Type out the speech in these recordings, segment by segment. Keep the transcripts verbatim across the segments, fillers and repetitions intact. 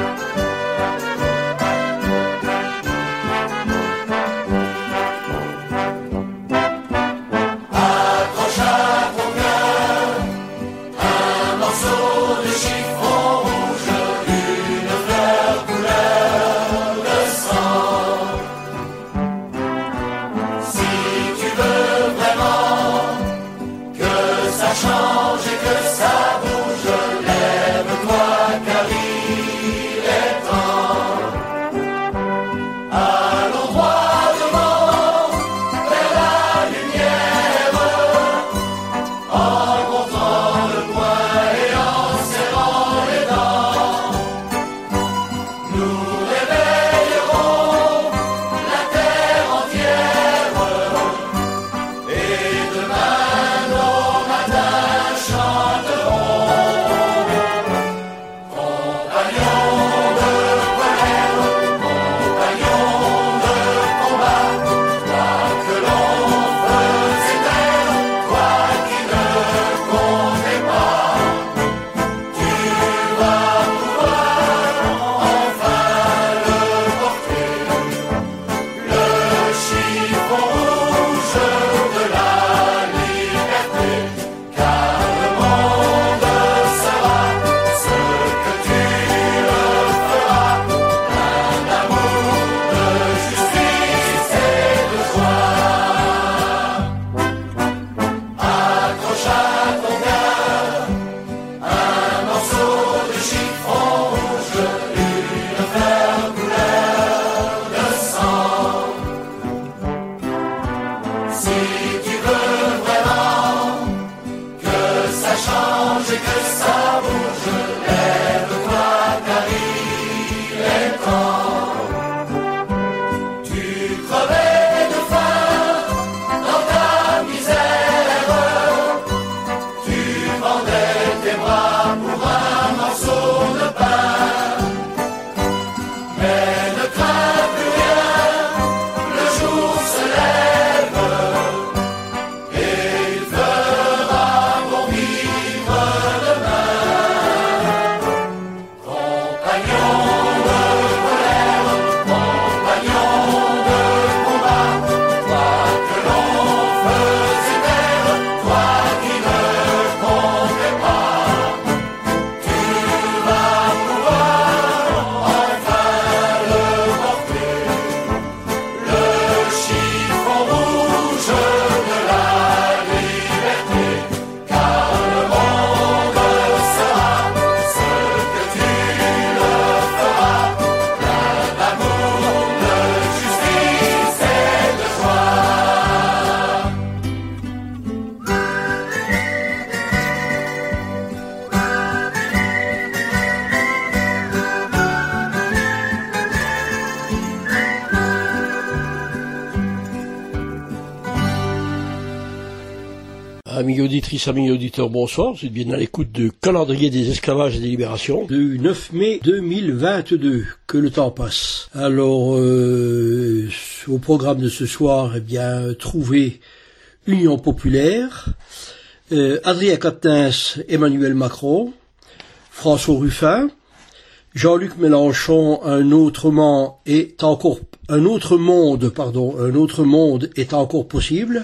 Amis auditrices, amis auditeurs, bonsoir. Vous êtes bien à l'écoute de Calendrier des esclavages et des libérations du neuf mai deux mille vingt-deux. Que le temps passe. Alors, euh, au programme de ce soir, eh bien, trouver Union populaire, euh, Adrien Quatennens, Emmanuel Macron, François Ruffin, Jean-Luc Mélenchon, un autrement est encore, un autre monde, pardon, un autre monde est encore possible.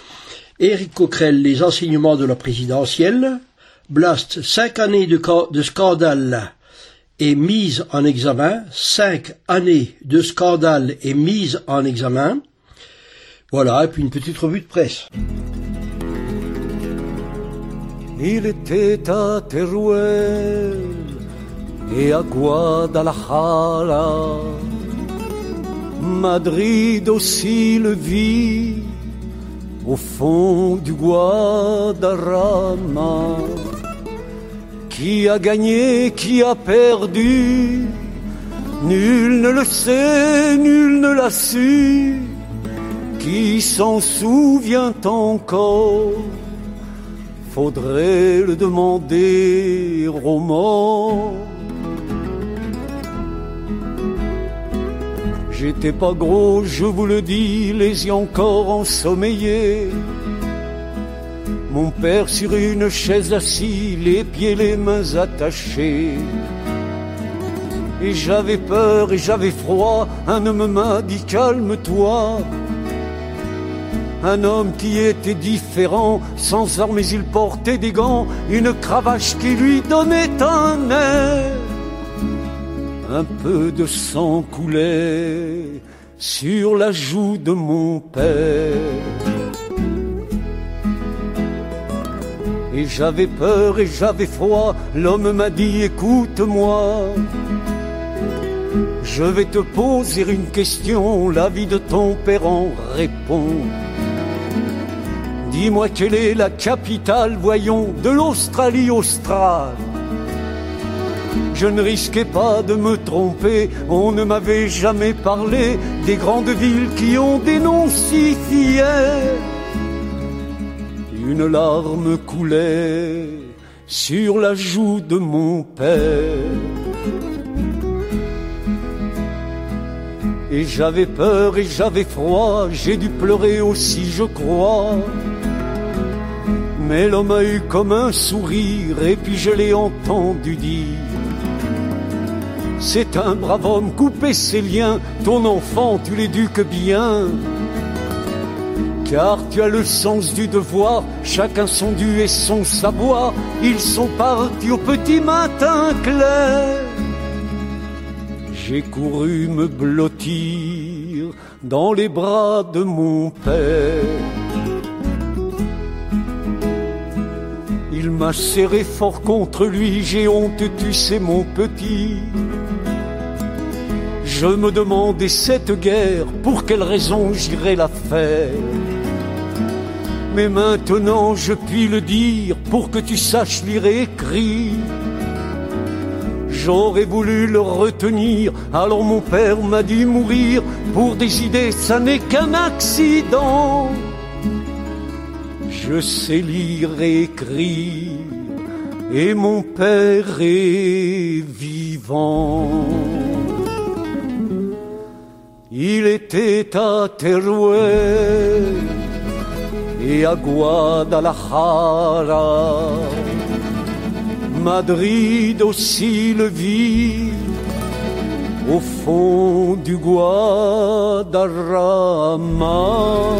Éric Coquerel, les enseignements de la présidentielle. Blast, cinq années de, de scandale et mise en examen. Cinq années de scandale et mise en examen. Voilà, et puis une petite revue de presse. Il était à Teruel et à Guadalajara. Madrid aussi le vit au fond du Guadarrama. Qui a gagné, qui a perdu, nul ne le sait, nul ne l'a su. Qui s'en souvient encore, faudrait le demander aux morts. J'étais pas gros, je vous le dis, les yeux encore ensommeillés. Mon père sur une chaise assis, les pieds, les mains attachés. Et j'avais peur et j'avais froid, un homme m'a dit calme-toi. Un homme qui était différent, sans armes mais il portait des gants, une cravache qui lui donnait un air. Un peu de sang coulait sur la joue de mon père. Et j'avais peur et j'avais froid, l'homme m'a dit écoute-moi. Je vais te poser une question, la vie de ton père en répond. Dis-moi quelle est la capitale, voyons, de l'Australie australe. Je ne risquais pas de me tromper, on ne m'avait jamais parlé des grandes villes qui ont des noms si fiers. Une larme coulait sur la joue de mon père. Et j'avais peur et j'avais froid, j'ai dû pleurer aussi je crois. Mais l'homme a eu comme un sourire et puis je l'ai entendu dire: c'est un brave homme, couper ses liens, ton enfant tu l'éduques bien. Car tu as le sens du devoir, chacun son dû et son savoir. Ils sont partis au petit matin clair. J'ai couru me blottir dans les bras de mon père. Il m'a serré fort contre lui, j'ai honte, tu sais mon petit. Je me demandais cette guerre, pour quelle raison j'irais la faire. Mais maintenant je puis le dire, pour que tu saches lire et écrire. J'aurais voulu le retenir, alors mon père m'a dit mourir. Pour des idées, ça n'est qu'un accident. Je sais lire et écrire, et mon père est vivant. Il était à Teruel et à Guadalajara. Madrid aussi le vit au fond du Guadarrama.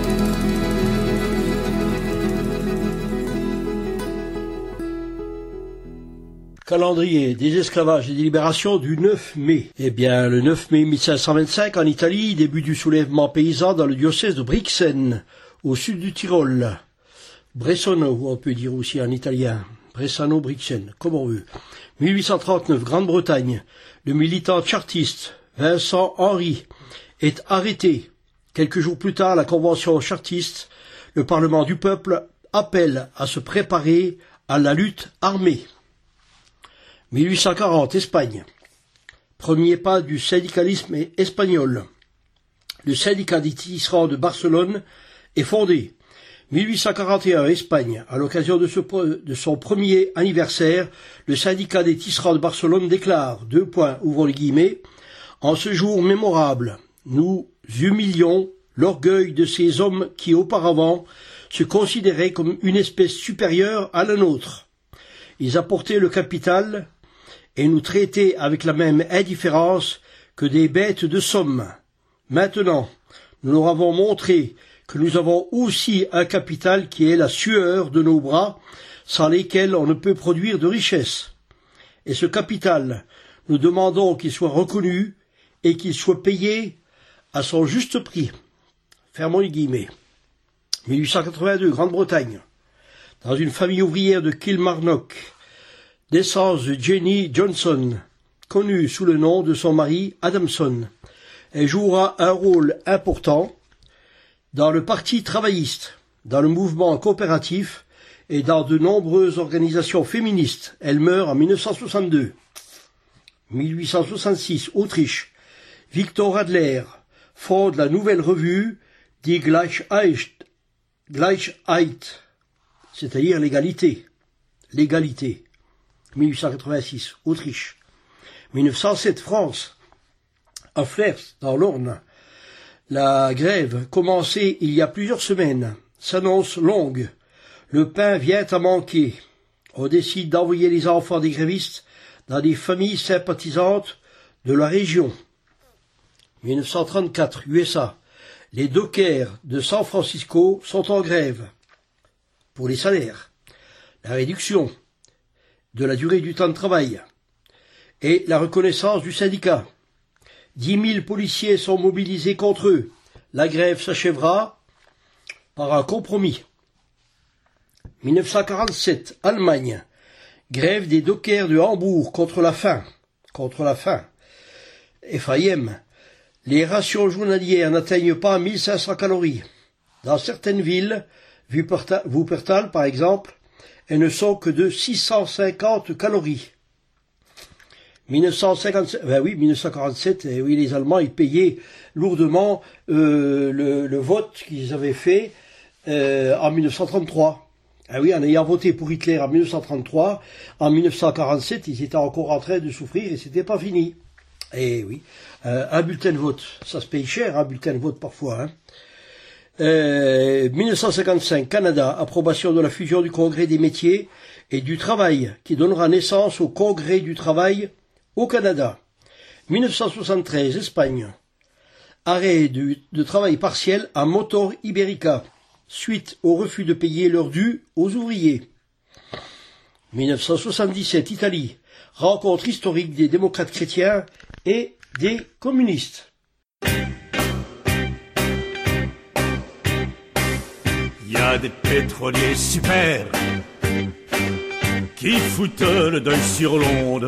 Calendrier des esclavages et des libérations du neuf mai. Eh bien, le neuf mai mille cinq cent vingt-cinq, en Italie, début du soulèvement paysan dans le diocèse de Brixen, au sud du Tyrol. Bressono, on peut dire aussi en italien. Bressano, Brixen, comme on veut. mille huit cent trente-neuf, Grande-Bretagne. Le militant chartiste Vincent Henry est arrêté. Quelques jours plus tard, la convention chartiste, le Parlement du peuple, appelle à se préparer à la lutte armée. mille huit cent quarante, Espagne. Premier pas du syndicalisme espagnol. Le syndicat des tisserands de Barcelone est fondé. mille huit cent quarante et un, Espagne. À l'occasion de, ce, de son premier anniversaire, le syndicat des tisserands de Barcelone déclare, deux points, ouvrons les guillemets, en ce jour mémorable, nous humilions l'orgueil de ces hommes qui auparavant se considéraient comme une espèce supérieure à la nôtre. Ils apportaient le capital et nous traitaient avec la même indifférence que des bêtes de somme. Maintenant, nous leur avons montré que nous avons aussi un capital qui est la sueur de nos bras, sans lesquels on ne peut produire de richesse. Et ce capital, nous demandons qu'il soit reconnu et qu'il soit payé à son juste prix. Fermons les guillemets. mille huit cent quatre-vingt-deux, Grande-Bretagne. Dans une famille ouvrière de Kilmarnock, naissance de Jenny Johnson, connue sous le nom de son mari Adamson. Elle jouera un rôle important dans le parti travailliste, dans le mouvement coopératif et dans de nombreuses organisations féministes. Elle meurt en mille neuf cent soixante-deux. mille huit cent soixante-six, Autriche. Victor Adler fonde la nouvelle revue Die Gleichheit, Gleichheit, c'est-à-dire l'égalité. L'égalité. mille huit cent quatre-vingt-six, Autriche. mille neuf cent sept, France. À Flers, dans l'Orne. La grève, commencée il y a plusieurs semaines, s'annonce longue. Le pain vient à manquer. On décide d'envoyer les enfants des grévistes dans des familles sympathisantes de la région. mille neuf cent trente-quatre, U S A. Les dockers de San Francisco sont en grève pour les salaires, la réduction de la durée du temps de travail et la reconnaissance du syndicat. Dix mille policiers sont mobilisés contre eux. La grève s'achèvera par un compromis. mille neuf cent quarante-sept, Allemagne. Grève des dockers de Hambourg contre la faim. Contre la faim. F A I M. Les rations journalières n'atteignent pas mille cinq cents calories. Dans certaines villes, Wuppertal par exemple, elles ne sont que de six cent cinquante calories. mille neuf cent cinquante-sept, ben oui, mille neuf cent quarante-sept, eh oui, les Allemands, ils payaient lourdement euh, le, le vote qu'ils avaient fait euh, en mille neuf cent trente-trois. Ah oui, en ayant voté pour Hitler en mille neuf cent trente-trois, en mille neuf cent quarante-sept, ils étaient encore en train de souffrir et c'était pas fini. Eh oui, euh, un bulletin de vote, ça se paye cher, un bulletin de vote parfois. Hein. Euh, mille neuf cent cinquante-cinq, Canada, approbation de la fusion du Congrès des métiers et du travail, qui donnera naissance au Congrès du travail au Canada. mille neuf cent soixante-treize, Espagne, arrêt de, de travail partiel à Motor Ibérica, suite au refus de payer leur dû aux ouvriers. mille neuf cent soixante-dix-sept, Italie, rencontre historique des démocrates chrétiens et des communistes. Il y a des pétroliers super qui foutent le deuil sur l'onde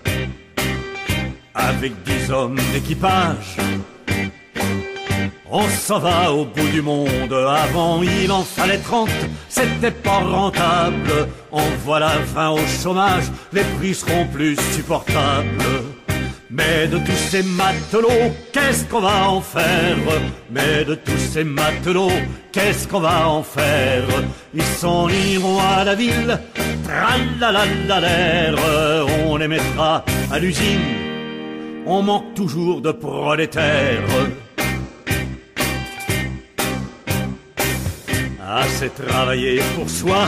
avec dix hommes d'équipage. On s'en va au bout du monde. Avant il en fallait trente, c'était pas rentable. En voilà vingt au chômage, les prix seront plus supportables. Mais de tous ces matelots, qu'est-ce qu'on va en faire? Mais de tous ces matelots, qu'est-ce qu'on va en faire? Ils s'en iront à la ville, tralalalalaire. On les mettra à l'usine, on manque toujours de prolétaires. Assez travailler pour soi,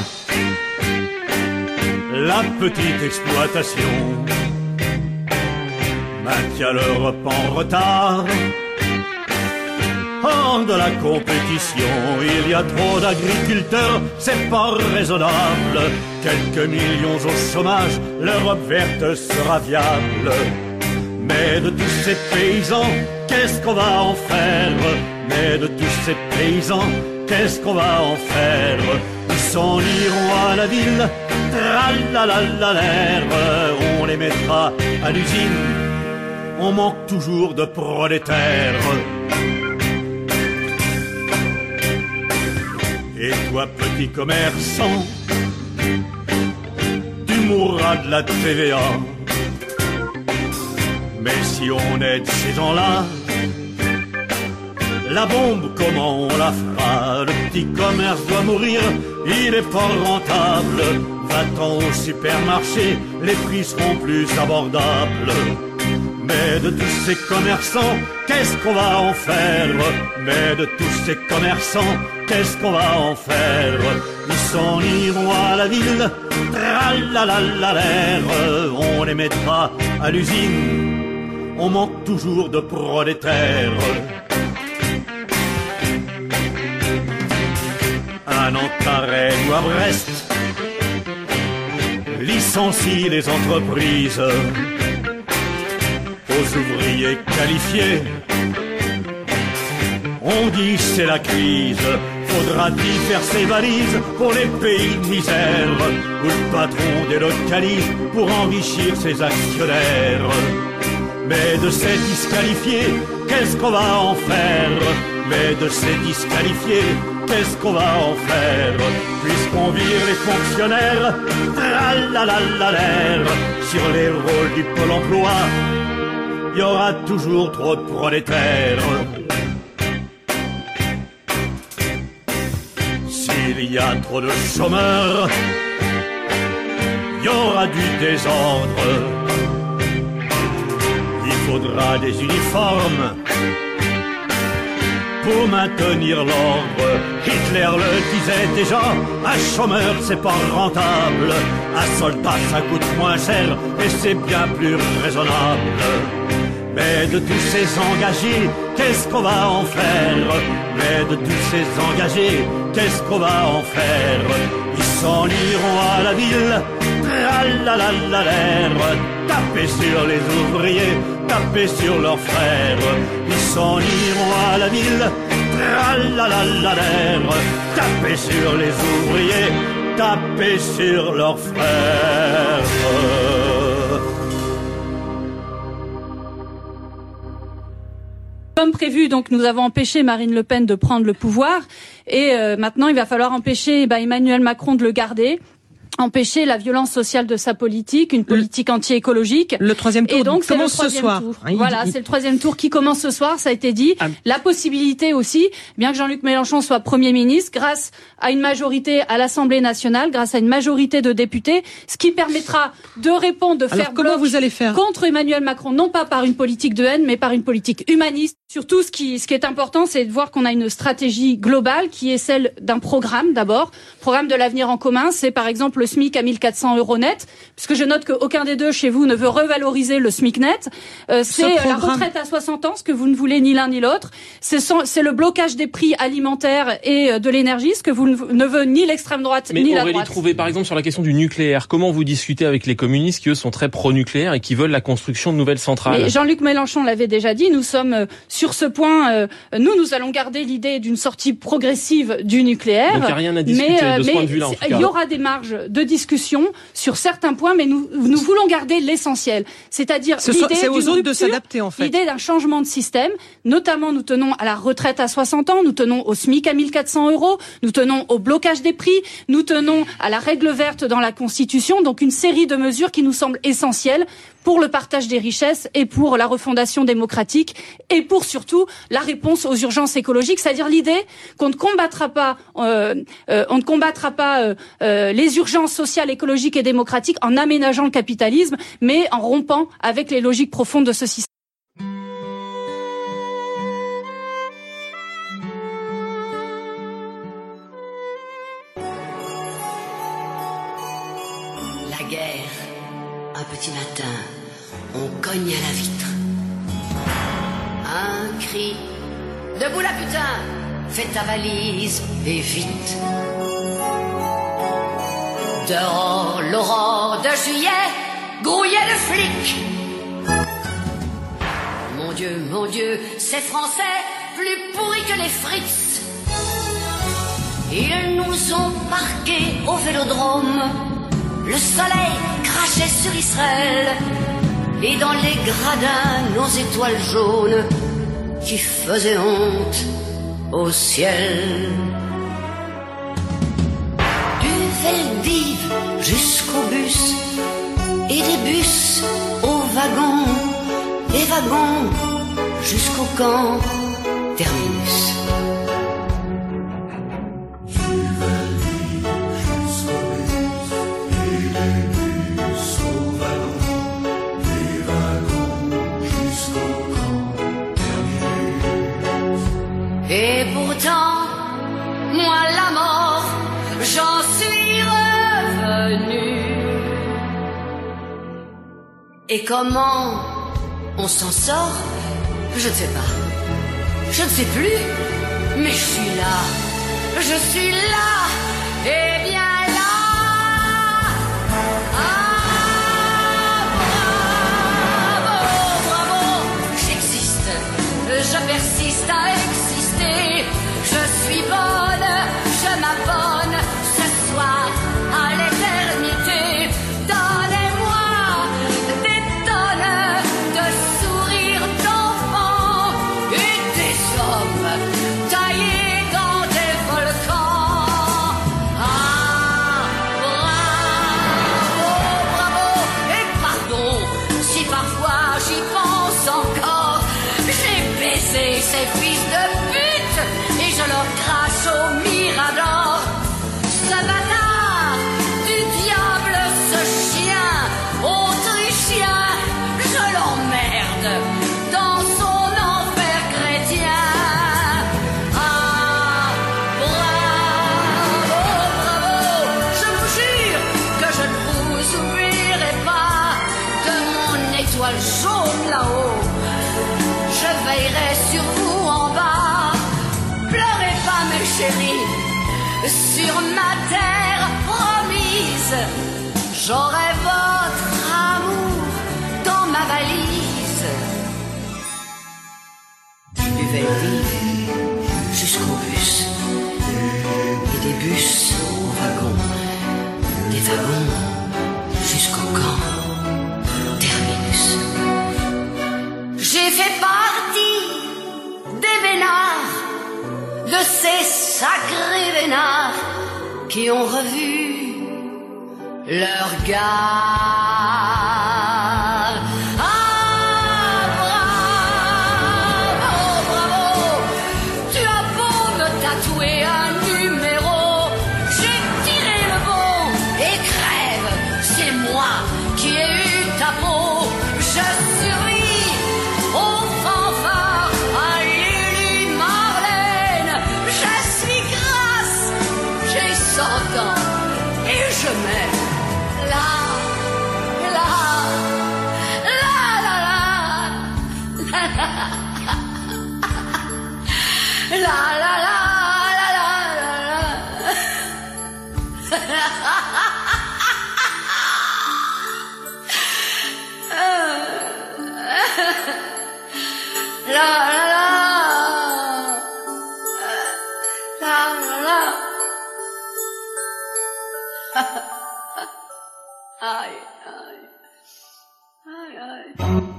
la petite exploitation maintient l'Europe en retard. Hors de la compétition, il y a trop d'agriculteurs, c'est pas raisonnable. Quelques millions au chômage, l'Europe verte sera viable. Mais de tous ces paysans, qu'est-ce qu'on va en faire? Mais de tous ces paysans, qu'est-ce qu'on va en faire? Ils s'en iront à la ville, tralalalalaire. On les mettra à l'usine, on manque toujours de prolétaires. Et toi, petit commerçant, tu mourras de la T V A. Mais si on aide ces gens-là, la bombe, comment on la fera? Le petit commerce doit mourir, il est pas rentable. Va-t'en au supermarché, les prix seront plus abordables. Mais de tous ces commerçants, qu'est-ce qu'on va en faire? Mais de tous ces commerçants, qu'est-ce qu'on va en faire? Ils s'en iront à la ville, tralalalalaire. On les mettra à l'usine, on manque toujours de prolétaires. À Nantes, à Rennes ou à Brest, licencie les entreprises. Aux ouvriers qualifiés, on dit c'est la crise. Faudra-t-il faire ses valises pour les pays de misère, où le patron délocalise pour enrichir ses actionnaires? Mais de ces disqualifiés, qu'est-ce qu'on va en faire? Mais de ces disqualifiés, qu'est-ce qu'on va en faire? Puisqu'on vire les fonctionnaires, tralalalalaire. Sur les rôles du Pôle emploi, il y aura toujours trop de prolétaires. S'il y a trop de chômeurs, il y aura du désordre. Il faudra des uniformes pour maintenir l'ordre. Hitler le disait déjà, un chômeur c'est pas rentable. Un soldat ça coûte moins cher et c'est bien plus raisonnable. Mais de tous ces engagés, qu'est-ce qu'on va en faire? Mais de tous ces engagés, qu'est-ce qu'on va en faire? Ils s'en iront à la ville, tralalalalère, taper sur les ouvriers, taper sur leurs frères. Ils s'en iront à la ville, tralalalalère, taper sur les ouvriers, taper sur leurs frères. Comme prévu, donc nous avons empêché Marine Le Pen de prendre le pouvoir et euh, maintenant il va falloir empêcher bah, Emmanuel Macron de le garder. Empêcher la violence sociale de sa politique, une politique le, anti-écologique. Le troisième tour et donc, commence ce soir. Tour. Hein, voilà, il... c'est le troisième tour qui commence ce soir, ça a été dit. Ah. La possibilité aussi, bien que Jean-Luc Mélenchon soit Premier ministre, grâce à une majorité à l'Assemblée nationale, grâce à une majorité de députés, ce qui permettra de répondre, de Alors, faire comment bloc vous allez faire contre Emmanuel Macron, non pas par une politique de haine, mais par une politique humaniste. Surtout, ce qui, ce qui est important, c'est de voir qu'on a une stratégie globale qui est celle d'un programme d'abord. Programme de l'avenir en commun, c'est par exemple le SMIC à mille quatre cents euros net, puisque je note qu'aucun des deux chez vous ne veut revaloriser le SMIC net. Euh, c'est programme... la retraite à soixante ans, ce que vous ne voulez ni l'un ni l'autre. C'est, sans... c'est le blocage des prix alimentaires et de l'énergie, ce que vous ne veut ni l'extrême droite Mais ni la Aurélie droite. Trouvé, par exemple, sur la question du nucléaire, comment vous discutez avec les communistes qui, eux, sont très pro-nucléaire et qui veulent la construction de nouvelles centrales? Mais Jean-Luc Mélenchon l'avait déjà dit, nous sommes euh, sur ce point, euh, nous, nous allons garder l'idée d'une sortie progressive du nucléaire. Donc il n'y a rien à discuter mais, euh, de ce mais point de vue-là, en tout cas. Il y aura des marges de discussion sur certains points, mais nous, nous voulons garder l'essentiel. C'est-à-dire l'idée c'est aux d'une autres de rupture, s'adapter, en fait. L'idée d'un changement de système. Notamment, nous tenons à la retraite à soixante ans, nous tenons au SMIC à mille quatre cents euros, nous tenons au blocage des prix, nous tenons à la règle verte dans la Constitution. Donc une série de mesures qui nous semblent essentielles pour le partage des richesses et pour la refondation démocratique et pour surtout la réponse aux urgences écologiques, c'est-à-dire l'idée qu'on ne combattra pas, euh, euh, on ne combattra pas euh, euh, les urgences sociales, écologiques et démocratiques en aménageant le capitalisme, mais en rompant avec les logiques profondes de ce système. La guerre. Un petit matin, on cogne à la vitre. Un cri. Debout la putain! Fais ta valise et vite. Dehors, l'aurore de juillet grouillait le flic. Mon Dieu, mon Dieu, ces Français plus pourris que les frites. Ils nous ont parqués au Vélodrome. Le soleil crachait sur Israël et dans les gradins nos étoiles jaunes qui faisaient honte au ciel. Du Veldiv jusqu'au bus et des bus aux wagons, des wagons jusqu'au camp terminus. Et pourtant, moi la mort, j'en suis revenu. Et comment on s'en sort? Je ne sais pas. Je ne sais plus. Mais je suis là. Je suis là. Et bien là. Ah, bravo, bravo. J'existe. Je persiste à exister. Je suis bonne, je m'abonne ce soir à l'éternité. Donnez-moi des tonnes de sourires d'enfants et des hommes taillés dans des volcans. Ah, bravo, bravo, et pardon si parfois j'y pense encore. J'ai baisé ces fils de pute et je leur crache au mirador. Ce bâtard du diable, ce chien autrichien, je l'emmerde dans son enfer chrétien. Ah, bravo, bravo, je vous jure que je ne vous oublierai pas de mon étoile jaune là-haut. veillerai sur vous en bas. Pleurez pas mes chéris, sur ma terre promise, j'aurai votre amour dans ma valise. Buvez le vide jusqu'au bus, et des bus au wagon, des wagons jusqu'au camp terminus. J'ai fait partie des vénards, de ces sacrés vénards qui ont revu leur gare. Ah, bravo, bravo, tu as beau me tatouer un numéro, j'ai tiré le bon et crève, c'est moi qui ai eu ta peau. Je survis au fanfare, à Lili Marlène, je suis grasse, j'ai cent ans et je m'aime. La, la, la, la, la, la, la, la, la, la, la, la, aïe, aïe, aïe, aïe.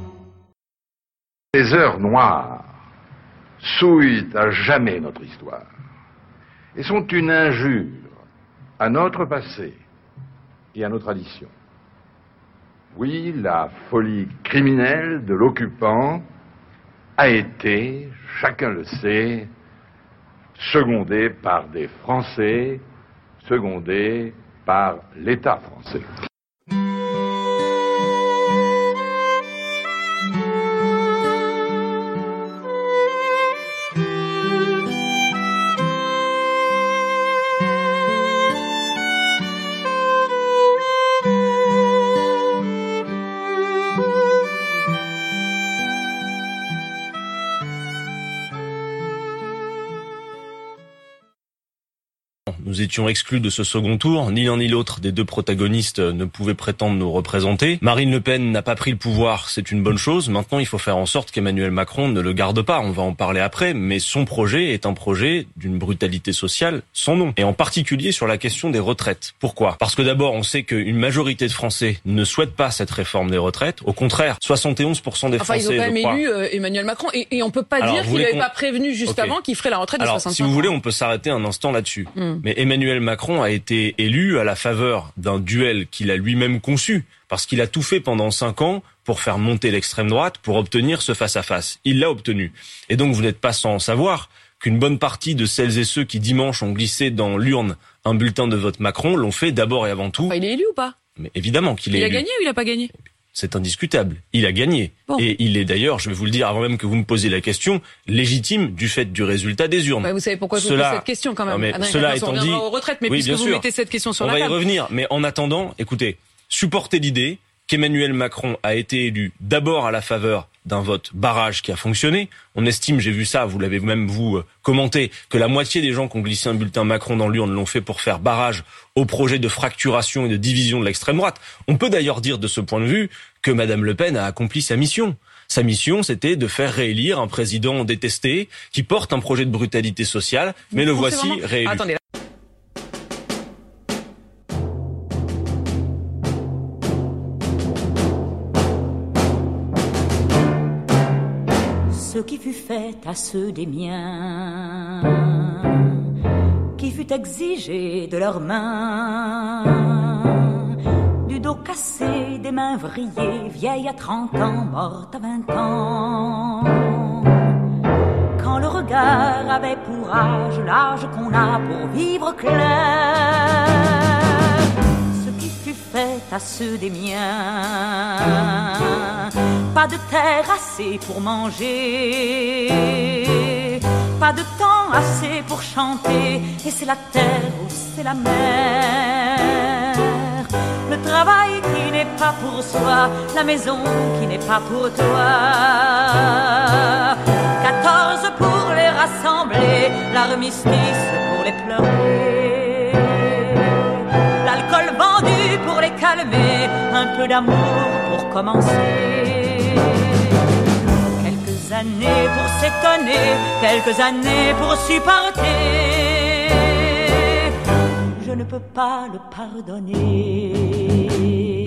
Les heures noires souillent à jamais notre histoire et sont une injure à notre passé et à nos traditions. Oui, la folie criminelle de l'occupant a été, chacun le sait, secondée par des Français, secondée par l'État français. Nous étions exclus de ce second tour. Ni l'un ni l'autre des deux protagonistes ne pouvaient prétendre nous représenter. Marine Le Pen n'a pas pris le pouvoir, c'est une bonne chose. Maintenant, il faut faire en sorte qu'Emmanuel Macron ne le garde pas. On va en parler après, mais son projet est un projet d'une brutalité sociale sans nom. Et en particulier sur la question des retraites. Pourquoi ? Parce que d'abord, on sait qu'une majorité de Français ne souhaitent pas cette réforme des retraites. Au contraire, soixante et onze pour cent des enfin, Français, ils ont quand même je crois. élu euh, Emmanuel Macron. Et, et on peut pas Alors, dire qu'il n'avait qu'on... pas prévenu juste okay. avant qu'il ferait la retraite de Alors, soixante-cinq ans. si vous voulez, on peut s'arrêter un instant là-dessus. Mm. Mais Emmanuel Macron a été élu à la faveur d'un duel qu'il a lui-même conçu, parce qu'il a tout fait pendant cinq ans pour faire monter l'extrême droite, pour obtenir ce face-à-face. Il l'a obtenu. Et donc vous n'êtes pas sans savoir qu'une bonne partie de celles et ceux qui dimanche ont glissé dans l'urne un bulletin de vote Macron l'ont fait d'abord et avant tout. Enfin, il est élu ou pas ? Mais évidemment qu'il est élu. élu. Il a gagné ou il a pas gagné ? C'est indiscutable. Il a gagné. Bon. Et il est d'ailleurs, je vais vous le dire avant même que vous me posiez la question, légitime du fait du résultat des urnes. Bah vous savez pourquoi je vous cela... pose cette question quand même. Non, mais Adrien cela Quatennens, étant dit, aux retraites, mais oui, puisque vous sûr. mettez cette question sur on la table. On va y revenir. Mais en attendant, écoutez, supportez l'idée qu'Emmanuel Macron a été élu d'abord à la faveur d'un vote barrage qui a fonctionné. On estime, j'ai vu ça, vous l'avez même vous euh, commenté, que la moitié des gens qui ont glissé un bulletin Macron dans l'urne l'ont fait pour faire barrage au projet de fracturation et de division de l'extrême droite. On peut d'ailleurs dire de ce point de vue que Madame Le Pen a accompli sa mission. Sa mission, c'était de faire réélire un président détesté qui porte un projet de brutalité sociale, mais le voici vraiment... réélu. Attendez. Ce qui fut fait à ceux des miens, qui fut exigé de leurs mains, du dos cassé, des mains vrillées, vieille à trente ans, morte à vingt ans. Quand le regard avait pour âge l'âge qu'on a pour vivre clair, ce qui fut fait à ceux des miens, pas de terre assez pour manger, pas de temps assez pour chanter, et c'est la terre ou c'est la mer. Le travail qui n'est pas pour soi, la maison qui n'est pas pour toi. l'armistice pour les pleurer, l'alcool vendu pour les calmer, un peu d'amour pour commencer. Quelques années pour s'étonner, quelques années pour supporter. Je ne peux pas le pardonner.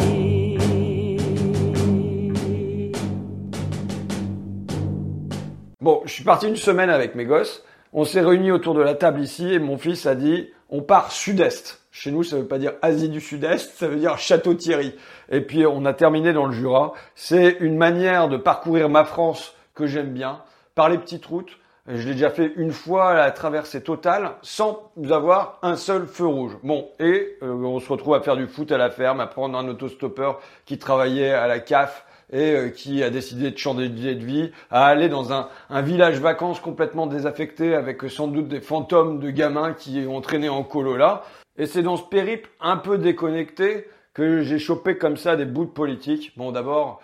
Bon, je suis parti une semaine avec mes gosses. On s'est réunis autour de la table ici et mon fils a dit « on part sud-est ». Chez nous, ça veut pas dire Asie du Sud-Est, ça veut dire Château-Thierry. Et puis, on a terminé dans le Jura. C'est une manière de parcourir ma France que j'aime bien, par les petites routes. Je l'ai déjà fait une fois à la traversée totale, sans avoir un seul feu rouge. Bon, et euh, on se retrouve à faire du foot à la ferme, à prendre un autostoppeur qui travaillait à la C A F et euh, qui a décidé de changer de vie, à aller dans un, un village vacances complètement désaffecté avec euh, sans doute des fantômes de gamins qui ont traîné en colo là. Et c'est dans ce périple un peu déconnecté que j'ai chopé comme ça des bouts de politique. Bon, d'abord,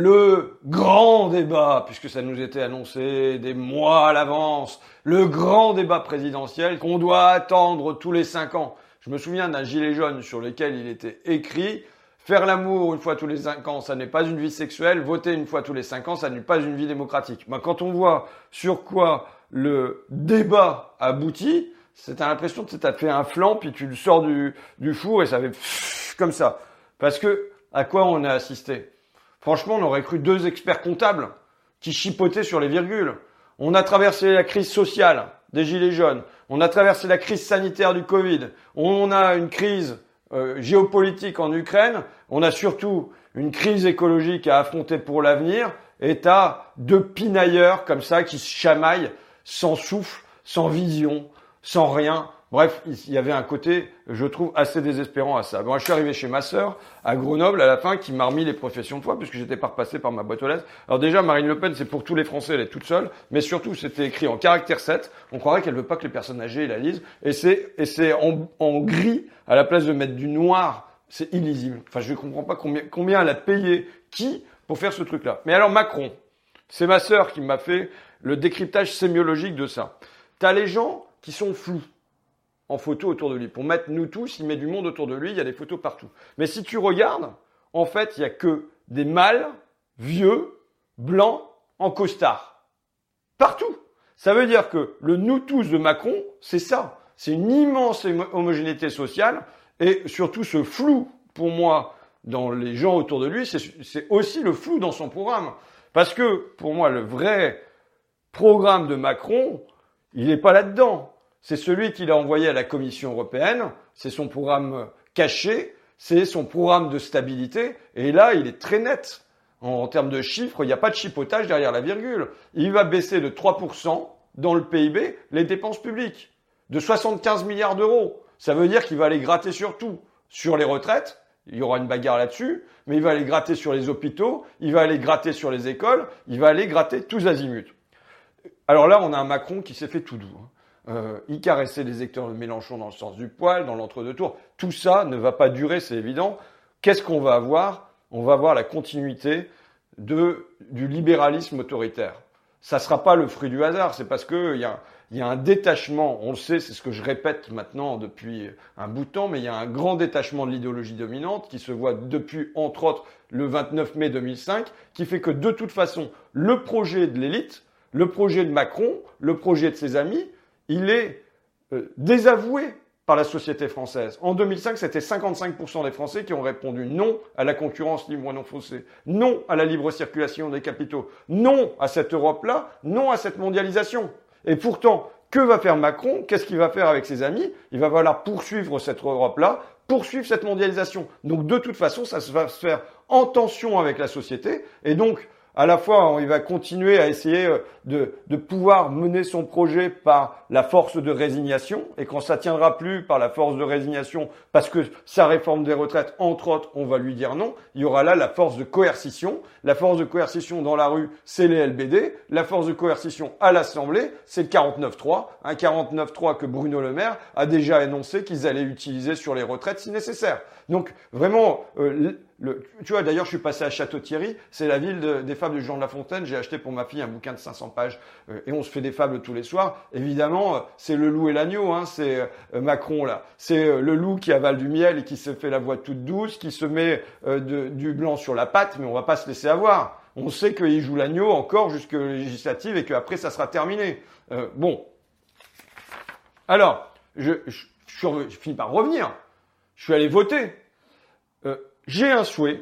le grand débat, puisque ça nous était annoncé des mois à l'avance, le grand débat présidentiel qu'on doit attendre tous les cinq ans. Je me souviens d'un gilet jaune sur lequel il était écrit « Faire l'amour une fois tous les cinq ans, ça n'est pas une vie sexuelle. Voter une fois tous les cinq ans, ça n'est pas une vie démocratique. » Ben, quand on voit sur quoi le débat aboutit, c'est l'impression que tu as fait un flan, puis tu le sors du, du four et ça fait pfff, comme ça. Parce que, à quoi on a assisté? Franchement, on aurait cru deux experts comptables qui chipotaient sur les virgules. On a traversé la crise sociale des gilets jaunes. On a traversé la crise sanitaire du Covid. On a une crise euh, géopolitique en Ukraine. On a surtout une crise écologique à affronter pour l'avenir. Et t'as deux pinailleurs comme ça qui se chamaillent sans souffle, sans vision, sans rien. Bref, il y avait un côté, je trouve, assez désespérant à ça. Bon, je suis arrivé chez ma sœur, à Grenoble, à la fin, qui m'a remis les professions de foi, puisque j'étais pas repassé par ma boîte aux lettres. Alors déjà, Marine Le Pen, c'est pour tous les Français, elle est toute seule, mais surtout, c'était écrit en caractère sept. On croirait qu'elle veut pas que les personnes âgées la lisent. Et c'est, et c'est en, en gris, à la place de mettre du noir. C'est illisible. Enfin, je ne comprends pas combien, combien elle a payé qui pour faire ce truc-là. Mais alors, Macron, c'est ma sœur qui m'a fait le décryptage sémiologique de ça. T'as les gens qui sont flous en photo autour de lui. Pour mettre nous tous, il met du monde autour de lui, il y a des photos partout. Mais si tu regardes, en fait, il y a que des mâles, vieux, blancs, en costard. Partout. Ça veut dire que le nous tous de Macron, c'est ça. C'est une immense homogénéité sociale et surtout ce flou, pour moi, dans les gens autour de lui, c'est, c'est aussi le flou dans son programme. Parce que, pour moi, le vrai programme de Macron, il n'est pas là-dedans. C'est celui qu'il a envoyé à la Commission européenne, c'est son programme caché, c'est son programme de stabilité, et là, il est très net. En, en termes de chiffres, il n'y a pas de chipotage derrière la virgule. Il va baisser de trois pour cent dans le P I B les dépenses publiques, de soixante-quinze milliards d'euros. Ça veut dire qu'il va aller gratter sur tout. Sur les retraites, il y aura une bagarre là-dessus, mais il va aller gratter sur les hôpitaux, il va aller gratter sur les écoles, il va aller gratter tous azimuts. Alors là, on a un Macron qui s'est fait tout doux. Hein. Euh, il caressait les électeurs de Mélenchon dans le sens du poil, dans l'entre-deux tours. Tout ça ne va pas durer, c'est évident. Qu'est-ce qu'on va avoir? On va avoir la continuité de, du libéralisme autoritaire. Ça ne sera pas le fruit du hasard, c'est parce qu'il y a, y a un détachement, on le sait, c'est ce que je répète maintenant depuis un bout de temps, mais il y a un grand détachement de l'idéologie dominante qui se voit depuis, entre autres, le vingt-neuf mai deux mille cinq, qui fait que de toute façon, le projet de l'élite, le projet de Macron, le projet de ses amis, il est euh, désavoué par la société française. En deux mille cinq, c'était cinquante-cinq pour cent des Français qui ont répondu non à la concurrence libre et non faussée, non à la libre circulation des capitaux, non à cette Europe-là, non à cette mondialisation. Et pourtant, que va faire Macron? Qu'est-ce qu'il va faire avec ses amis? Il va falloir poursuivre cette Europe-là, poursuivre cette mondialisation. Donc de toute façon, ça va se faire en tension avec la société, et donc à la fois, il va continuer à essayer de, de pouvoir mener son projet par la force de résignation. Et quand ça tiendra plus par la force de résignation, parce que sa réforme des retraites, entre autres, on va lui dire non, il y aura là la force de coercition. La force de coercition dans la rue, c'est les L B D. La force de coercition à l'Assemblée, c'est le quarante-neuf trois. Un quarante-neuf trois que Bruno Le Maire a déjà annoncé qu'ils allaient utiliser sur les retraites si nécessaire. Donc, vraiment, euh, le, tu vois, d'ailleurs, je suis passé à Château-Thierry, c'est la ville de, des fables de Jean de La Fontaine. J'ai acheté pour ma fille un bouquin de cinq cents pages euh, et on se fait des fables tous les soirs. Évidemment, euh, c'est le loup et l'agneau, hein, c'est euh, Macron là. C'est euh, le loup qui avale du miel et qui se fait la voix toute douce, qui se met euh, de, du blanc sur la pâte, mais on va pas se laisser avoir. On sait qu'il joue l'agneau encore jusqu'aux législatives et qu'après ça sera terminé. Euh, bon. Alors, je, je, je, suis, je finis par revenir. Je suis allé voter. Euh, j'ai un souhait,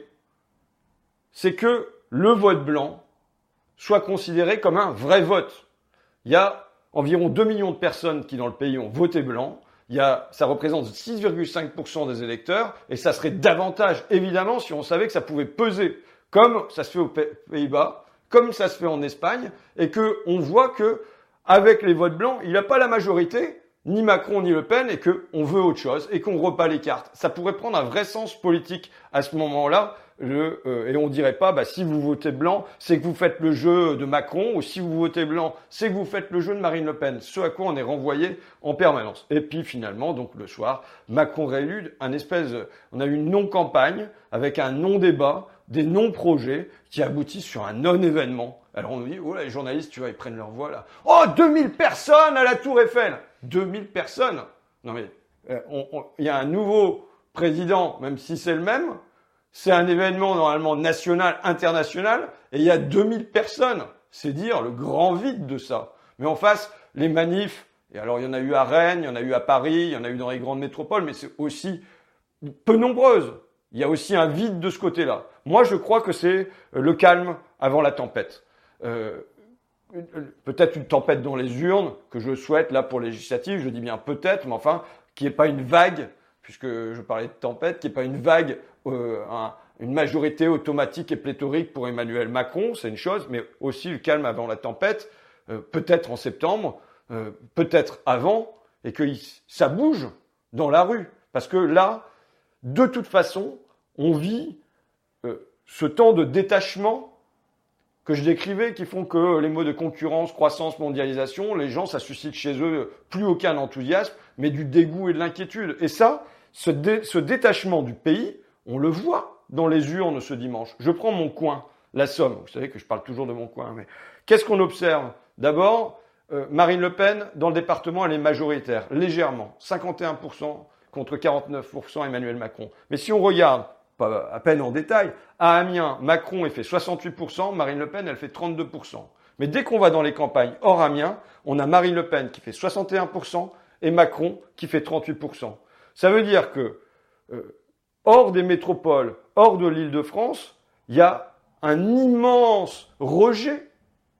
c'est que le vote blanc soit considéré comme un vrai vote. Il y a environ deux millions de personnes qui dans le pays ont voté blanc. Il y a, ça représente six virgule cinq pour cent des électeurs et ça serait davantage, évidemment, si on savait que ça pouvait peser, comme ça se fait aux Pays-Bas, comme ça se fait en Espagne, et que on voit que avec les votes blancs, il n'a pas la majorité, ni Macron ni Le Pen, et qu'on veut autre chose, et qu'on rebat les cartes. Ça pourrait prendre un vrai sens politique à ce moment-là, le, euh, et on dirait pas, bah, si vous votez blanc, c'est que vous faites le jeu de Macron, ou si vous votez blanc, c'est que vous faites le jeu de Marine Le Pen, ce à quoi on est renvoyé en permanence. Et puis finalement, donc le soir, Macron réélu, un espèce, on a eu une non-campagne, avec un non-débat, des non-projets, qui aboutissent sur un non-événement. Alors on nous dit, oh là, les journalistes, tu vois, ils prennent leur voix là. Oh, deux mille personnes à la Tour Eiffel! deux mille personnes! Non mais, euh, on, on, il y a un nouveau président, même si c'est le même, c'est un événement normalement national, international, et il y a deux mille personnes. C'est dire le grand vide de ça. Mais en face, les manifs, et alors il y en a eu à Rennes, il y en a eu à Paris, il y en a eu dans les grandes métropoles, mais c'est aussi peu nombreuses. Il y a aussi un vide de ce côté-là. Moi, je crois que c'est le calme avant la tempête. Euh, peut-être une tempête dans les urnes, que je souhaite là pour les législatives, je dis bien peut-être, mais enfin, qui n'est pas une vague, puisque je parlais de tempête, qui n'est pas une vague, euh, un, une majorité automatique et pléthorique pour Emmanuel Macron, c'est une chose, mais aussi le calme avant la tempête, euh, peut-être en septembre, euh, peut-être avant, et que ça bouge dans la rue. Parce que là, de toute façon, on vit euh, ce temps de détachement que je décrivais, qui font que les mots de concurrence, croissance, mondialisation, les gens, ça suscite chez eux plus aucun enthousiasme, mais du dégoût et de l'inquiétude. Et ça, ce, dé, ce détachement du pays, on le voit dans les urnes ce dimanche. Je prends mon coin, la Somme. Vous savez que je parle toujours de mon coin, mais qu'est-ce qu'on observe? D'abord, euh, Marine Le Pen, dans le département, elle est majoritaire, légèrement, cinquante et un pour cent contre quarante-neuf pour cent Emmanuel Macron. Mais si on regarde, pas à peine en détail, à Amiens, Macron, il fait soixante-huit pour cent, Marine Le Pen, elle fait trente-deux pour cent. Mais dès qu'on va dans les campagnes hors Amiens, on a Marine Le Pen qui fait soixante et un pour cent et Macron qui fait trente-huit pour cent. Ça veut dire que, euh, hors des métropoles, hors de l'Île-de-France, il y a un immense rejet,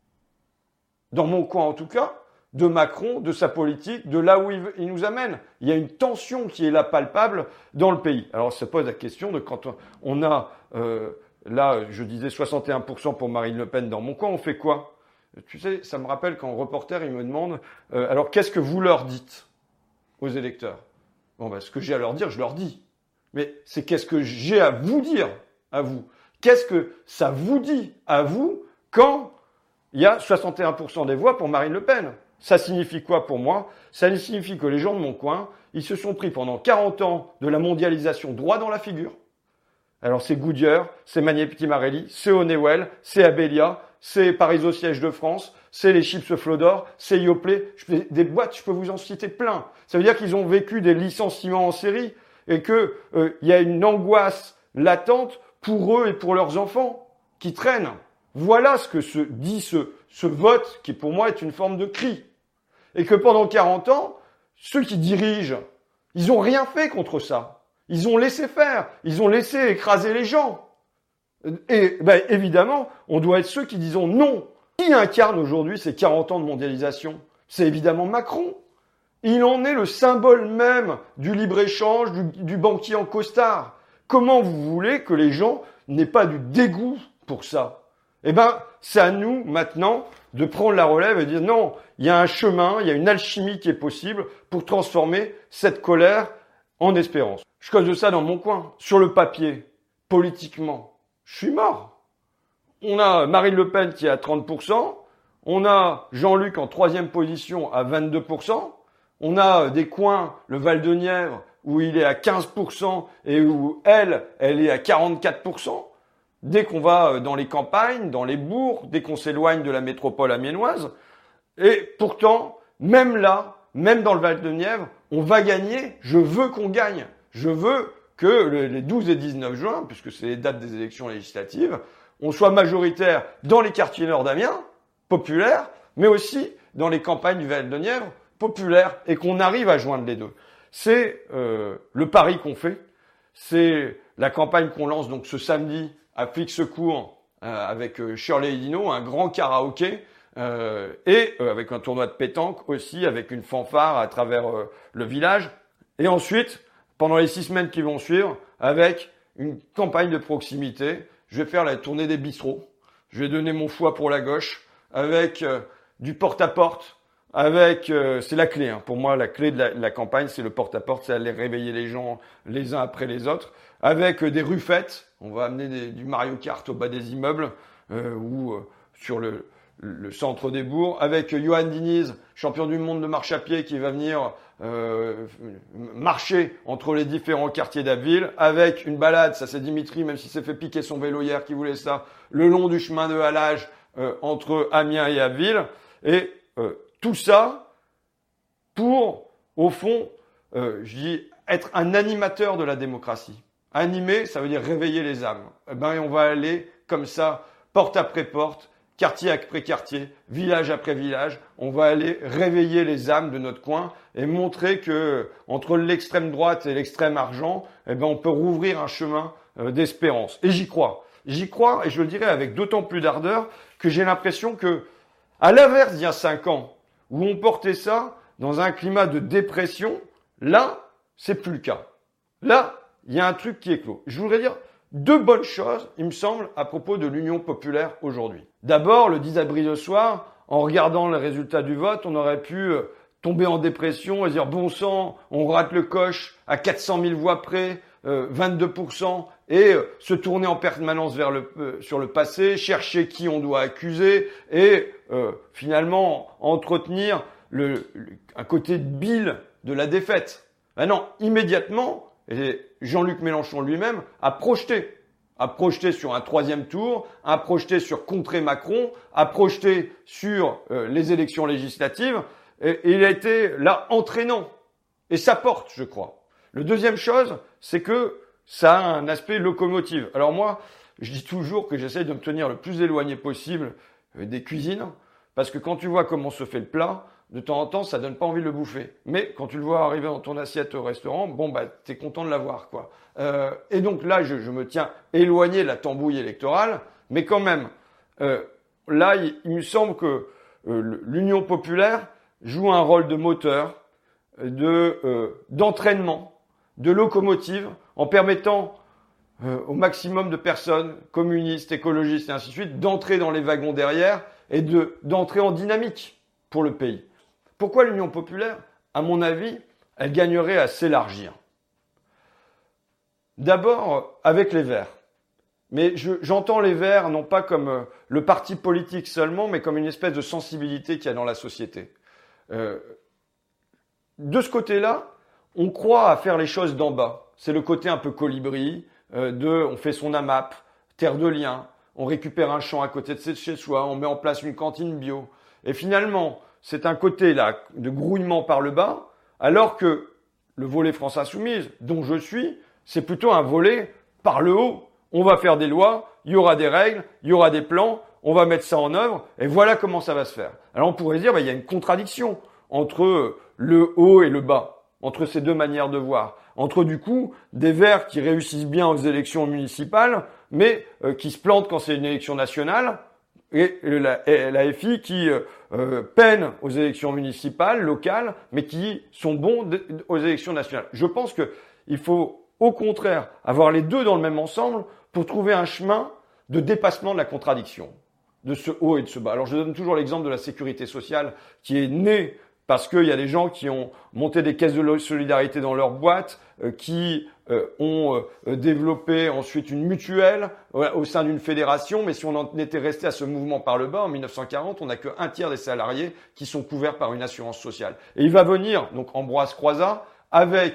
dans mon coin en tout cas, de Macron, de sa politique, de là où il, il nous amène. Il y a une tension qui est là palpable dans le pays. Alors ça pose la question de quand on a, euh, là je disais soixante et un pour cent pour Marine Le Pen dans mon coin, on fait quoi? Tu sais, ça me rappelle quand un reporter il me demande, euh, alors qu'est-ce que vous leur dites aux électeurs? Bon ben ce que j'ai à leur dire, je leur dis. Mais c'est qu'est-ce que j'ai à vous dire, à vous? Qu'est-ce que ça vous dit à vous quand il y a soixante et un pour cent des voix pour Marine Le Pen? Ça signifie quoi pour moi? Ça signifie que les gens de mon coin, ils se sont pris pendant quarante ans de la mondialisation droit dans la figure. Alors c'est Goodyear, c'est Magneti Marelli, c'est Honeywell, c'est Abelia, c'est Paris au siège de France, c'est les chips Flodor, c'est Yoplait. Je fais des boîtes, je peux vous en citer plein. Ça veut dire qu'ils ont vécu des licenciements en série et que euh, y a une angoisse latente pour eux et pour leurs enfants qui traînent. Voilà ce que se dit ce, ce vote qui pour moi est une forme de cri. Et que pendant quarante ans, ceux qui dirigent, ils ont rien fait contre ça. Ils ont laissé faire. Ils ont laissé écraser les gens. Et ben, évidemment, on doit être ceux qui disent non. Qui incarne aujourd'hui ces quarante ans de mondialisation? C'est évidemment Macron. Il en est le symbole même du libre-échange, du, du banquier en costard. Comment vous voulez que les gens n'aient pas du dégoût pour ça? Eh ben, c'est à nous, maintenant, de prendre la relève et de dire non, il y a un chemin, il y a une alchimie qui est possible pour transformer cette colère en espérance. Je cause de ça dans mon coin. Sur le papier, politiquement, je suis mort. On a Marine Le Pen qui est à trente pour cent, on a Jean-Luc en troisième position à vingt-deux pour cent, on a des coins, le Val de Nièvre, où il est à quinze pour cent et où elle, elle est à quarante-quatre pour cent. Dès qu'on va dans les campagnes, dans les bourgs, dès qu'on s'éloigne de la métropole amiénoise. Et pourtant, même là, même dans le Val-de-Nièvre, on va gagner. Je veux qu'on gagne. Je veux que les douze et dix-neuf juin, puisque c'est les dates des élections législatives, on soit majoritaire dans les quartiers nord d'Amiens, populaires, mais aussi dans les campagnes du Val-de-Nièvre, populaires, et qu'on arrive à joindre les deux. C'est euh, le pari qu'on fait. C'est la campagne qu'on lance donc ce samedi à Flix-Secours euh, avec euh, Shirley Dino, un grand karaoké, euh, et euh, avec un tournoi de pétanque aussi, avec une fanfare à travers euh, le village. Et ensuite, pendant les six semaines qui vont suivre, avec une campagne de proximité, je vais faire la tournée des bistrots. Je vais donner mon foie pour la gauche, avec euh, du porte-à-porte, avec... Euh, c'est la clé, hein. Pour moi, la clé de la, de la campagne, c'est le porte-à-porte, c'est aller réveiller les gens les uns après les autres, avec euh, des ruffettes. On va amener des, du Mario Kart au bas des immeubles, euh, ou euh, sur le, le centre des bourgs, avec euh, Johan Diniz, champion du monde de marche à pied, qui va venir euh, marcher entre les différents quartiers d'Abbeville, avec une balade, ça c'est Dimitri, même s'il s'est fait piquer son vélo hier, qui voulait ça, le long du chemin de halage euh, entre Amiens et Abbeville, et euh, tout ça pour, au fond, euh, je dis, être un animateur de la démocratie. Animer, ça veut dire réveiller les âmes. Eh ben, on va aller comme ça, porte après porte, quartier après quartier, village après village. On va aller réveiller les âmes de notre coin et montrer que entre l'extrême droite et l'extrême argent, eh ben, on peut rouvrir un chemin euh, d'espérance. Et j'y crois. J'y crois, et je le dirais avec d'autant plus d'ardeur que j'ai l'impression que, à l'inverse d'il y a cinq ans, où on portait ça dans un climat de dépression, là, c'est plus le cas. Là, il y a un truc qui est clos. Je voudrais dire deux bonnes choses, il me semble, à propos de l'Union populaire aujourd'hui. D'abord, le dix avril au soir, en regardant les résultats du vote, on aurait pu tomber en dépression et dire bon sang, on rate le coche à quatre cent mille voix près, euh, vingt-deux pour cent, et euh, se tourner en permanence vers le, euh, sur le passé, chercher qui on doit accuser et euh, finalement entretenir le, le, un côté de bile de la défaite. Ben non, immédiatement, et Jean-Luc Mélenchon lui-même a projeté, a projeté sur un troisième tour, a projeté sur contrer Macron, a projeté sur euh, les élections législatives, et, et il a été là entraînant. Et ça porte, je crois. Le deuxième chose, c'est que ça a un aspect locomotive. Alors moi, je dis toujours que j'essaye de me tenir le plus éloigné possible euh, des cuisines, parce que quand tu vois comment se fait le plat, de temps en temps, ça donne pas envie de le bouffer. Mais quand tu le vois arriver dans ton assiette au restaurant, bon, bah, t'es content de l'avoir, quoi. Euh, et donc là, je, je me tiens éloigné de la tambouille électorale, mais quand même, euh, là, il, il me semble que euh, l'Union populaire joue un rôle de moteur, de euh, d'entraînement, de locomotive, en permettant euh, au maximum de personnes, communistes, écologistes et ainsi de suite, d'entrer dans les wagons derrière et de d'entrer en dynamique pour le pays. Pourquoi l'Union populaire, à mon avis, elle gagnerait à s'élargir? D'abord, avec les Verts. Mais je, j'entends les Verts non pas comme euh, le parti politique seulement, mais comme une espèce de sensibilité qu'il y a dans la société. Euh, de ce côté-là, on croit à faire les choses d'en bas. C'est le côté un peu colibri, euh, de on fait son AMAP, terre de liens, on récupère un champ à côté de chez soi, on met en place une cantine bio. Et finalement, c'est un côté là de grouillement par le bas, alors que le volet France Insoumise, dont je suis, c'est plutôt un volet par le haut. On va faire des lois, il y aura des règles, il y aura des plans, on va mettre ça en œuvre, et voilà comment ça va se faire. Alors on pourrait dire, bah, il y a une contradiction entre le haut et le bas, entre ces deux manières de voir, entre du coup des Verts qui réussissent bien aux élections municipales, mais euh, qui se plantent quand c'est une élection nationale, et la, la F I qui euh, peine aux élections municipales, locales, mais qui sont bons de, aux élections nationales. Je pense que il faut au contraire avoir les deux dans le même ensemble pour trouver un chemin de dépassement de la contradiction, de ce haut et de ce bas. Alors je donne toujours l'exemple de la sécurité sociale qui est née parce qu'il y a des gens qui ont monté des caisses de solidarité dans leur boîte, euh, qui euh, ont euh, développé ensuite une mutuelle euh, au sein d'une fédération. Mais si on en était resté à ce mouvement par le bas, en mille neuf cent quarante, on n'a qu'un tiers des salariés qui sont couverts par une assurance sociale. Et il va venir, donc Ambroise Croizat, avec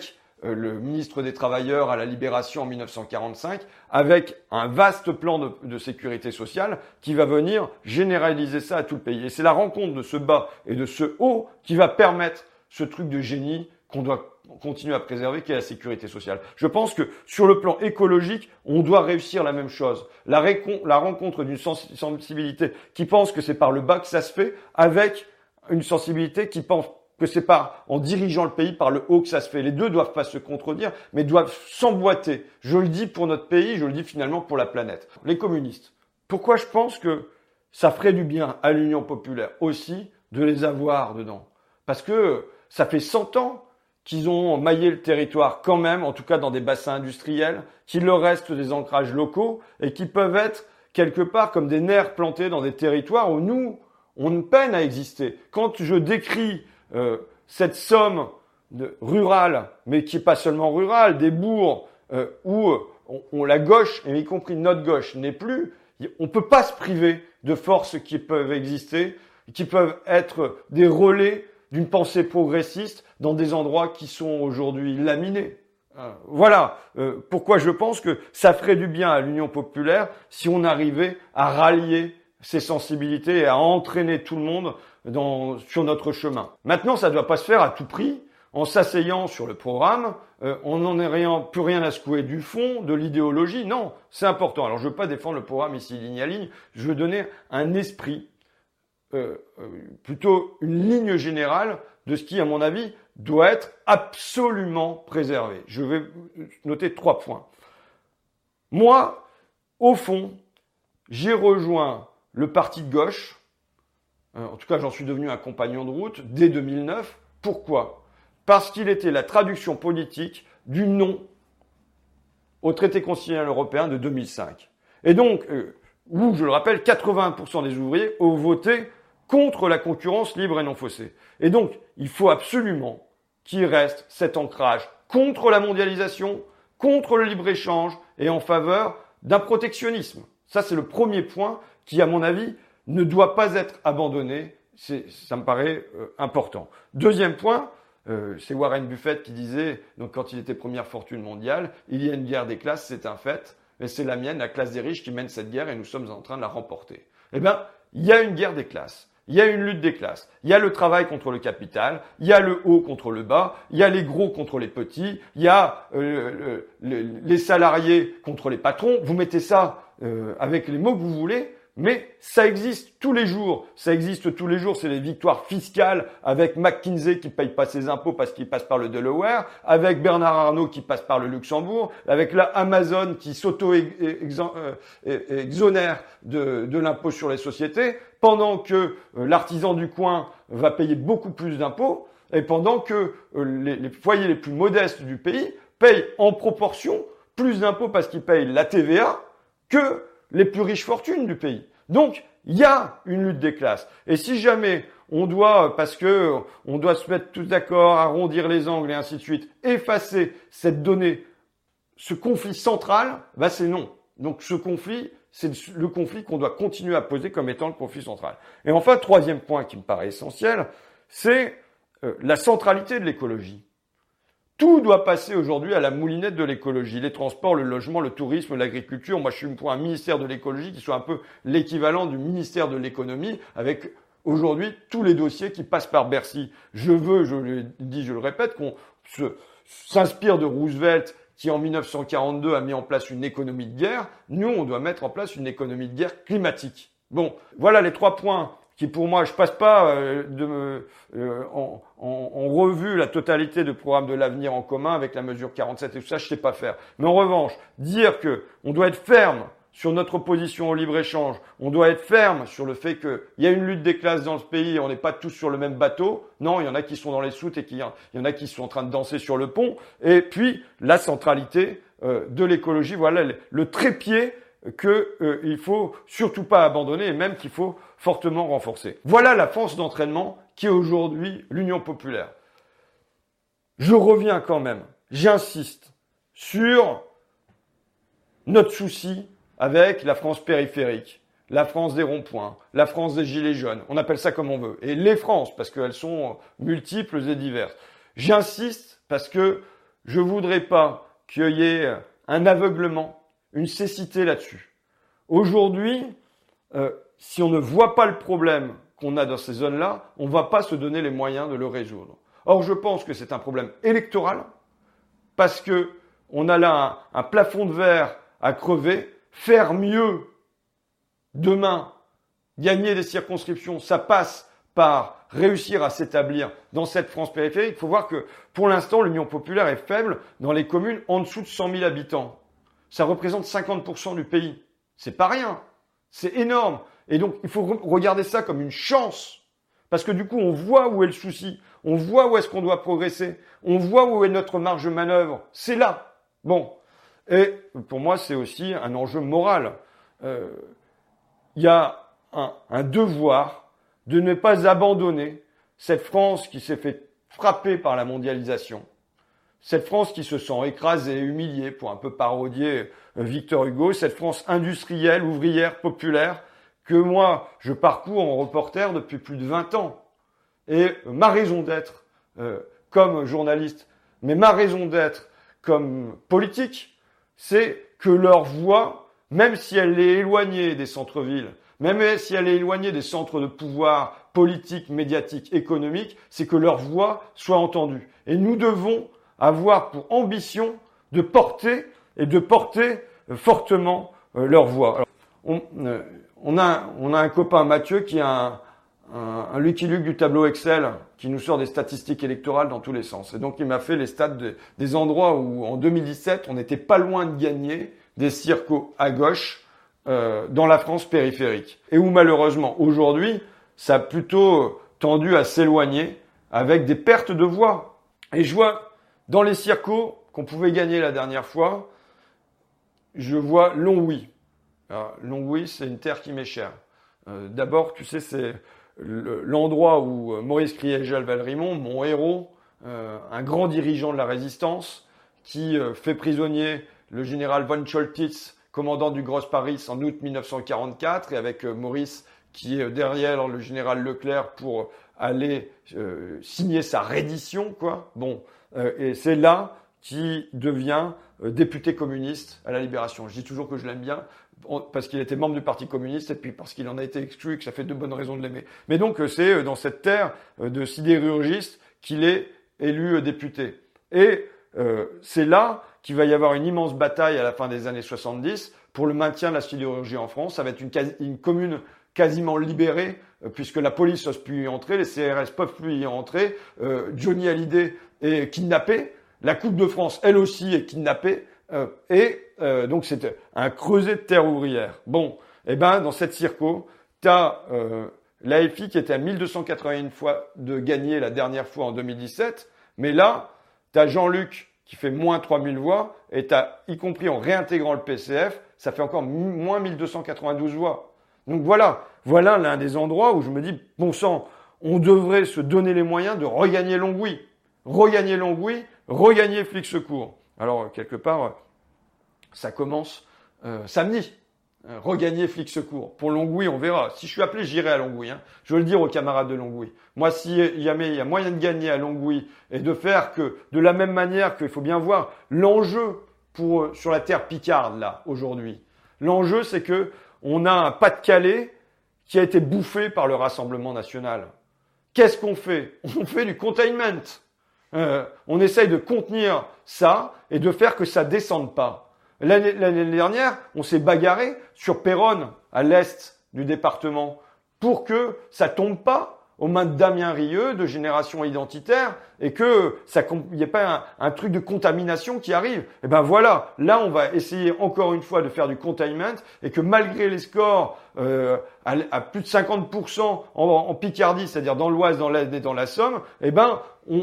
euh, le ministre des Travailleurs à la Libération en mille neuf cent quarante-cinq, avec un vaste plan de, de sécurité sociale qui va venir généraliser ça à tout le pays. Et c'est la rencontre de ce bas et de ce haut qui va permettre ce truc de génie qu'on doit continuer à préserver, qui est la sécurité sociale. Je pense que sur le plan écologique, on doit réussir la même chose. La, récon- la rencontre d'une sens- sensibilité qui pense que c'est par le bas que ça se fait, avec une sensibilité qui pense que c'est par, en dirigeant le pays par le haut que ça se fait. Les deux doivent pas se contredire, mais doivent s'emboîter. Je le dis pour notre pays, je le dis finalement pour la planète. Les communistes. Pourquoi je pense que ça ferait du bien à l'Union populaire aussi de les avoir dedans? Parce que ça fait cent ans qu'ils ont maillé le territoire quand même, en tout cas dans des bassins industriels, qu'il leur reste des ancrages locaux et qui peuvent être quelque part comme des nerfs plantés dans des territoires où nous, on peine à exister. Quand je décris euh, cette somme de, rurale, mais qui est pas seulement rurale, des bourgs euh, où on, on, la gauche, et y compris notre gauche, n'est plus, on peut pas se priver de forces qui peuvent exister, qui peuvent être des relais d'une pensée progressiste dans des endroits qui sont aujourd'hui laminés. Euh, voilà euh, pourquoi je pense que ça ferait du bien à l'Union populaire si on arrivait à rallier ces sensibilités et à entraîner tout le monde dans, sur notre chemin. Maintenant, ça ne doit pas se faire à tout prix, en s'asseyant sur le programme, euh, on n'en est rien, plus rien à secouer du fond, de l'idéologie. Non, c'est important. Alors, je ne veux pas défendre le programme ici ligne à ligne, je veux donner un esprit, Euh, euh, plutôt une ligne générale de ce qui, à mon avis, doit être absolument préservé. Je vais noter trois points. Moi, au fond, j'ai rejoint le parti de gauche, euh, en tout cas j'en suis devenu un compagnon de route, dès deux mille neuf. Pourquoi? Parce qu'il était la traduction politique du non au traité constitutionnel européen de deux mille cinq. Et donc, euh, où, je le rappelle, quatre-vingts pour cent des ouvriers ont voté contre la concurrence libre et non faussée. Et donc, il faut absolument qu'il reste cet ancrage contre la mondialisation, contre le libre-échange et en faveur d'un protectionnisme. Ça, c'est le premier point qui, à mon avis, ne doit pas être abandonné. C'est, ça me paraît euh, important. Deuxième point, euh, c'est Warren Buffett qui disait, donc quand il était première fortune mondiale, il y a une guerre des classes, c'est un fait, mais c'est la mienne, la classe des riches, qui mène cette guerre et nous sommes en train de la remporter. Eh bien, il y a une guerre des classes. Il y a une lutte des classes. Il y a le travail contre le capital. Il y a le haut contre le bas. Il y a les gros contre les petits. Il y a euh, le, le, les salariés contre les patrons. Vous mettez ça euh, avec les mots que vous voulez, mais ça existe tous les jours. Ça existe tous les jours. C'est les victoires fiscales avec McKinsey qui paye pas ses impôts parce qu'il passe par le Delaware, avec Bernard Arnault qui passe par le Luxembourg, avec la Amazon qui s'auto-exonère de, de l'impôt sur les sociétés, pendant que l'artisan du coin va payer beaucoup plus d'impôts, et pendant que les, les foyers les plus modestes du pays payent en proportion plus d'impôts parce qu'ils payent la T V A que les plus riches fortunes du pays. Donc, il y a une lutte des classes. Et si jamais on doit, parce que on doit se mettre tous d'accord, arrondir les angles et ainsi de suite, effacer cette donnée, ce conflit central, bah c'est non. Donc ce conflit, c'est le conflit qu'on doit continuer à poser comme étant le conflit central. Et enfin, troisième point qui me paraît essentiel, c'est euh, la centralité de l'écologie. Tout doit passer aujourd'hui à la moulinette de l'écologie. Les transports, le logement, le tourisme, l'agriculture. Moi, je suis pour un ministère de l'écologie qui soit un peu l'équivalent du ministère de l'économie, avec aujourd'hui tous les dossiers qui passent par Bercy. Je veux, je le dis, je le répète, qu'on se, s'inspire de Roosevelt, qui en mille neuf cent quarante-deux a mis en place une économie de guerre. Nous, on doit mettre en place une économie de guerre climatique. Bon, voilà les trois points qui, pour moi, je passe pas euh, de, euh, en, en, en revue la totalité du programme de l'avenir en commun avec la mesure quarante-sept et tout ça, je sais pas faire. Mais en revanche, dire que on doit être ferme sur notre position au libre-échange, on doit être ferme sur le fait qu'il y a une lutte des classes dans ce pays et on n'est pas tous sur le même bateau. Non, il y en a qui sont dans les soutes et qui, il y en a qui sont en train de danser sur le pont. Et puis, la centralité euh, de l'écologie, voilà le, le trépied que euh, il faut surtout pas abandonner et même qu'il faut fortement renforcer. Voilà la force d'entraînement qui est aujourd'hui l'Union populaire. Je reviens quand même, j'insiste sur notre souci avec la France périphérique, la France des ronds-points, la France des gilets jaunes, on appelle ça comme on veut, et les France, parce qu'elles sont multiples et diverses. J'insiste parce que je voudrais pas qu'il y ait un aveuglement, une cécité là-dessus. Aujourd'hui, euh, si on ne voit pas le problème qu'on a dans ces zones-là, on va pas se donner les moyens de le résoudre. Or, je pense que c'est un problème électoral, parce que on a là un, un plafond de verre à crever. Faire mieux demain, gagner des circonscriptions, ça passe par réussir à s'établir dans cette France périphérique. Il faut voir que pour l'instant, l'Union populaire est faible dans les communes en dessous de cent mille habitants. Ça représente cinquante pour cent du pays. C'est pas rien. C'est énorme. Et donc, il faut regarder ça comme une chance. Parce que du coup, on voit où est le souci. On voit où est-ce qu'on doit progresser. On voit où est notre marge de manœuvre. C'est là. Bon. Et pour moi, c'est aussi un enjeu moral. Euh, il y a un, un devoir de ne pas abandonner cette France qui s'est fait frapper par la mondialisation. Cette France qui se sent écrasée, humiliée, pour un peu parodier Victor Hugo. Cette France industrielle, ouvrière, populaire, que moi, je parcours en reporter depuis plus de vingt ans. Et ma raison d'être euh, comme journaliste, mais ma raison d'être comme politique, c'est que leur voix, même si elle est éloignée des centres-villes, même si elle est éloignée des centres de pouvoir politique, médiatique, économique, c'est que leur voix soit entendue. Et nous devons avoir pour ambition de porter et de porter euh, fortement euh, leur voix. Alors, on, euh, on, a, on a un copain, Mathieu, qui a un, un, un Lucky Luke du tableau Excel qui nous sort des statistiques électorales dans tous les sens. Et donc, il m'a fait les stats de, des endroits où, en deux mille dix-sept, on n'était pas loin de gagner des circos à gauche euh, dans la France périphérique. Et où, malheureusement, aujourd'hui, ça a plutôt tendu à s'éloigner avec des pertes de voix. Et je vois, dans les circos qu'on pouvait gagner la dernière fois, je vois Longwy. Alors, Longwy, c'est une terre qui m'est chère. Euh, d'abord, tu sais, c'est l'endroit où Maurice Kriegel-Valrimont, mon héros, euh, un grand dirigeant de la résistance, qui euh, fait prisonnier le général von Choltitz, commandant du Gross-Paris en août mille neuf cent quarante-quatre, et avec euh, Maurice qui est derrière le général Leclerc pour aller euh, signer sa reddition, quoi. Bon, euh, et c'est là qui devient euh, député communiste à la Libération. Je dis toujours que je l'aime bien, parce qu'il était membre du Parti communiste et puis parce qu'il en a été exclu et que ça fait de bonnes raisons de l'aimer. Mais donc c'est dans cette terre de sidérurgistes qu'il est élu député. Et euh, c'est là qu'il va y avoir une immense bataille à la fin des années soixante-dix pour le maintien de la sidérurgie en France. Ça va être une, quasi, une commune quasiment libérée, euh, puisque la police n'ose plus y entrer, les C R S peuvent plus y entrer, euh, Johnny Hallyday est kidnappé, la Coupe de France, elle aussi, est kidnappée, euh, et euh, donc c'est un creuset de terre ouvrière. Bon, et eh ben dans cette circo, t'as euh, l'A F I qui était à mille deux cent quatre-vingt-un fois de gagner la dernière fois en deux mille dix-sept, mais là, t'as Jean-Luc qui fait moins trois mille voix, et t'as, y compris en réintégrant le P C F, ça fait encore moins mille deux cent quatre-vingt-douze voix. Donc voilà, voilà l'un des endroits où je me dis, bon sang, on devrait se donner les moyens de regagner Longwy. Regagner Longwy, regagner Flic Secours. Alors, quelque part, ça commence euh, samedi. Euh, regagner Flic Secours. Pour Longwy, on verra. Si je suis appelé, j'irai à Longwy. Hein. Je veux le dire aux camarades de Longwy. Moi, si jamais il y a moyen de gagner à Longwy et de faire que, de la même manière qu'il faut bien voir l'enjeu pour sur la terre picarde, là, aujourd'hui. L'enjeu, c'est que on a un Pas-de-Calais qui a été bouffé par le Rassemblement national. Qu'est-ce qu'on fait? On fait du containment. Euh, on essaye de contenir ça et de faire que ça descende pas. L'année, l'année dernière, on s'est bagarré sur Péronne, à l'est du département, pour que ça tombe pas aux mains de Damien Rieu, de Génération Identitaire, et que ça, il n'y ait pas un, un truc de contamination qui arrive. Et ben voilà, là on va essayer encore une fois de faire du containment, et que malgré les scores euh, à, à plus de cinquante pour cent en, en Picardie, c'est-à-dire dans l'Oise, dans l'Aisne et dans la Somme, eh ben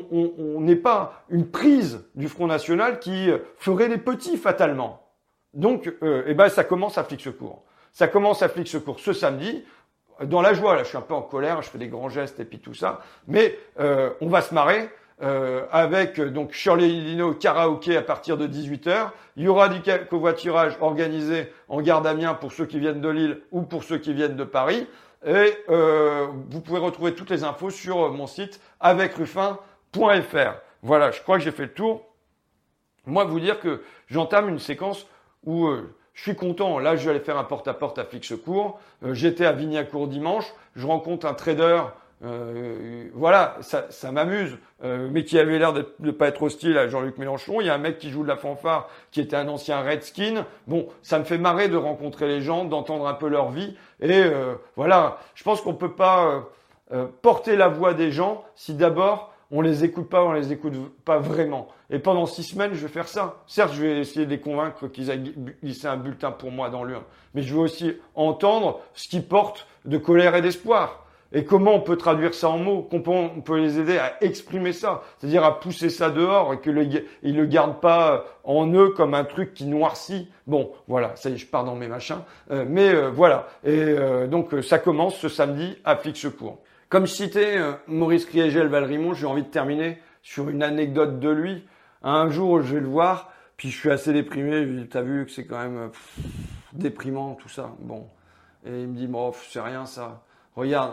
on n'est pas une prise du Front National qui ferait les petits fatalement. Donc, euh, eh ben ça commence à Flic Secours. Ça commence à Flic Secours ce samedi. Dans la joie, là, je suis un peu en colère, je fais des grands gestes et puis tout ça, mais euh, on va se marrer euh, avec donc Shirley Lino karaoké à partir de dix-huit heures. Il y aura du covoiturage organisé en gare d'Amiens pour ceux qui viennent de Lille ou pour ceux qui viennent de Paris. Et euh, vous pouvez retrouver toutes les infos sur mon site avec ruffin point f r. Voilà, je crois que j'ai fait le tour. Moi, vous dire que j'entame une séquence où euh, je suis content. Là, je vais aller faire un porte-à-porte à Flic-Secours. Euh, j'étais à Vignacourt dimanche. Je rencontre un trader. Euh, voilà, ça, ça m'amuse, euh, mais qui avait l'air de ne pas être hostile à Jean-Luc Mélenchon. Il y a un mec qui joue de la fanfare, qui était un ancien Redskin. Bon, ça me fait marrer de rencontrer les gens, d'entendre un peu leur vie. Et euh, voilà, je pense qu'on peut pas euh, euh, porter la voix des gens si d'abord on les écoute pas, on les écoute pas vraiment. Et pendant six semaines, je vais faire ça. Certes, je vais essayer de les convaincre qu'ils aient glissé un bulletin pour moi dans l'urne, mais je veux aussi entendre ce qu'ils portent de colère et d'espoir. Et comment on peut traduire ça en mots, qu'on peut, on peut les aider à exprimer ça, c'est-à-dire à pousser ça dehors et que le, ils le gardent pas en eux comme un truc qui noircit. Bon, voilà, ça y est, je pars dans mes machins. Euh, mais euh, voilà, et euh, donc ça commence ce samedi à Flic-Secours. Comme je citais euh, Maurice Kriégel-Valrimont, j'ai envie de terminer sur une anecdote de lui. Un jour, je vais le voir, puis je suis assez déprimé. Je lui dis, t'as vu que c'est quand même pff, déprimant tout ça. Bon, et il me dit, bon, c'est rien ça. Regarde.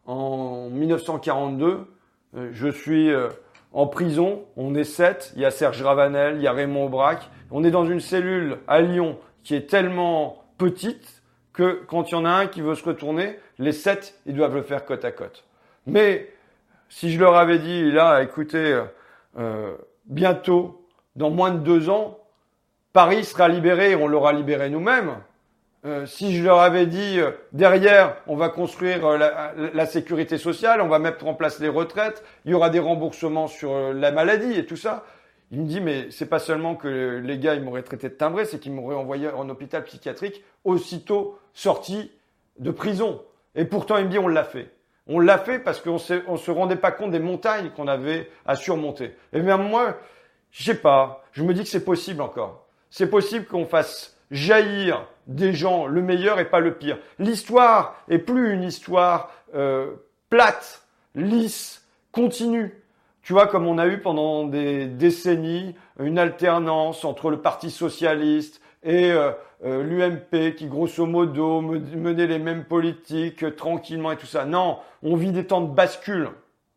En mille neuf cent quarante-deux, euh, je suis euh, en prison, on est sept, il y a Serge Ravanel, il y a Raymond Aubrac. On est dans une cellule à Lyon qui est tellement petite que quand il y en a un qui veut se retourner, les sept, ils doivent le faire côte à côte. Mais si je leur avais dit, là, écoutez, euh, bientôt, dans moins de deux ans, Paris sera libéré, on l'aura libéré nous-mêmes. Euh, si je leur avais dit, euh, derrière, on va construire euh, la, la sécurité sociale, on va mettre en place les retraites, il y aura des remboursements sur euh, la maladie et tout ça. Il me dit, mais c'est pas seulement que les gars, ils m'auraient traité de timbré, c'est qu'ils m'auraient envoyé en hôpital psychiatrique aussitôt sorti de prison. Et pourtant, il me dit, on l'a fait. On l'a fait parce qu'on on se rendait pas compte des montagnes qu'on avait à surmonter. Et bien moi, je sais pas, je me dis que c'est possible encore. C'est possible qu'on fasse jaillir des gens le meilleur et pas le pire. L'histoire est plus une histoire euh, plate, lisse, continue. Tu vois, comme on a eu pendant des décennies une alternance entre le Parti socialiste et euh, euh, l'U M P qui, grosso modo, menait les mêmes politiques euh, tranquillement et tout ça. Non, on vit des temps de bascule.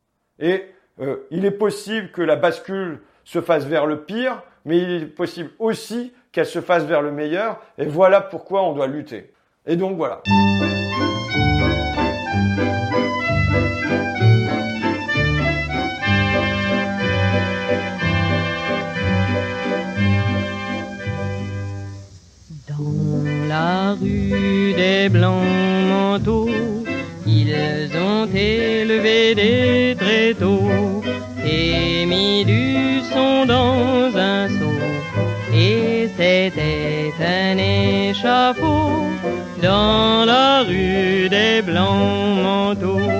Et euh, il est possible que la bascule se fasse vers le pire, mais il est possible aussi qu'elle se fasse vers le meilleur, et voilà pourquoi on doit lutter. Et donc voilà. Dans la rue des blancs manteaux, ils ont élevé des tréteaux et mis du son dans un seau. Et c'était un échafaud dans la rue des blancs manteaux.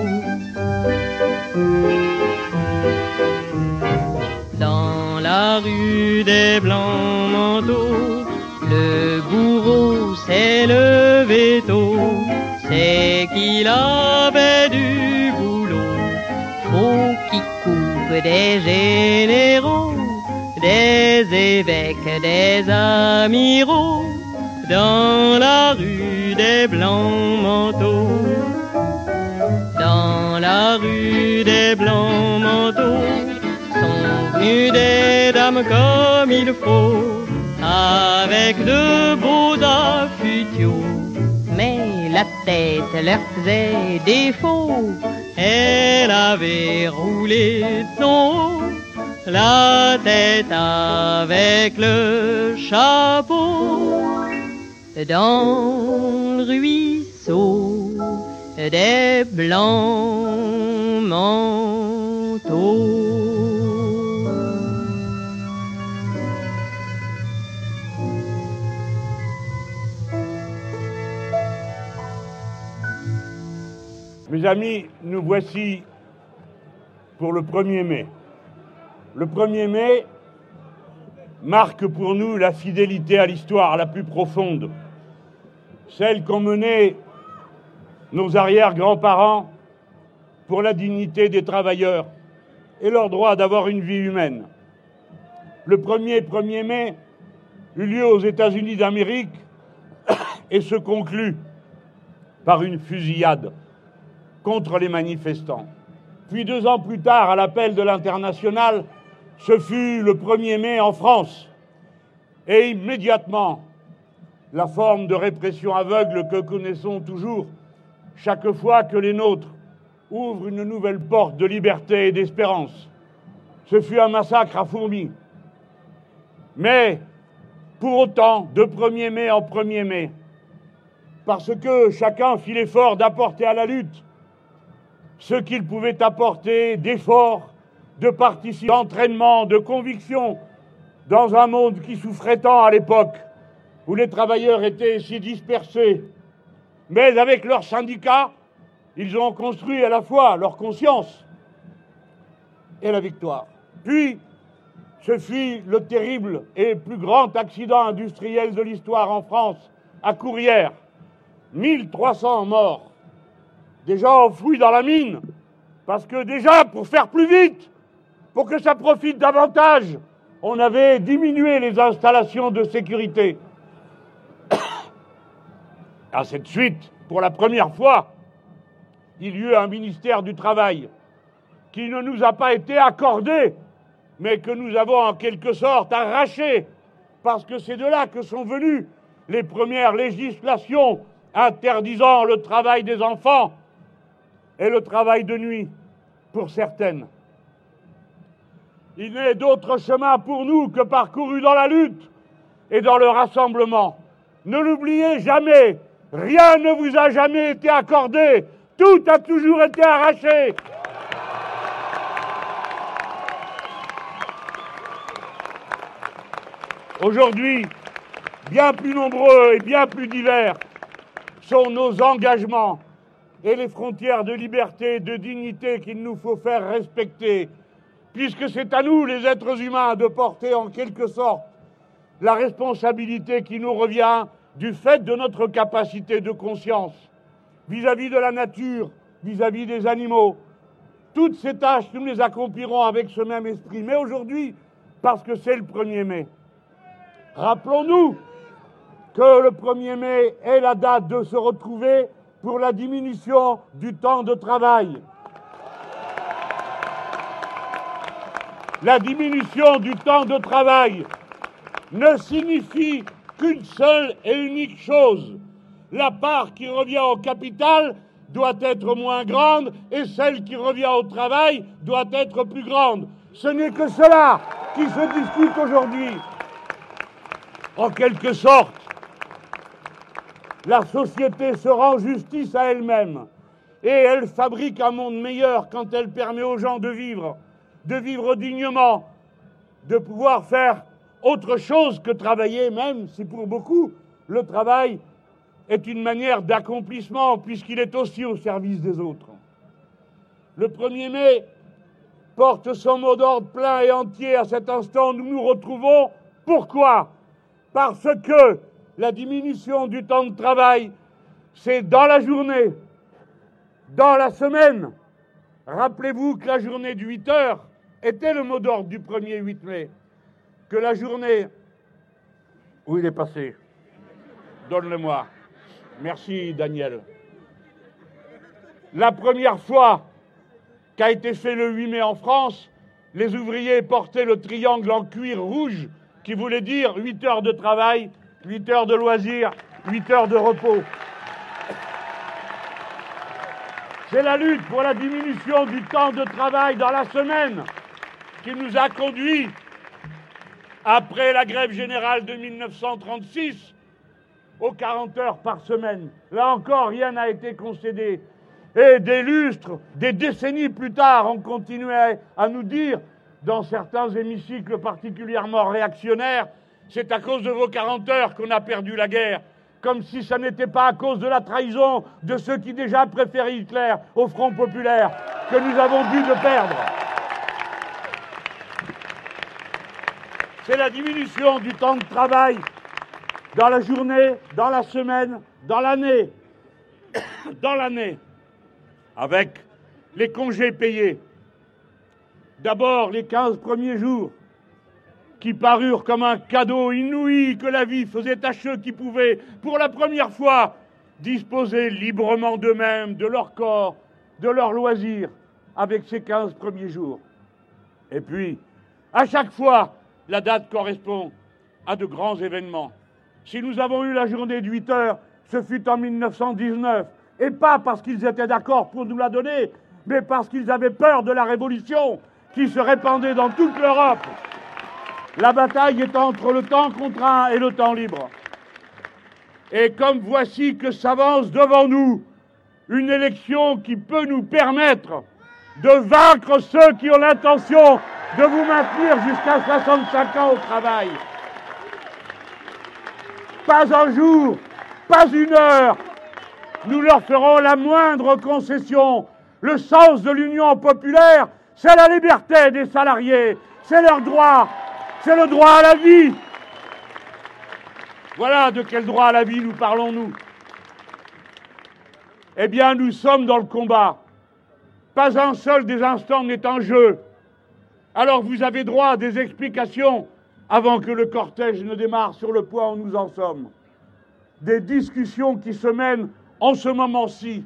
Dans la rue des blancs manteaux, le bourreau s'est levé tôt, c'est qu'il avait du boulot. Faut qu'il coupe des généraux, des évêques, des amiraux, dans la rue des blancs manteaux. Dans la rue des blancs manteaux, sont venues des dames comme il faut, avec de beaux affûtiaux. Mais la tête leur faisait défaut, elle avait roulé de son haut la tête avec le chapeau. Dans le ruisseau des blancs manteaux. Mes amis, nous voici pour le premier mai. Le premier mai marque pour nous la fidélité à l'histoire la plus profonde, celle qu'ont menée nos arrière-grands-parents pour la dignité des travailleurs et leur droit d'avoir une vie humaine. Le premier premier mai eut lieu aux États-Unis d'Amérique et se conclut par une fusillade contre les manifestants. Puis deux ans plus tard, à l'appel de l'Internationale, ce fut le premier mai en France, Et immédiatement, la forme de répression aveugle que connaissons toujours chaque fois que les nôtres ouvrent une nouvelle porte de liberté et d'espérance. Ce fut un massacre à fourmis. Mais, pour autant, de premier mai en premier mai, parce que chacun fit l'effort d'apporter à la lutte ce qu'il pouvait apporter d'effort, de participation, d'entraînement, de conviction, dans un monde qui souffrait tant à l'époque, où les travailleurs étaient si dispersés. Mais avec leurs syndicats, ils ont construit à la fois leur conscience et la victoire. Puis, ce fut le terrible et plus grand accident industriel de l'histoire en France, à Courrières. mille trois cents morts, déjà enfouis dans la mine, parce que déjà, pour faire plus vite, pour que ça profite davantage, on avait diminué les installations de sécurité. À cette suite, pour la première fois, il y eut un ministère du Travail qui ne nous a pas été accordé, mais que nous avons en quelque sorte arraché, parce que c'est de là que sont venues les premières législations interdisant le travail des enfants et le travail de nuit, pour certaines. Il n'est d'autre chemin pour nous que parcouru dans la lutte et dans le rassemblement. Ne l'oubliez jamais, rien ne vous a jamais été accordé, tout a toujours été arraché. Aujourd'hui, bien plus nombreux et bien plus divers sont nos engagements et les frontières de liberté et de dignité qu'il nous faut faire respecter, puisque c'est à nous, les êtres humains, de porter en quelque sorte la responsabilité qui nous revient du fait de notre capacité de conscience vis-à-vis de la nature, vis-à-vis des animaux. Toutes ces tâches, nous les accomplirons avec ce même esprit. Mais aujourd'hui, parce que c'est le premier mai, rappelons-nous que le premier mai est la date de se retrouver pour la diminution du temps de travail. La diminution du temps de travail ne signifie qu'une seule et unique chose. La part qui revient au capital doit être moins grande et celle qui revient au travail doit être plus grande. Ce n'est que cela qui se discute aujourd'hui. En quelque sorte, la société se rend justice à elle-même et elle fabrique un monde meilleur quand elle permet aux gens de vivre, de vivre dignement, de pouvoir faire autre chose que travailler, même si pour beaucoup, le travail est une manière d'accomplissement puisqu'il est aussi au service des autres. Le premier mai porte son mot d'ordre plein et entier à cet instant où nous nous retrouvons. Pourquoi ? Parce que la diminution du temps de travail, c'est dans la journée, dans la semaine. Rappelez-vous que la journée de huit heures était le mot d'ordre du premier huit mai. Que la journée... Où il est passé ? Donne-le-moi. Merci, Daniel. La première fois qu'a été fait le huit mai en France, les ouvriers portaient le triangle en cuir rouge qui voulait dire huit heures de travail, huit heures de loisirs, huit heures de repos. C'est la lutte pour la diminution du temps de travail dans la semaine qui nous a conduits, après la grève générale de mille neuf cent trente-six, aux quarante heures par semaine. Là encore, rien n'a été concédé. Et des lustres, des décennies plus tard, on continuait à nous dire, dans certains hémicycles particulièrement réactionnaires, c'est à cause de vos quarante heures qu'on a perdu la guerre. Comme si ça n'était pas à cause de la trahison de ceux qui déjà préféraient Hitler au Front populaire que nous avons dû le perdre. C'est la diminution du temps de travail dans la journée, dans la semaine, dans l'année. Dans l'année. Avec les congés payés. D'abord les quinze premiers jours qui parurent comme un cadeau inouï que la vie faisait à ceux qui pouvaient, pour la première fois, disposer librement d'eux-mêmes, de leur corps, de leurs loisirs, avec ces quinze premiers jours. Et puis, à chaque fois, la date correspond à de grands événements. Si nous avons eu la journée de huit heures, ce fut en mille neuf cent dix-neuf, et pas parce qu'ils étaient d'accord pour nous la donner, mais parce qu'ils avaient peur de la révolution qui se répandait dans toute l'Europe. La bataille est entre le temps contraint et le temps libre. Et comme voici que s'avance devant nous une élection qui peut nous permettre de vaincre ceux qui ont l'intention de vous maintenir jusqu'à soixante-cinq ans au travail. Pas un jour, pas une heure, nous leur ferons la moindre concession. Le sens de l'Union populaire, c'est la liberté des salariés, c'est leur droit, c'est le droit à la vie. Voilà de quel droit à la vie nous parlons-nous. Eh bien, nous sommes dans le combat. Pas un seul des instants n'est en jeu. Alors vous avez droit à des explications avant que le cortège ne démarre sur le point où nous en sommes. Des discussions qui se mènent en ce moment-ci.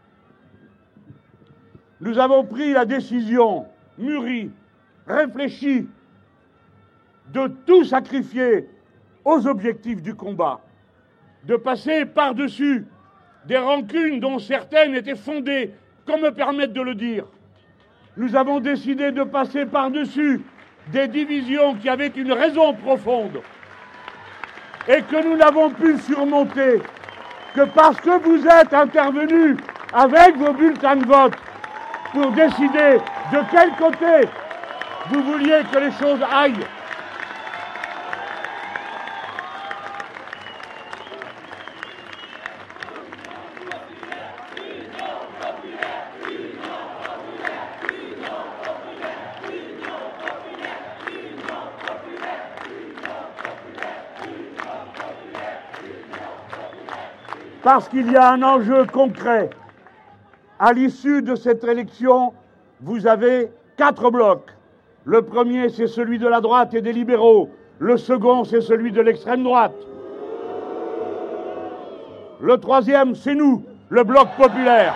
Nous avons pris la décision, mûrie, réfléchie, de tout sacrifier aux objectifs du combat, de passer par-dessus des rancunes dont certaines étaient fondées, qu'on me permette de le dire. Nous avons décidé de passer par-dessus des divisions qui avaient une raison profonde et que nous n'avons pu surmonter que parce que vous êtes intervenus avec vos bulletins de vote pour décider de quel côté vous vouliez que les choses aillent. Parce qu'il y a un enjeu concret. À l'issue de cette élection, vous avez quatre blocs. Le premier, c'est celui de la droite et des libéraux. Le second, c'est celui de l'extrême droite. Le troisième, c'est nous, le bloc populaire.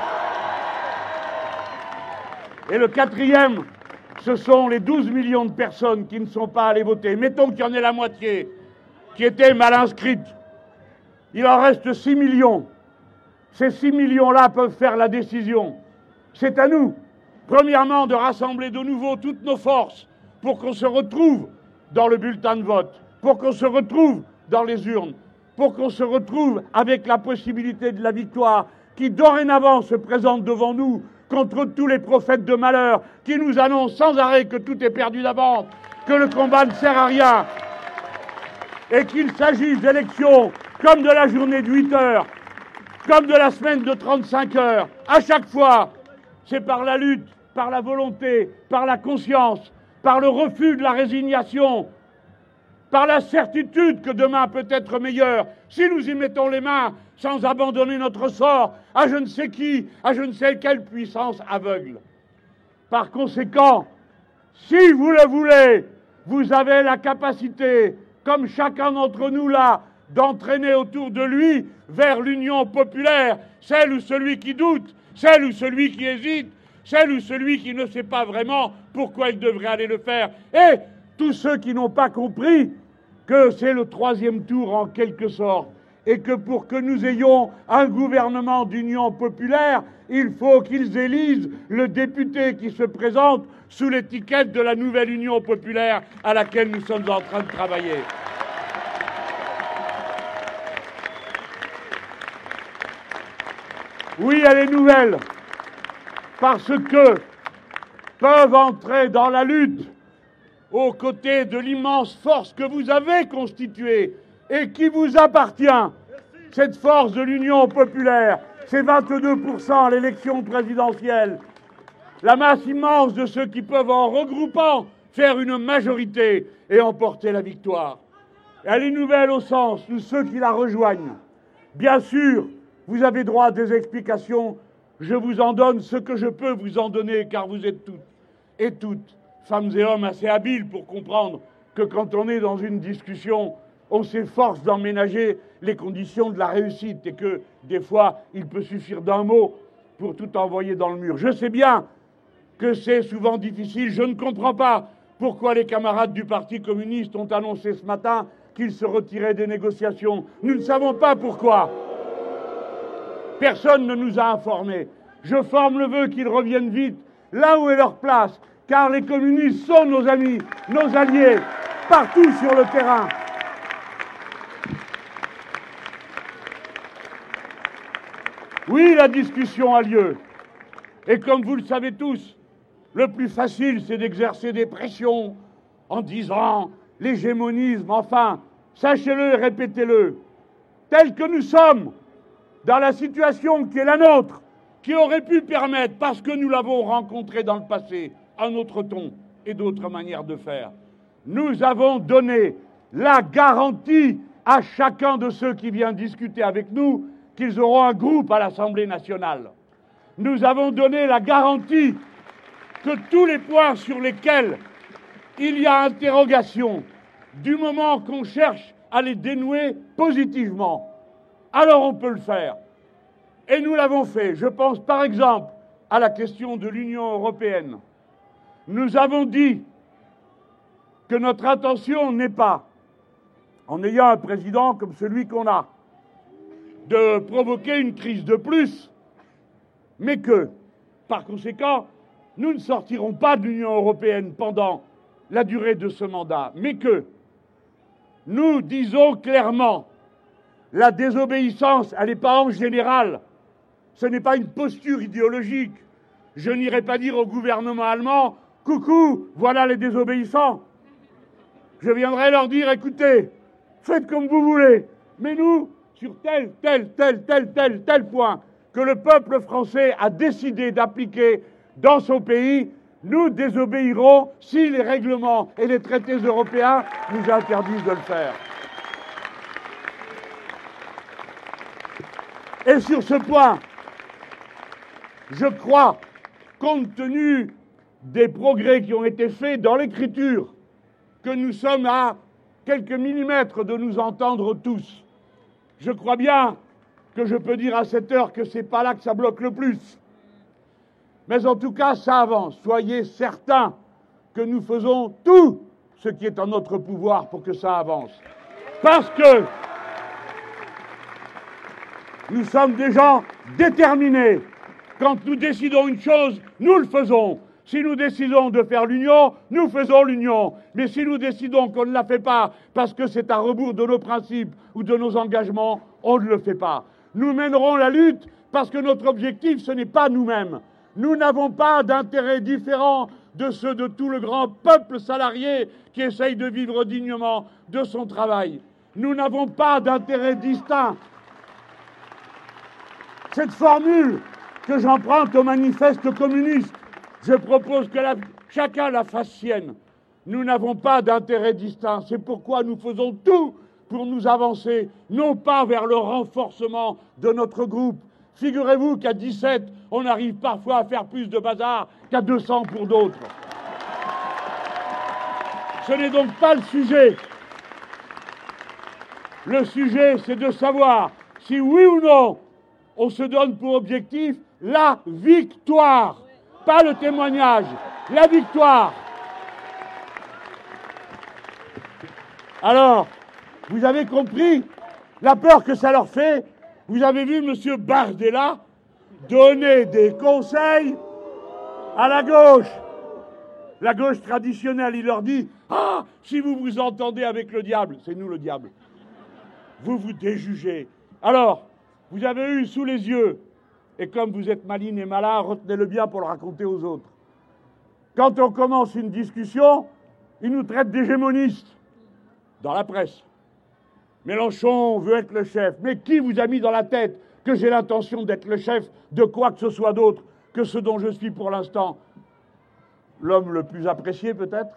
Et le quatrième, ce sont les douze millions de personnes qui ne sont pas allées voter. Mettons qu'il y en ait la moitié qui étaient mal inscrites. Il en reste six millions. Ces six millions-là peuvent faire la décision. C'est à nous, premièrement, de rassembler de nouveau toutes nos forces pour qu'on se retrouve dans le bulletin de vote, pour qu'on se retrouve dans les urnes, pour qu'on se retrouve avec la possibilité de la victoire qui dorénavant se présente devant nous contre tous les prophètes de malheur qui nous annoncent sans arrêt que tout est perdu d'avance, que le combat ne sert à rien, et qu'il s'agisse d'élections comme de la journée de huit heures, comme de la semaine de trente-cinq heures, à chaque fois, c'est par la lutte, par la volonté, par la conscience, par le refus de la résignation, par la certitude que demain peut être meilleur, si nous y mettons les mains sans abandonner notre sort à je ne sais qui, à je ne sais quelle puissance aveugle. Par conséquent, si vous le voulez, vous avez la capacité, comme chacun d'entre nous là, d'entraîner autour de lui vers l'union populaire, celle ou celui qui doute, celle ou celui qui hésite, celle ou celui qui ne sait pas vraiment pourquoi il devrait aller le faire. Et tous ceux qui n'ont pas compris que c'est le troisième tour en quelque sorte, et que pour que nous ayons un gouvernement d'union populaire, il faut qu'ils élisent le député qui se présente sous l'étiquette de la nouvelle union populaire à laquelle nous sommes en train de travailler. Oui, elle est nouvelle, parce que peuvent entrer dans la lutte aux côtés de l'immense force que vous avez constituée et qui vous appartient, cette force de l'Union populaire, c'est vingt-deux pour cent à l'élection présidentielle, la masse immense de ceux qui peuvent, en regroupant, faire une majorité et emporter la victoire. Elle est nouvelle au sens de ceux qui la rejoignent. Bien sûr, vous avez droit à des explications. Je vous en donne ce que je peux vous en donner, car vous êtes toutes et toutes, femmes et hommes assez habiles pour comprendre que quand on est dans une discussion, on s'efforce d'emménager les conditions de la réussite et que, des fois, il peut suffire d'un mot pour tout envoyer dans le mur. Je sais bien que c'est souvent difficile. Je ne comprends pas pourquoi les camarades du Parti communiste ont annoncé ce matin qu'il se retirait des négociations. Nous ne savons pas pourquoi. Personne ne nous a informés. Je forme le vœu qu'ils reviennent vite, là où est leur place, car les communistes sont nos amis, nos alliés, partout sur le terrain. Oui, la discussion a lieu. Et comme vous le savez tous, le plus facile, c'est d'exercer des pressions en disant l'hégémonisme, enfin, sachez-le et répétez-le, tel que nous sommes, dans la situation qui est la nôtre, qui aurait pu permettre, parce que nous l'avons rencontré dans le passé, un autre ton et d'autres manières de faire. Nous avons donné la garantie à chacun de ceux qui viennent discuter avec nous qu'ils auront un groupe à l'Assemblée nationale. Nous avons donné la garantie que tous les points sur lesquels il y a interrogation, du moment qu'on cherche à les dénouer positivement, alors on peut le faire. Et nous l'avons fait. Je pense par exemple à la question de l'Union européenne. Nous avons dit que notre intention n'est pas, en ayant un président comme celui qu'on a, de provoquer une crise de plus, mais que, par conséquent, nous ne sortirons pas de l'Union européenne pendant la durée de ce mandat, mais que nous disons clairement la désobéissance, elle n'est pas en général, ce n'est pas une posture idéologique. Je n'irai pas dire au gouvernement allemand « Coucou, voilà les désobéissants ». Je viendrai leur dire « Écoutez, faites comme vous voulez, mais nous, sur tel, tel, tel, tel, tel, tel point que le peuple français a décidé d'appliquer dans son pays, nous désobéirons si les règlements et les traités européens nous interdisent de le faire. » Et sur ce point, je crois, compte tenu des progrès qui ont été faits dans l'écriture, que nous sommes à quelques millimètres de nous entendre tous. Je crois bien que je peux dire à cette heure que c'est pas là que ça bloque le plus. Mais en tout cas, ça avance. Soyez certains que nous faisons tout ce qui est en notre pouvoir pour que ça avance. Parce que nous sommes des gens déterminés. Quand nous décidons une chose, nous le faisons. Si nous décidons de faire l'union, nous faisons l'union. Mais si nous décidons qu'on ne la fait pas parce que c'est à rebours de nos principes ou de nos engagements, on ne le fait pas. Nous mènerons la lutte parce que notre objectif, ce n'est pas nous-mêmes. Nous n'avons pas d'intérêts différents de ceux de tout le grand peuple salarié qui essaye de vivre dignement de son travail. Nous n'avons pas d'intérêts distincts. Cette formule que j'emprunte au manifeste communiste, je propose que la, chacun la fasse sienne. Nous n'avons pas d'intérêt distinct. C'est pourquoi nous faisons tout pour nous avancer, non pas vers le renforcement de notre groupe. Figurez-vous qu'à dix-sept, on arrive parfois à faire plus de bazar qu'à deux cents pour d'autres. Ce n'est donc pas le sujet. Le sujet, c'est de savoir si oui ou non, on se donne pour objectif la victoire. Pas le témoignage, la victoire. Alors, vous avez compris la peur que ça leur fait. Vous avez vu M. Bardella donner des conseils à la gauche. La gauche traditionnelle, il leur dit « Ah, si vous vous entendez avec le diable, c'est nous le diable. Vous vous déjugez. » Alors, vous avez eu sous les yeux, et comme vous êtes maligne et malin, retenez-le bien pour le raconter aux autres. Quand on commence une discussion, ils nous traitent d'hégémonistes dans la presse. Mélenchon veut être le chef. Mais qui vous a mis dans la tête que j'ai l'intention d'être le chef de quoi que ce soit d'autre que ce dont je suis pour l'instant? L'homme le plus apprécié, peut-être?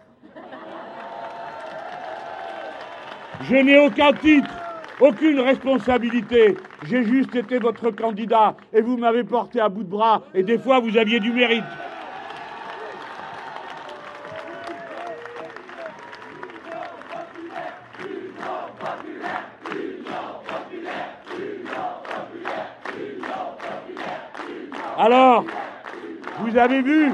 Je n'ai aucun titre, aucune responsabilité. J'ai juste été votre candidat et vous m'avez porté à bout de bras et des fois vous aviez du mérite. Alors, vous avez vu,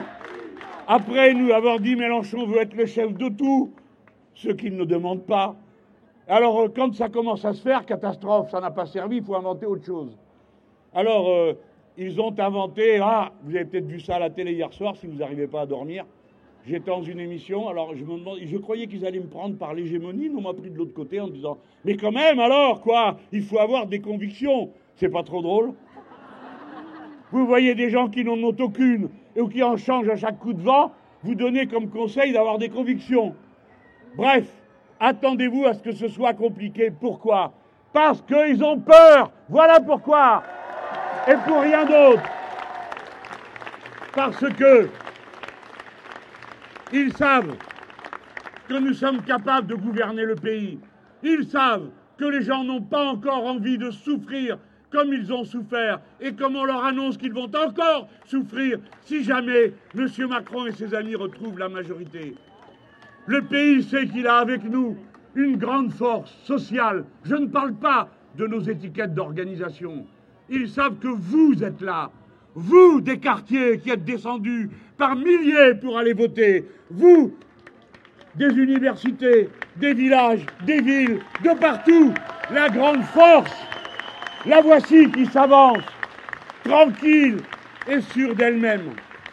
après nous avoir dit Mélenchon veut être le chef de tout, ce qu'il ne demande pas, Alors, euh, quand ça commence à se faire, catastrophe, ça n'a pas servi, il faut inventer autre chose. Alors, euh, ils ont inventé, ah, vous avez peut-être vu ça à la télé hier soir, si vous n'arrivez pas à dormir. J'étais dans une émission, alors je me demande, je croyais qu'ils allaient me prendre par l'hégémonie, mais on m'a pris de l'autre côté en me disant, mais quand même, alors, quoi, il faut avoir des convictions. C'est pas trop drôle? Vous voyez des gens qui n'en ont aucune, ou qui en changent à chaque coup de vent, vous donnez comme conseil d'avoir des convictions. Bref, attendez-vous à ce que ce soit compliqué. Pourquoi? Parce qu'ils ont peur. Voilà pourquoi. Et pour rien d'autre. Parce que ils savent que nous sommes capables de gouverner le pays. Ils savent que les gens n'ont pas encore envie de souffrir comme ils ont souffert et comme on leur annonce qu'ils vont encore souffrir si jamais M. Macron et ses amis retrouvent la majorité. Le pays sait qu'il a avec nous une grande force sociale. Je ne parle pas de nos étiquettes d'organisation. Ils savent que vous êtes là. Vous, des quartiers qui êtes descendus par milliers pour aller voter. Vous, des universités, des villages, des villes, de partout. La grande force, la voici qui s'avance, tranquille et sûre d'elle-même.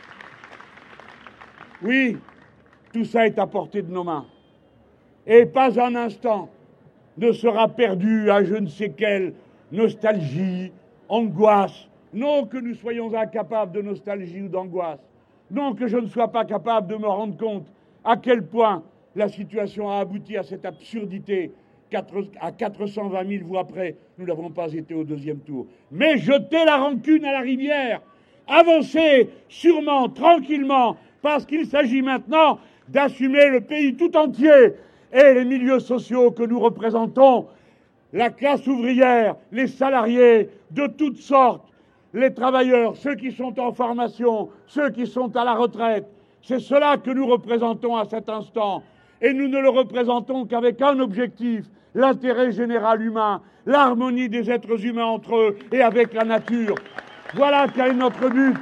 Oui, tout ça est à portée de nos mains. Et pas un instant ne sera perdu à je ne sais quelle nostalgie, angoisse. Non que nous soyons incapables de nostalgie ou d'angoisse. Non que je ne sois pas capable de me rendre compte à quel point la situation a abouti à cette absurdité. À quatre cent vingt mille voix près, nous n'avons pas été au deuxième tour. Mais jeter la rancune à la rivière, avancer sûrement, tranquillement, parce qu'il s'agit maintenant d'assumer le pays tout entier et les milieux sociaux que nous représentons, la classe ouvrière, les salariés de toutes sortes, les travailleurs, ceux qui sont en formation, ceux qui sont à la retraite. C'est cela que nous représentons à cet instant. Et nous ne le représentons qu'avec un objectif, l'intérêt général humain, l'harmonie des êtres humains entre eux et avec la nature. Voilà quel est notre but.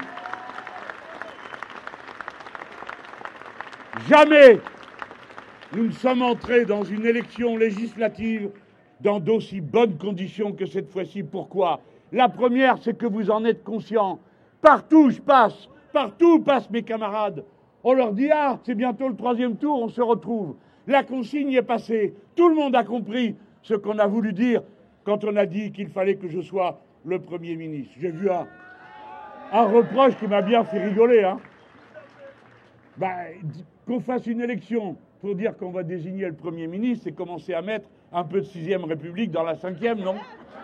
Jamais nous ne sommes entrés dans une élection législative dans d'aussi bonnes conditions que cette fois-ci. Pourquoi? La première, c'est que vous en êtes conscients. Partout où je passe, partout où passent mes camarades, on leur dit « Ah, c'est bientôt le troisième tour, on se retrouve ». La consigne est passée. Tout le monde a compris ce qu'on a voulu dire quand on a dit qu'il fallait que je sois le Premier ministre. J'ai vu un, un reproche qui m'a bien fait rigoler. Hein. Ben, qu'on fasse une élection pour dire qu'on va désigner le Premier ministre, c'est commencer à mettre un peu de sixième République dans la cinquième, non?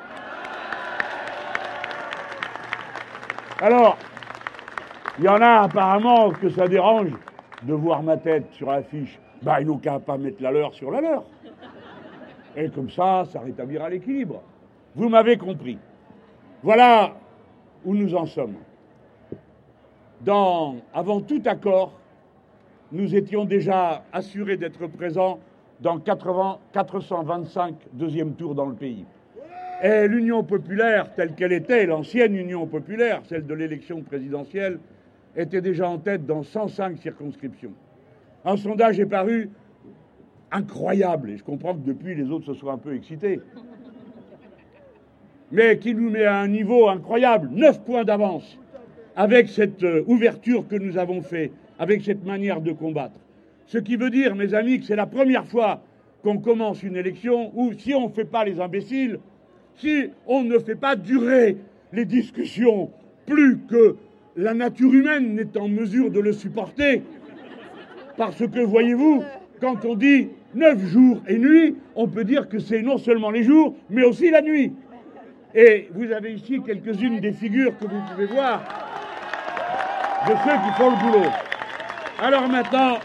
Alors, il y en a apparemment que ça dérange de voir ma tête sur l'affiche. Ben, ils n'ont qu'à pas mettre la leur sur la leur. Et comme ça, ça rétablira l'équilibre. Vous m'avez compris. Voilà où nous en sommes. Dans, avant tout accord, nous étions déjà assurés d'être présents dans quatre cent vingt-cinq deuxième tours dans le pays. Et l'Union populaire, telle qu'elle était, l'ancienne Union populaire, celle de l'élection présidentielle, était déjà en tête dans cent cinq circonscriptions. Un sondage est paru incroyable, et je comprends que depuis les autres se soient un peu excités, mais qui nous met à un niveau incroyable, neuf points d'avance, avec cette ouverture que nous avons faite, avec cette manière de combattre. Ce qui veut dire, mes amis, que c'est la première fois qu'on commence une élection où, si on ne fait pas les imbéciles, si on ne fait pas durer les discussions plus que la nature humaine n'est en mesure de le supporter, parce que, voyez-vous, quand on dit neuf jours et nuit, on peut dire que c'est non seulement les jours, mais aussi la nuit. Et vous avez ici quelques-unes des figures que vous pouvez voir de ceux qui font le boulot. Alors maintenant,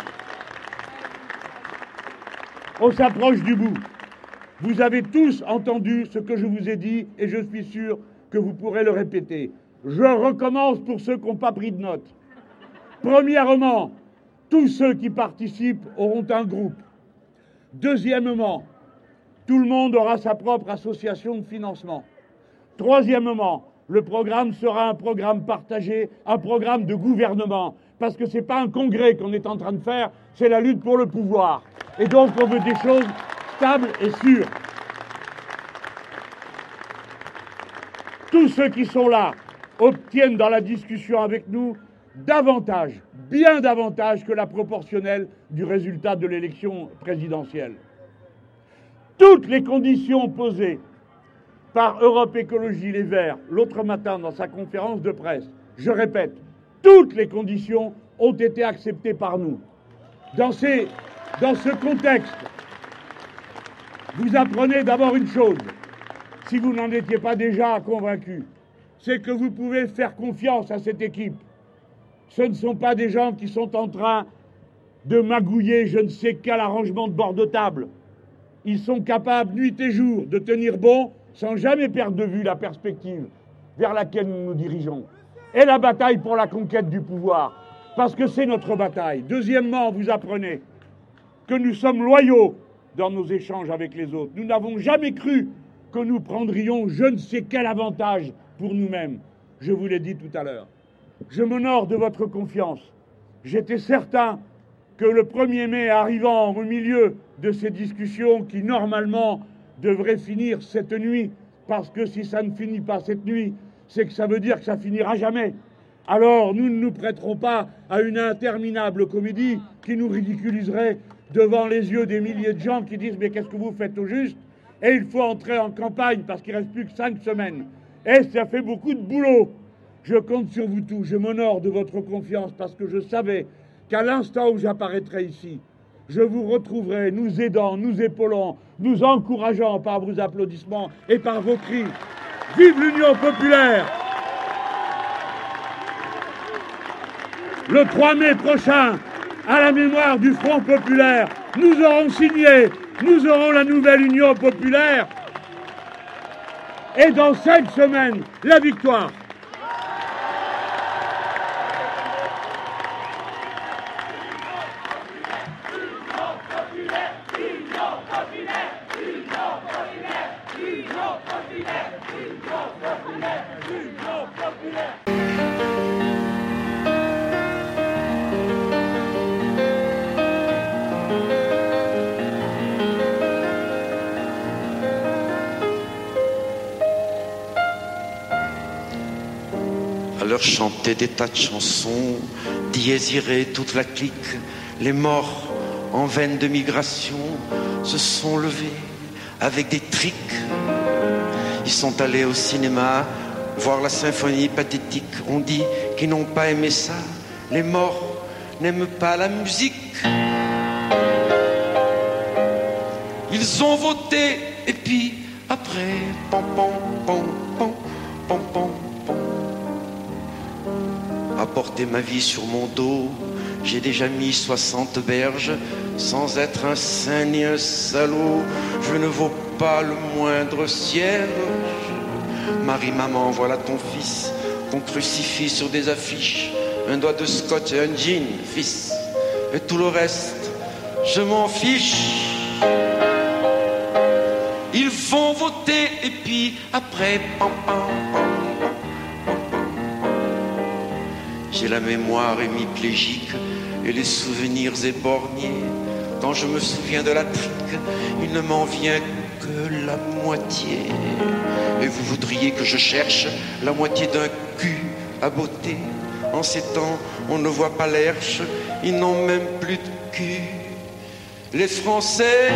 on s'approche du bout. Vous avez tous entendu ce que je vous ai dit et je suis sûr que vous pourrez le répéter. Je recommence pour ceux qui n'ont pas pris de notes. Premièrement, tous ceux qui participent auront un groupe. Deuxièmement, tout le monde aura sa propre association de financement. Troisièmement, le programme sera un programme partagé, un programme de gouvernement, parce que ce n'est pas un congrès qu'on est en train de faire, c'est la lutte pour le pouvoir. Et donc on veut des choses stable et sûr. Tous ceux qui sont là obtiennent dans la discussion avec nous davantage, bien davantage que la proportionnelle du résultat de l'élection présidentielle. Toutes les conditions posées par Europe Écologie Les Verts l'autre matin dans sa conférence de presse, je répète, toutes les conditions ont été acceptées par nous. Dans, ces, dans ce contexte, vous apprenez d'abord une chose, si vous n'en étiez pas déjà convaincu, c'est que vous pouvez faire confiance à cette équipe. Ce ne sont pas des gens qui sont en train de magouiller je ne sais quel arrangement de bord de table. Ils sont capables, nuit et jour, de tenir bon sans jamais perdre de vue la perspective vers laquelle nous nous dirigeons. Et la bataille pour la conquête du pouvoir, parce que c'est notre bataille. Deuxièmement, vous apprenez que nous sommes loyaux dans nos échanges avec les autres. Nous n'avons jamais cru que nous prendrions je ne sais quel avantage pour nous-mêmes. Je vous l'ai dit tout à l'heure. Je m'honore de votre confiance. J'étais certain que le premier mai, arrivant au milieu de ces discussions qui, normalement, devraient finir cette nuit, parce que si ça ne finit pas cette nuit, c'est que ça veut dire que ça finira jamais. Alors, nous ne nous prêterons pas à une interminable comédie qui nous ridiculiserait devant les yeux des milliers de gens qui disent « Mais qu'est-ce que vous faites au juste ?» Et il faut entrer en campagne parce qu'il ne reste plus que cinq semaines. Et ça fait beaucoup de boulot. Je compte sur vous tous. Je m'honore de votre confiance parce que je savais qu'à l'instant où j'apparaîtrai ici, je vous retrouverai nous aidant, nous épaulant, nous encourageant par vos applaudissements et par vos cris. Vive l'Union populaire! Le trois mai prochain, à la mémoire du Front populaire, nous aurons signé, nous aurons la nouvelle Union populaire. Et dans cinq semaines, la victoire. Alors chanter des tas de chansons, dièse iré toute la clique, les morts en veine de migration se sont levés avec des triques. Ils sont allés au cinéma voir la symphonie pathétique. On dit qu'ils n'ont pas aimé ça. Les morts n'aiment pas la musique. Ils ont voté et puis après, pom pom pom pom pom pom pom. Apporter ma vie sur mon dos, j'ai déjà mis soixante berges, sans être un saint ni un salaud. Je ne vaux pas le moindre cierge. Marie, maman, voilà ton fils qu'on crucifie sur des affiches. Un doigt de scotch et un jean, fils. Et tout le reste, je m'en fiche. Ils vont voter et puis après, pam, pam, pam. J'ai la mémoire hémiplégique et les souvenirs éborgnés. Quand je me souviens de la trique, il ne m'en vient que la moitié. Et vous voudriez que je cherche la moitié d'un cul à beauté. En ces temps, on ne voit pas l'herche, ils n'ont même plus de cul. Les Français,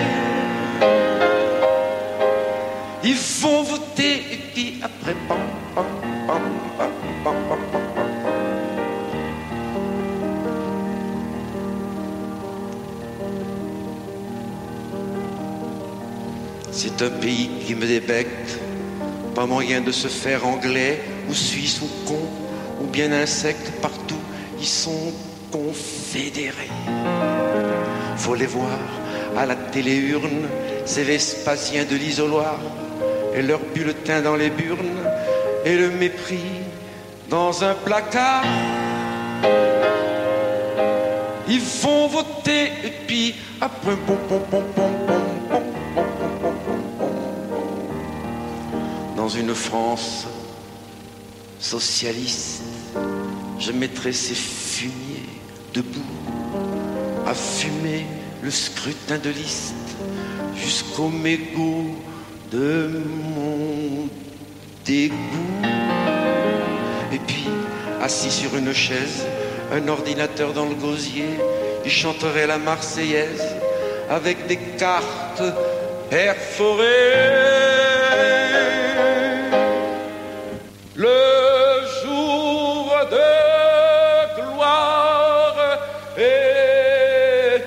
ils vont voter et puis après, pam, pam, pam, pam, pam, pam, pam. C'est un pays qui me débecte, pas moyen de se faire anglais ou suisse ou con ou bien insecte, partout ils sont confédérés. Faut les voir à la téléurne, ces Vespasiens de l'isoloir et leurs bulletins dans les burnes et le mépris dans un placard. Ils vont voter et puis après pom pom pom pom pom. Dans une France socialiste, je mettrai ces fumiers debout à fumer le scrutin de liste jusqu'au mégot de mon dégoût. Et puis, assis sur une chaise, un ordinateur dans le gosier, il chanterait la Marseillaise avec des cartes perforées. Le jour de gloire est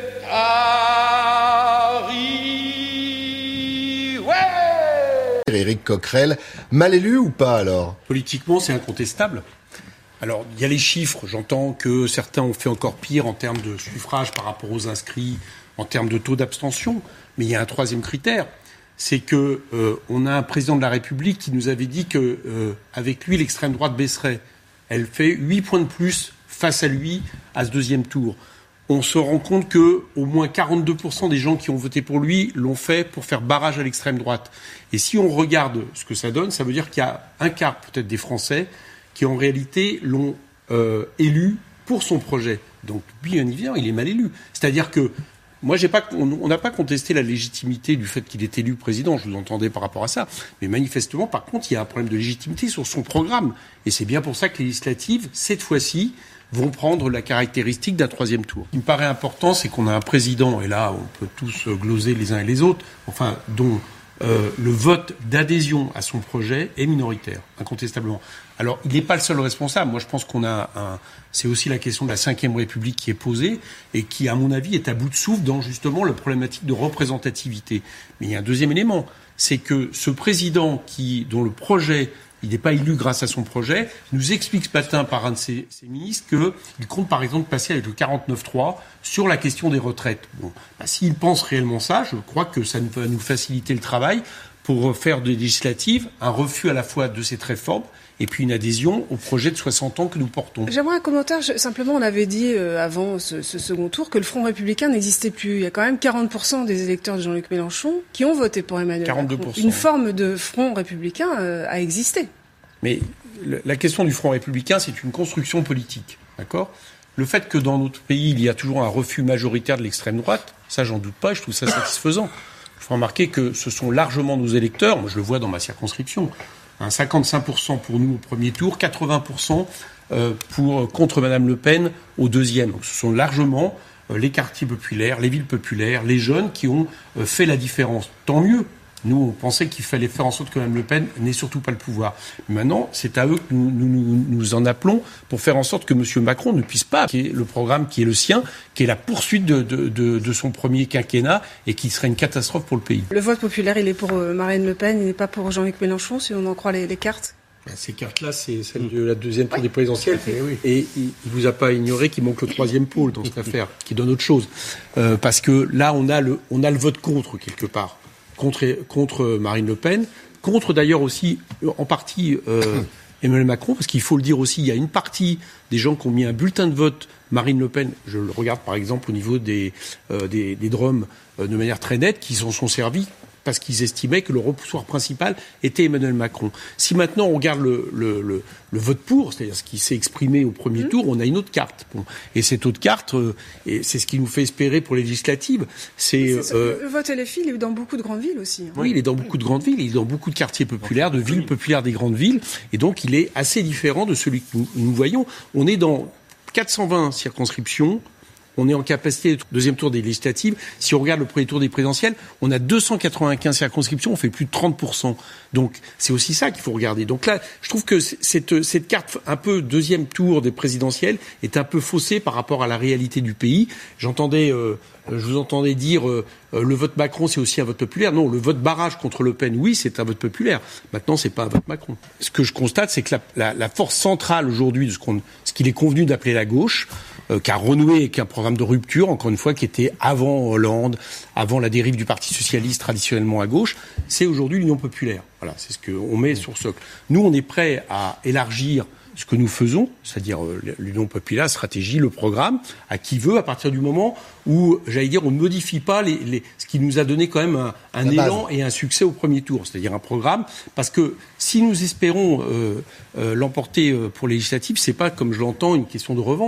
arrivé. Ouais. Éric Coquerel, mal élu ou pas alors ? Politiquement, c'est incontestable. Alors, il y a les chiffres. J'entends que certains ont fait encore pire en termes de suffrage par rapport aux inscrits, en termes de taux d'abstention. Mais il y a un troisième critère, c'est que euh, on a un président de la République qui nous avait dit que euh, avec lui, l'extrême droite baisserait. Elle fait huit points de plus face à lui à ce deuxième tour. On se rend compte que au moins quarante-deux pour cent des gens qui ont voté pour lui l'ont fait pour faire barrage à l'extrême droite. Et si on regarde ce que ça donne, ça veut dire qu'il y a un quart peut-être des Français qui en réalité l'ont euh, élu pour son projet. Donc bien évidemment, il est mal élu. C'est-à-dire que moi, j'ai pas, on n'a pas contesté la légitimité du fait qu'il est élu président. Je vous entendais par rapport à ça. Mais manifestement, par contre, il y a un problème de légitimité sur son programme. Et c'est bien pour ça que les législatives, cette fois-ci, vont prendre la caractéristique d'un troisième tour. Ce qui me paraît important, c'est qu'on a un président, et là, on peut tous gloser les uns et les autres, enfin, dont euh, le vote d'adhésion à son projet est minoritaire, incontestablement. Alors, il n'est pas le seul responsable. Moi, je pense qu'on a un... C'est aussi la question de la cinquième République qui est posée et qui, à mon avis, est à bout de souffle dans, justement, la problématique de représentativité. Mais il y a un deuxième élément. C'est que ce président qui, dont le projet, il n'est pas élu grâce à son projet, nous explique ce matin par un de ses, ses ministres qu'il compte, par exemple, passer avec le quarante-neuf trois sur la question des retraites. Bon, bah, s'il pense réellement ça, je crois que ça va nous faciliter le travail pour faire des législatives un refus à la fois de cette réforme et puis une adhésion au projet de soixante ans que nous portons. J'aimerais un commentaire. Je, simplement, on avait dit euh, avant ce, ce second tour que le Front républicain n'existait plus. Il y a quand même quarante pour cent des électeurs de Jean-Luc Mélenchon qui ont voté pour Emmanuel quarante-deux pour cent. Macron. Une forme de Front républicain euh, a existé. Mais le, la question du Front républicain, c'est une construction politique, d'accord ? Le fait que dans notre pays, il y a toujours un refus majoritaire de l'extrême droite, ça, j'en doute pas, je trouve ça satisfaisant. Il faut remarquer que ce sont largement nos électeurs, moi je le vois dans ma circonscription, hein, cinquante-cinq pour cent pour nous au premier tour, quatre-vingts pour cent euh, pour, contre Madame Le Pen au deuxième. Donc ce sont largement euh, les quartiers populaires, les villes populaires, les jeunes qui ont euh, fait la différence. Tant mieux. Nous, on pensait qu'il fallait faire en sorte que Mme Le Pen n'ait surtout pas le pouvoir. Maintenant, c'est à eux que nous, nous, nous, nous en appelons pour faire en sorte que M. Macron ne puisse pas, qui est le programme qui est le sien, qui est la poursuite de, de, de, de son premier quinquennat et qui serait une catastrophe pour le pays. Le vote populaire, il est pour Marine Le Pen, il n'est pas pour Jean-Luc Mélenchon, si on en croit les, les cartes. Ces cartes-là, c'est celle de la deuxième tour des présidentielles. Et, oui. et il ne vous a pas ignoré qu'il manque le troisième pôle dans cette affaire, qui donne autre chose. Euh, parce que là, on a le, on a le vote contre, quelque part. Contre, contre Marine Le Pen, contre d'ailleurs aussi en partie euh, Emmanuel Macron, parce qu'il faut le dire aussi, il y a une partie des gens qui ont mis un bulletin de vote Marine Le Pen, je le regarde par exemple au niveau des, euh, des, des Drômes euh, de manière très nette, qui s'en sont servis parce qu'ils estimaient que le repoussoir principal était Emmanuel Macron. Si maintenant on regarde le, le, le, le vote pour, c'est-à-dire ce qui s'est exprimé au premier mmh. tour, on a une autre carte. Bon. Et cette autre carte, euh, et c'est ce qui nous fait espérer pour les législatives, c'est... c'est euh, le vote L F I, il est dans beaucoup de grandes villes aussi. Hein. Oui, il est dans beaucoup de grandes villes, il est dans beaucoup de quartiers populaires, de villes populaires des grandes villes, et donc il est assez différent de celui que nous, nous voyons. On est dans quatre cent vingt circonscriptions. On est en capacité, deuxième tour des législatives. Si on regarde le premier tour des présidentielles, on a deux cent quatre-vingt-quinze circonscriptions, on fait plus de trente pour cent. Donc, c'est aussi ça qu'il faut regarder. Donc là, je trouve que cette, cette carte un peu deuxième tour des présidentielles est un peu faussée par rapport à la réalité du pays. J'entendais, euh, je vous entendais dire, euh, le vote Macron, c'est aussi un vote populaire. Non, le vote barrage contre Le Pen, oui, c'est un vote populaire. Maintenant, c'est pas un vote Macron. Ce que je constate, c'est que la, la, la force centrale aujourd'hui de ce qu'on, ce qu'il est convenu d'appeler la gauche, Euh, qui a renoué avec un programme de rupture, encore une fois, qui était avant Hollande, avant la dérive du Parti socialiste traditionnellement à gauche, c'est aujourd'hui l'Union populaire. Voilà, c'est ce qu'on met sur socle. Nous, on est prêts à élargir ce que nous faisons, c'est-à-dire euh, l'Union populaire, la stratégie, le programme, à qui veut, à partir du moment où, j'allais dire, on ne modifie pas les, les, ce qui nous a donné quand même un, un élan et un succès au premier tour, c'est-à-dire un programme, parce que si nous espérons euh, euh, l'emporter euh, pour les législatives, c'est pas, comme je l'entends, une question de revanche.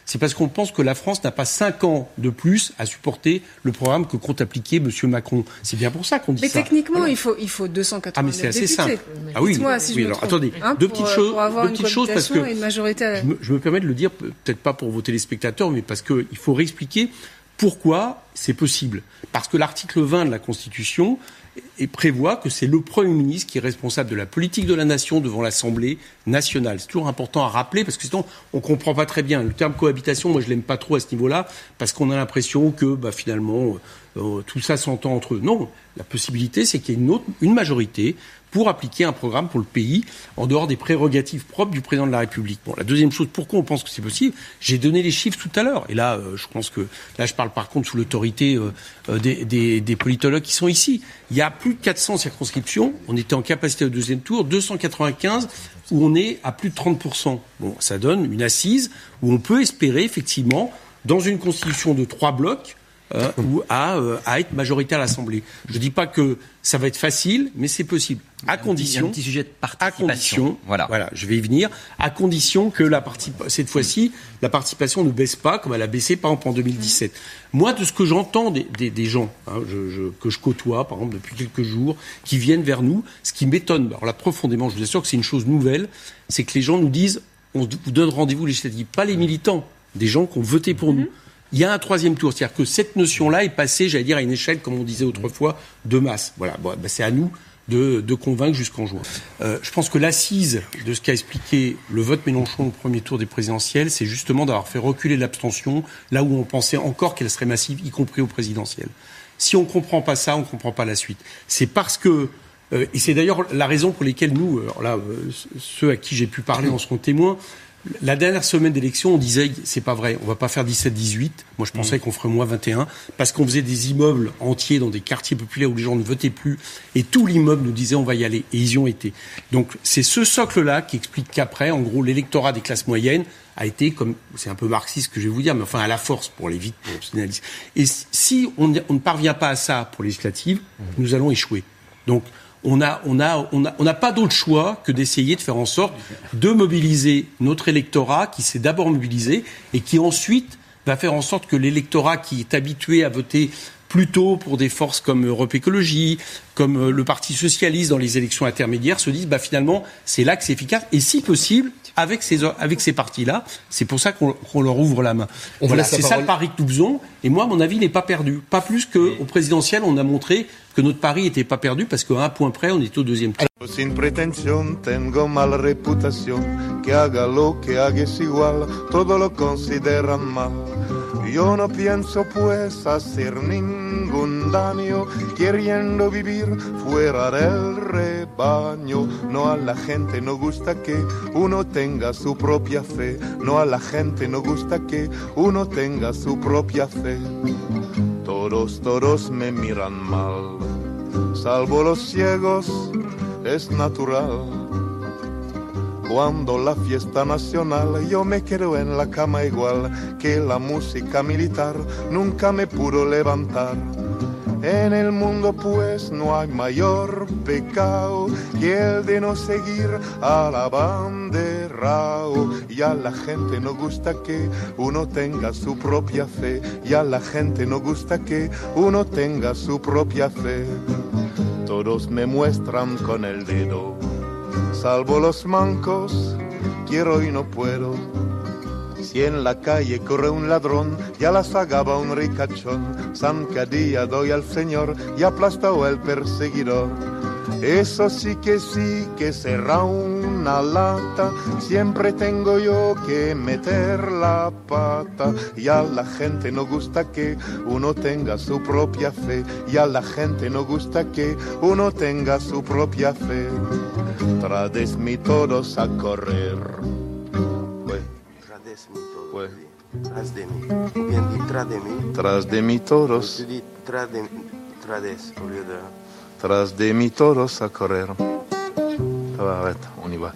c'est parce qu'on pense que la France n'a pas cinq ans de plus à supporter le programme que compte appliquer M. Macron. C'est bien pour ça qu'on dit mais ça. Mais techniquement, voilà. il faut, il faut deux cent quatre-vingt-neuf députés. Ah, mais c'est assez députés. simple. Ah oui, Dites-moi si oui, je alors, me trompe. attendez, hein, deux pour, petites choses, pour avoir deux une petites choses parce que et une majorité à... je, me, je me permets de le dire, peut-être pas pour vos téléspectateurs, mais parce qu'il faut réexpliquer pourquoi c'est possible. Parce que l'article vingt de la Constitution et prévoit que c'est le Premier ministre qui est responsable de la politique de la nation devant l'Assemblée nationale. C'est toujours important à rappeler parce que sinon on comprend pas très bien. Le terme cohabitation, moi je l'aime pas trop à ce niveau-là parce qu'on a l'impression que bah, finalement euh, tout ça s'entend entre eux. Non, la possibilité c'est qu'il y ait une, autre, une majorité pour appliquer un programme pour le pays en dehors des prérogatives propres du président de la République. Bon, la deuxième chose, pourquoi on pense que c'est possible? J'ai donné les chiffres tout à l'heure. Et là, euh, je pense que là, je parle par contre sous l'autorité euh, euh, des, des, des politologues qui sont ici. Il y a plus de quatre cents circonscriptions. On était en capacité au deuxième tour, deux cent quatre-vingt-quinze où on est à plus de trente pour cent. Bon, ça donne une assise où on peut espérer effectivement, dans une constitution de trois blocs, Euh, ou à, euh, à être majoritaire à l'Assemblée. Je ne dis pas que ça va être facile, mais c'est possible. À condition, il y a un petit sujet de participation. À condition, voilà. voilà, je vais y venir. À condition que la particip- cette fois-ci, la participation ne baisse pas comme elle a baissé par exemple en deux mille dix-sept. Moi, de ce que j'entends des, des, des gens hein, je, je, que je côtoie, par exemple depuis quelques jours, qui viennent vers nous, ce qui m'étonne, alors là profondément, je vous assure que c'est une chose nouvelle, c'est que les gens nous disent, on vous donne rendez-vous législatif, pas les militants, des gens qui ont voté pour nous. Il y a un troisième tour, c'est-à-dire que cette notion-là est passée, j'allais dire, à une échelle, comme on disait autrefois, de masse. Voilà, bon, ben c'est à nous de, de convaincre jusqu'en juin. Euh, je pense que l'assise de ce qu'a expliqué le vote Mélenchon au premier tour des présidentielles, c'est justement d'avoir fait reculer l'abstention là où on pensait encore qu'elle serait massive, y compris au présidentiel. Si on ne comprend pas ça, on ne comprend pas la suite. C'est parce que euh, et c'est d'ailleurs la raison pour laquelle nous, alors là, euh, ceux à qui j'ai pu parler en seront témoins. La dernière semaine d'élection, on disait c'est pas vrai, on va pas faire dix-sept dix-huit. Moi, je pensais mmh. qu'on ferait moins vingt et un parce qu'on faisait des immeubles entiers dans des quartiers populaires où les gens ne votaient plus et tout l'immeuble nous disait on va y aller et ils y ont été. Donc c'est ce socle-là qui explique qu'après, en gros, l'électorat des classes moyennes a été comme c'est un peu marxiste ce que je vais vous dire, mais enfin à la force pour aller vite, pour optionaliser. Et si on, on ne parvient pas à ça pour les législatives, mmh. nous allons échouer. Donc On a, on a, on a, on n'a pas d'autre choix que d'essayer de faire en sorte de mobiliser notre électorat qui s'est d'abord mobilisé et qui ensuite va faire en sorte que l'électorat qui est habitué à voter plutôt pour des forces comme Europe Écologie, comme le Parti Socialiste dans les élections intermédiaires, se disent bah finalement c'est là que c'est efficace et si possible avec ces avec ces partis-là, c'est pour ça qu'on, qu'on leur ouvre la main. On voilà, c'est ça le pari que nous faisons et moi à mon avis il n'est pas perdu. Pas plus qu'au présidentiel on a montré que notre pari n'était pas perdu parce qu'à un point près on est au deuxième tour. Sin pretensión tengo mala reputación, que haga lo que haga es igual, todo lo consideran mal. Yo no pienso pues hacer ningún daño, queriendo vivir fuera del rebaño. No a la gente no gusta que uno tenga su propia fe, no a la gente no gusta que uno tenga su propia fe. Todos, todos me miran mal, salvo los ciegos, es natural. Cuando la fiesta nacional yo me quedo en la cama igual que la música militar nunca me pudo levantar. En el mundo pues no hay mayor pecado que el de no seguir al abanderao. Y a la gente no gusta que uno tenga su propia fe, y a la gente no gusta que uno tenga su propia fe. Todos me muestran con el dedo, salvo los mancos, quiero y no puedo. Si en la calle corre un ladrón, ya la sagaba un ricachón. Zancadilla doy al Señor y aplastó el perseguidor. Eso sí que sí que será una lata, siempre tengo yo que meter la pata. Y a la gente no gusta que uno tenga su propia fe, y a la gente no gusta que uno tenga su propia fe. Tradesmi todos a correr. Pues, Tradesmi todos. Pues. Tras de mí. Bien dit, tras de mí. Tras de mí todos. Tu dis tras de trades au lieu de... Tras de mí todos a correr. Ah, arrête, on y va.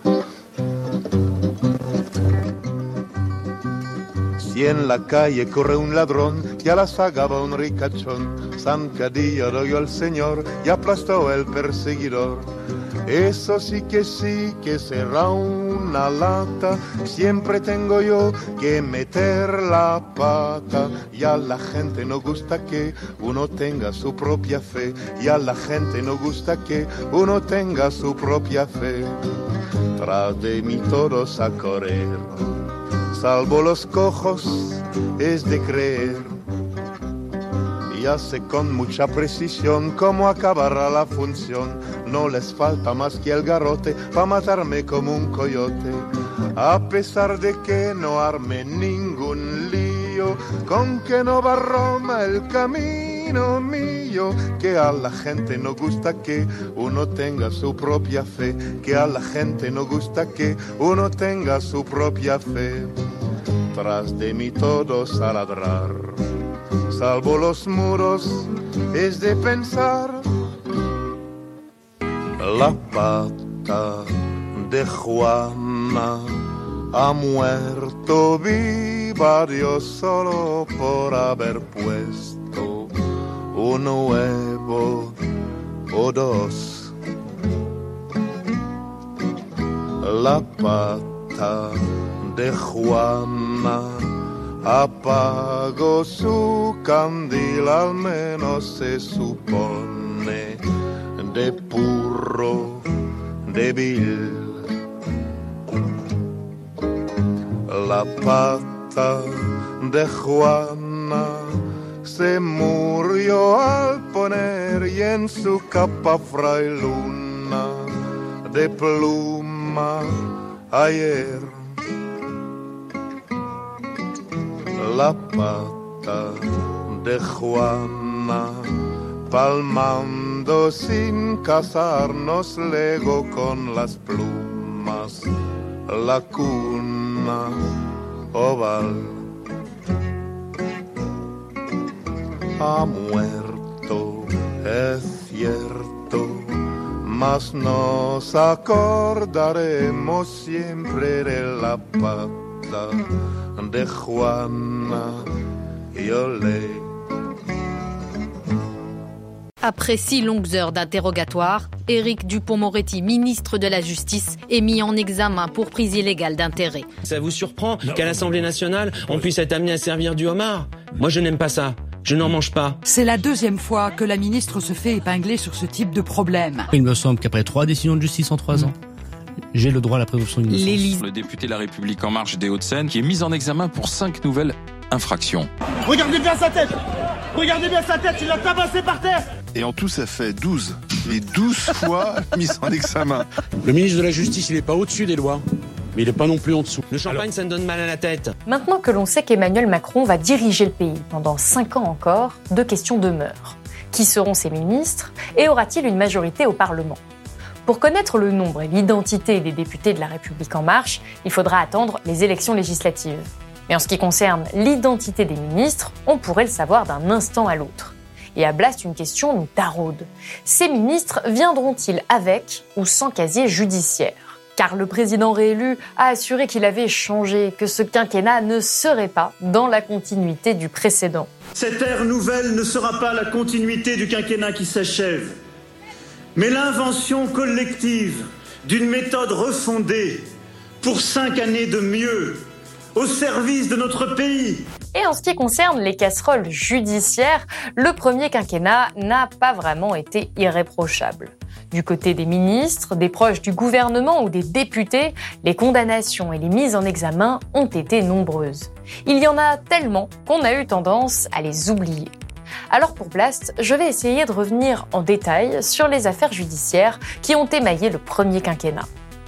Si en la calle corre un ladrón, ya la sagaba un ricachón. Zancadilla doy al Señor y aplastó el perseguidor. Eso sí que sí que será una una lata, siempre tengo yo que meter la pata. Y a la gente no gusta que uno tenga su propia fe, y a la gente no gusta que uno tenga su propia fe. Tras de mí todos a correr, salvo los cojos, es de creer. Ya sé con mucha precisión cómo acabará la función. No les falta más que el garrote pa' matarme como un coyote. A pesar de que no arme ningún lío, con que no va Roma el camino mío. Que a la gente no gusta que uno tenga su propia fe, que a la gente no gusta que uno tenga su propia fe. Tras de mí todos a ladrar, salvo los muros, es de pensar. La pata de Juana ha muerto viva, Dios solo por haber puesto un huevo o dos. La pata de Juana apagó su candil, al menos se supone, de puro débil. La pata de Juana se murió al poner y en su capa frailuna de pluma ayer. La pata de Juana, palmando sin casarnos, legó con las plumas la cuna oval. Ha muerto, es cierto, mas nos acordaremos siempre de la pata de Juana y olé. Après six longues heures d'interrogatoire, Éric Dupond-Moretti, ministre de la Justice, est mis en examen pour prise illégale d'intérêt. Ça vous surprend qu'à l'Assemblée nationale, on puisse être amené à servir du homard ? Moi, je n'aime pas ça. Je n'en mange pas. C'est la deuxième fois que la ministre se fait épingler sur ce type de problème. Il me semble qu'après trois décisions de justice en trois ans, j'ai le droit à la présomption d'innocence. L'Élysée. Le député de La République En Marche des Hauts-de-Seine qui est mis en examen pour cinq nouvelles infractions. Regardez bien sa tête. Regardez bien sa tête, il l'a tabassé par terre. Et en tout, ça fait douze. Et douze fois mise en examen. Le ministre de la Justice, il n'est pas au-dessus des lois, mais il n'est pas non plus en dessous. Le champagne, Alors... ça me donne mal à la tête. Maintenant que l'on sait qu'Emmanuel Macron va diriger le pays pendant cinq ans encore, deux questions demeurent. Qui seront ses ministres et aura-t-il une majorité au Parlement ? Pour connaître le nombre et l'identité des députés de La République En Marche, il faudra attendre les élections législatives. Mais en ce qui concerne l'identité des ministres, on pourrait le savoir d'un instant à l'autre. Et à Blast, une question nous taraude. Ces ministres viendront-ils avec ou sans casier judiciaire ? Car le président réélu a assuré qu'il avait changé, que ce quinquennat ne serait pas dans la continuité du précédent. Cette ère nouvelle ne sera pas la continuité du quinquennat qui s'achève, mais l'invention collective d'une méthode refondée pour cinq années de mieux, au service de notre pays. Et en ce qui concerne les casseroles judiciaires, le premier quinquennat n'a pas vraiment été irréprochable. Du côté des ministres, des proches du gouvernement ou des députés, les condamnations et les mises en examen ont été nombreuses. Il y en a tellement qu'on a eu tendance à les oublier. Alors pour Blast, je vais essayer de revenir en détail sur les affaires judiciaires qui ont émaillé le premier quinquennat.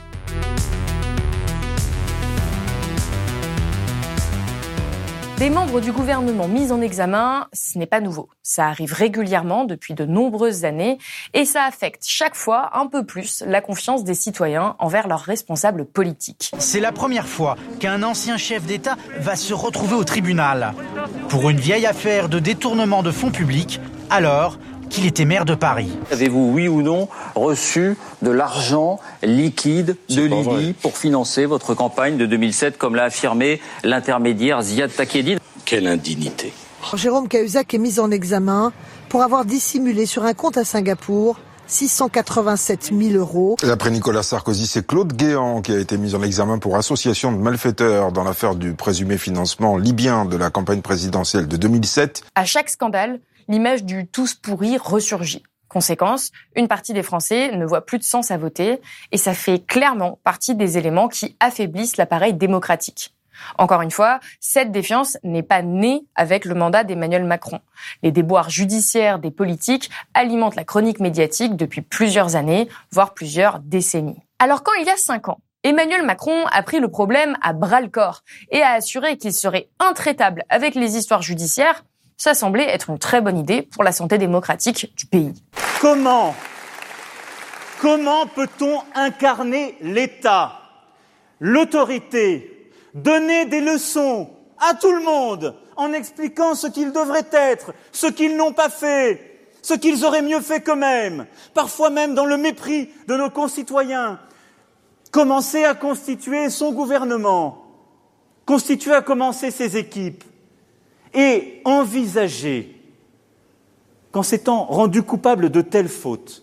Des membres du gouvernement mis en examen, ce n'est pas nouveau. Ça arrive régulièrement depuis de nombreuses années et ça affecte chaque fois un peu plus la confiance des citoyens envers leurs responsables politiques. C'est la première fois qu'un ancien chef d'État va se retrouver au tribunal pour une vieille affaire de détournement de fonds publics, alors qu'il était maire de Paris. Avez-vous, oui ou non, reçu de l'argent liquide de Libye pour financer votre campagne de deux mille sept, comme l'a affirmé l'intermédiaire Ziad Takieddine ? Quelle indignité. Jérôme Cahuzac est mis en examen pour avoir dissimulé sur un compte à Singapour six cent quatre-vingt-sept mille euros. Et après Nicolas Sarkozy, c'est Claude Guéant qui a été mis en examen pour association de malfaiteurs dans l'affaire du présumé financement libyen de la campagne présidentielle de deux mille sept. À chaque scandale, l'image du tous pourri ressurgit. Conséquence, une partie des Français ne voit plus de sens à voter et ça fait clairement partie des éléments qui affaiblissent l'appareil démocratique. Encore une fois, cette défiance n'est pas née avec le mandat d'Emmanuel Macron. Les déboires judiciaires des politiques alimentent la chronique médiatique depuis plusieurs années, voire plusieurs décennies. Alors quand il y a cinq ans, Emmanuel Macron a pris le problème à bras-le-corps et a assuré qu'il serait intraitable avec les histoires judiciaires, ça semblait être une très bonne idée pour la santé démocratique du pays. Comment, comment peut-on incarner l'État, l'autorité, donner des leçons à tout le monde en expliquant ce qu'ils devraient être, ce qu'ils n'ont pas fait, ce qu'ils auraient mieux fait qu'eux-mêmes, parfois même dans le mépris de nos concitoyens. Commencer à constituer son gouvernement, constituer à commencer ses équipes et envisager qu'en s'étant rendu coupable de telles fautes,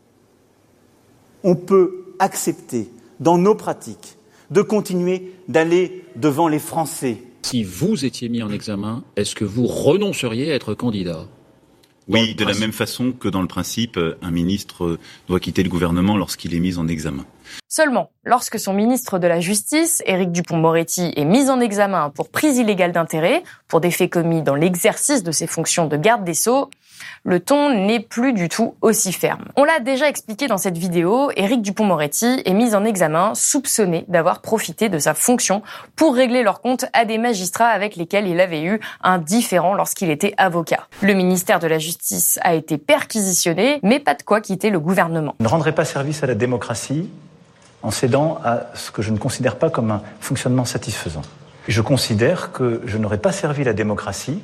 on peut accepter dans nos pratiques de continuer d'aller devant les Français. Si vous étiez mis en examen, est-ce que vous renonceriez à être candidat ? Oui, de la même façon que dans le principe, un ministre doit quitter le gouvernement lorsqu'il est mis en examen. Seulement, lorsque son ministre de la Justice, Éric Dupond-Moretti, est mis en examen pour prise illégale d'intérêt, pour des faits commis dans l'exercice de ses fonctions de garde des Sceaux, le ton n'est plus du tout aussi ferme. On l'a déjà expliqué dans cette vidéo, Éric Dupond-Moretti est mis en examen, soupçonné d'avoir profité de sa fonction pour régler leurs comptes à des magistrats avec lesquels il avait eu un différend lorsqu'il était avocat. Le ministère de la Justice a été perquisitionné, mais pas de quoi quitter le gouvernement. Je ne rendrai pas service à la démocratie en cédant à ce que je ne considère pas comme un fonctionnement satisfaisant. Je considère que je n'aurais pas servi la démocratie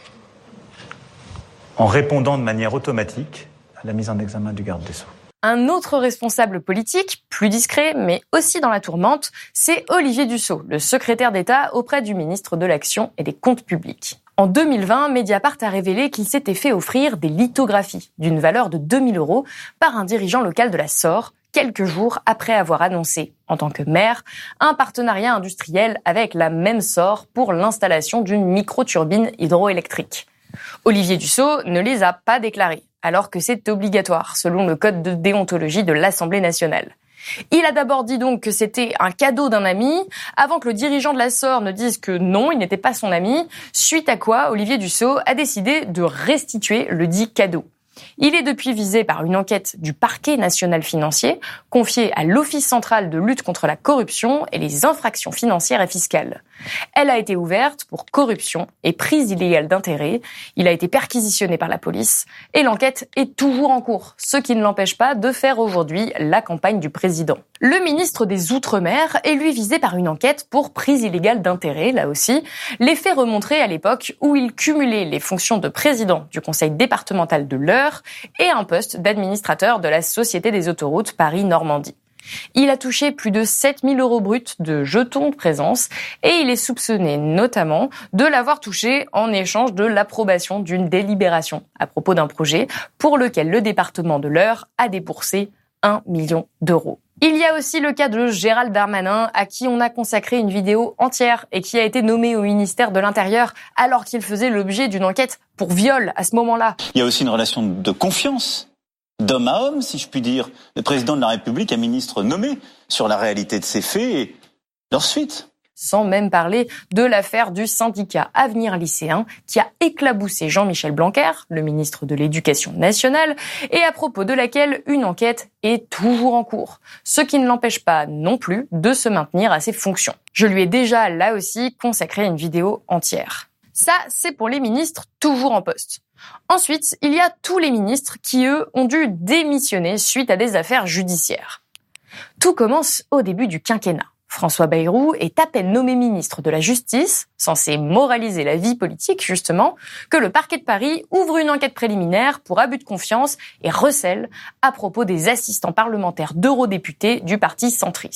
en répondant de manière automatique à la mise en examen du garde des Sceaux. Un autre responsable politique, plus discret, mais aussi dans la tourmente, c'est Olivier Dussopt, le secrétaire d'État auprès du ministre de l'Action et des Comptes publics. En deux mille vingt, Mediapart a révélé qu'il s'était fait offrir des lithographies d'une valeur de deux mille euros par un dirigeant local de la Sorre, quelques jours après avoir annoncé, en tant que maire, un partenariat industriel avec la même Sorre pour l'installation d'une microturbine hydroélectrique. Olivier Dussopt ne les a pas déclarés, alors que c'est obligatoire, selon le code de déontologie de l'Assemblée nationale. Il a d'abord dit donc que c'était un cadeau d'un ami, avant que le dirigeant de la Sorre ne dise que non, il n'était pas son ami, suite à quoi Olivier Dussopt a décidé de restituer le dit cadeau. Il est depuis visé par une enquête du Parquet national financier, confiée à l'Office central de lutte contre la corruption et les infractions financières et fiscales. Elle a été ouverte pour corruption et prise illégale d'intérêt. Il a été perquisitionné par la police et l'enquête est toujours en cours, ce qui ne l'empêche pas de faire aujourd'hui la campagne du président. Le ministre des Outre-mer est lui visé par une enquête pour prise illégale d'intérêt, là aussi. Les faits remonteraient à l'époque où il cumulait les fonctions de président du conseil départemental de l'Eure et un poste d'administrateur de la Société des autoroutes Paris-Normandie. Il a touché plus de sept mille euros bruts de jetons de présence et il est soupçonné notamment de l'avoir touché en échange de l'approbation d'une délibération à propos d'un projet pour lequel le département de l'Eure a déboursé un million d'euros. Il y a aussi le cas de Gérald Darmanin, à qui on a consacré une vidéo entière et qui a été nommé au ministère de l'Intérieur alors qu'il faisait l'objet d'une enquête pour viol à ce moment-là. Il y a aussi une relation de confiance, d'homme à homme, si je puis dire. Le président de la République, un ministre nommé sur la réalité de ces faits et leur suite. Sans même parler de l'affaire du syndicat Avenir Lycéen qui a éclaboussé Jean-Michel Blanquer, le ministre de l'Éducation nationale, et à propos de laquelle une enquête est toujours en cours, ce qui ne l'empêche pas non plus de se maintenir à ses fonctions. Je lui ai déjà, là aussi, consacré une vidéo entière. Ça, c'est pour les ministres toujours en poste. Ensuite, il y a tous les ministres qui, eux, ont dû démissionner suite à des affaires judiciaires. Tout commence au début du quinquennat. François Bayrou est à peine nommé ministre de la Justice, censé moraliser la vie politique justement, que le parquet de Paris ouvre une enquête préliminaire pour abus de confiance et recèle à propos des assistants parlementaires d'eurodéputés du parti centriste.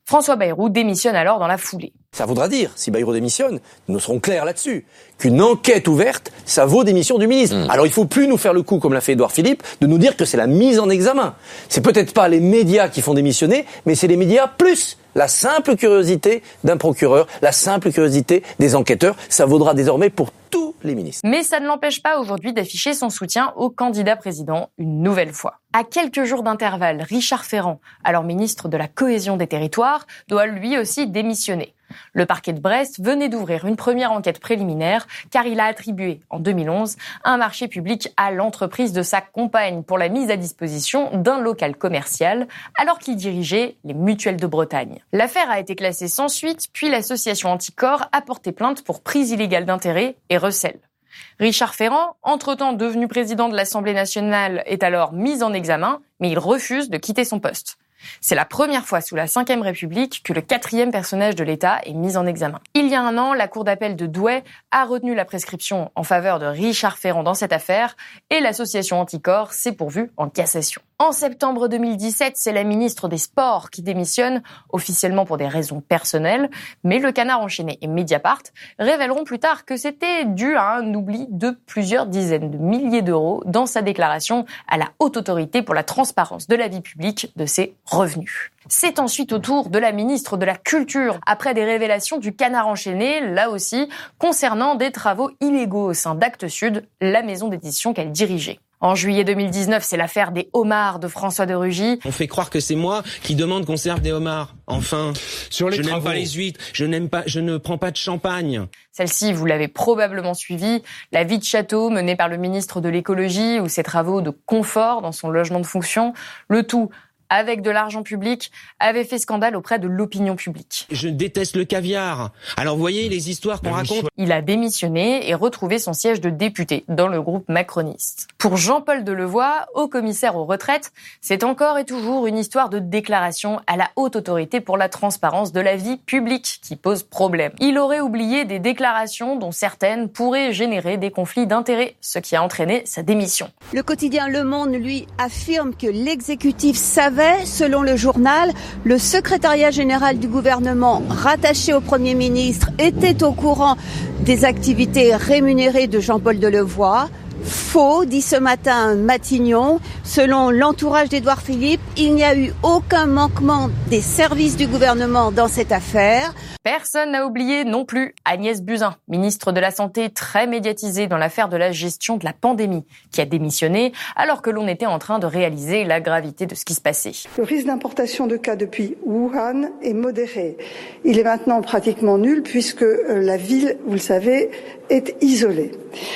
François Bayrou démissionne alors dans la foulée. Ça voudra dire, si Bayrou démissionne, nous serons clairs là-dessus, qu'une enquête ouverte, ça vaut démission du ministre. Mmh. Alors il faut plus nous faire le coup, comme l'a fait Édouard Philippe, de nous dire que c'est la mise en examen. C'est peut-être pas les médias qui font démissionner, mais c'est les médias plus la simple curiosité d'un procureur, la simple curiosité des enquêteurs. Ça vaudra désormais pour tous les ministres. Mais ça ne l'empêche pas aujourd'hui d'afficher son soutien au candidat président une nouvelle fois. À quelques jours d'intervalle, Richard Ferrand, alors ministre de la Cohésion des Territoires, doit lui aussi démissionner. Le parquet de Brest venait d'ouvrir une première enquête préliminaire car il a attribué, en deux mille onze, un marché public à l'entreprise de sa compagne pour la mise à disposition d'un local commercial alors qu'il dirigeait les Mutuelles de Bretagne. L'affaire a été classée sans suite, puis l'association Anticor a porté plainte pour prise illégale d'intérêt et recel. Richard Ferrand, entre-temps devenu président de l'Assemblée nationale, est alors mis en examen, mais il refuse de quitter son poste. C'est la première fois sous la cinquième République que le quatrième personnage de l'État est mis en examen. Il y a un an, la Cour d'appel de Douai a retenu la prescription en faveur de Richard Ferrand dans cette affaire et l'association Anticor s'est pourvue en cassation. En septembre deux mille dix-sept, c'est la ministre des Sports qui démissionne, officiellement pour des raisons personnelles, mais le Canard enchaîné et Mediapart révéleront plus tard que c'était dû à un oubli de plusieurs dizaines de milliers d'euros dans sa déclaration à la Haute Autorité pour la transparence de la vie publique de ses revenus. C'est ensuite au tour de la ministre de la Culture, après des révélations du Canard enchaîné, là aussi, concernant des travaux illégaux au sein d'Actes Sud, la maison d'édition qu'elle dirigeait. En juillet deux mille dix-neuf, c'est l'affaire des homards de François de Rugy. On fait croire que c'est moi qui demande qu'on serve des homards. Enfin, sur les je travaux. n'aime pas les huîtres, je n'aime pas, je ne prends pas de champagne. Celle-ci, vous l'avez probablement suivie, la vie de château menée par le ministre de l'écologie ou ses travaux de confort dans son logement de fonction, le tout avec de l'argent public, avait fait scandale auprès de l'opinion publique. Je déteste le caviar. Alors, vous voyez les histoires qu'on raconte. Il a démissionné et retrouvé son siège de député dans le groupe macroniste. Pour Jean-Paul Delevoye, haut commissaire aux retraites, c'est encore et toujours une histoire de déclaration à la Haute Autorité pour la transparence de la vie publique qui pose problème. Il aurait oublié des déclarations dont certaines pourraient générer des conflits d'intérêts, ce qui a entraîné sa démission. Le quotidien Le Monde, lui, affirme que l'exécutif savait, selon le journal, le secrétariat général du gouvernement rattaché au Premier ministre était au courant des activités rémunérées de Jean-Paul Delevoye. Faux, dit ce matin Matignon. Selon l'entourage d'Édouard Philippe, il n'y a eu aucun manquement des services du gouvernement dans cette affaire. Personne n'a oublié non plus Agnès Buzyn, ministre de la Santé très médiatisée dans l'affaire de la gestion de la pandémie, qui a démissionné alors que l'on était en train de réaliser la gravité de ce qui se passait. Le risque d'importation de cas depuis Wuhan est modéré. Il est maintenant pratiquement nul puisque la ville, vous le savez, est isolée.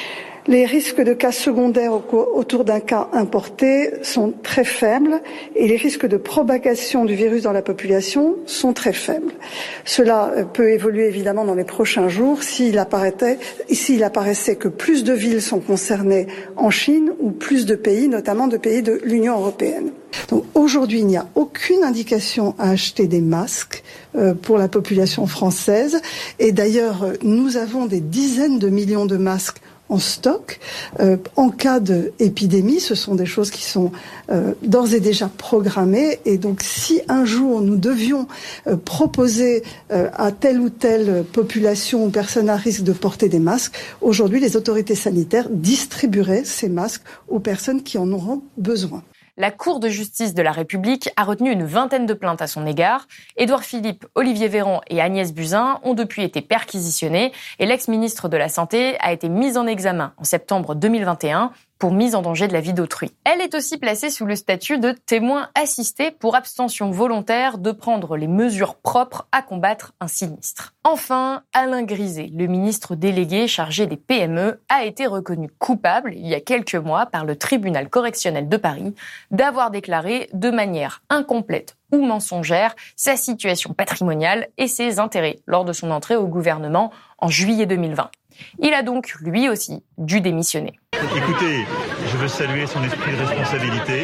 Les risques de cas secondaires autour d'un cas importé sont très faibles et les risques de propagation du virus dans la population sont très faibles. Cela peut évoluer évidemment dans les prochains jours s'il apparaissait, s'il apparaissait que plus de villes sont concernées en Chine ou plus de pays, notamment de pays de l'Union européenne. Donc aujourd'hui, il n'y a aucune indication à acheter des masques euh, pour la population française et d'ailleurs, nous avons des dizaines de millions de masques en stock. Euh, en cas d'épidémie, ce sont des choses qui sont euh, d'ores et déjà programmées. Et donc, si un jour nous devions euh, proposer euh, à telle ou telle population ou personne à risque de porter des masques, aujourd'hui, les autorités sanitaires distribueraient ces masques aux personnes qui en auront besoin. La Cour de justice de la République a retenu une vingtaine de plaintes à son égard. Édouard Philippe, Olivier Véran et Agnès Buzyn ont depuis été perquisitionnés et l'ex-ministre de la Santé a été mise en examen en septembre deux mille vingt et un pour mise en danger de la vie d'autrui. Elle est aussi placée sous le statut de témoin assisté pour abstention volontaire de prendre les mesures propres à combattre un sinistre. Enfin, Alain Griset, le ministre délégué chargé des P M E, a été reconnu coupable il y a quelques mois par le tribunal correctionnel de Paris d'avoir déclaré de manière incomplète ou mensongère sa situation patrimoniale et ses intérêts lors de son entrée au gouvernement en juillet deux mille vingt. Il a donc, lui aussi, dû démissionner. Écoutez, je veux saluer son esprit de responsabilité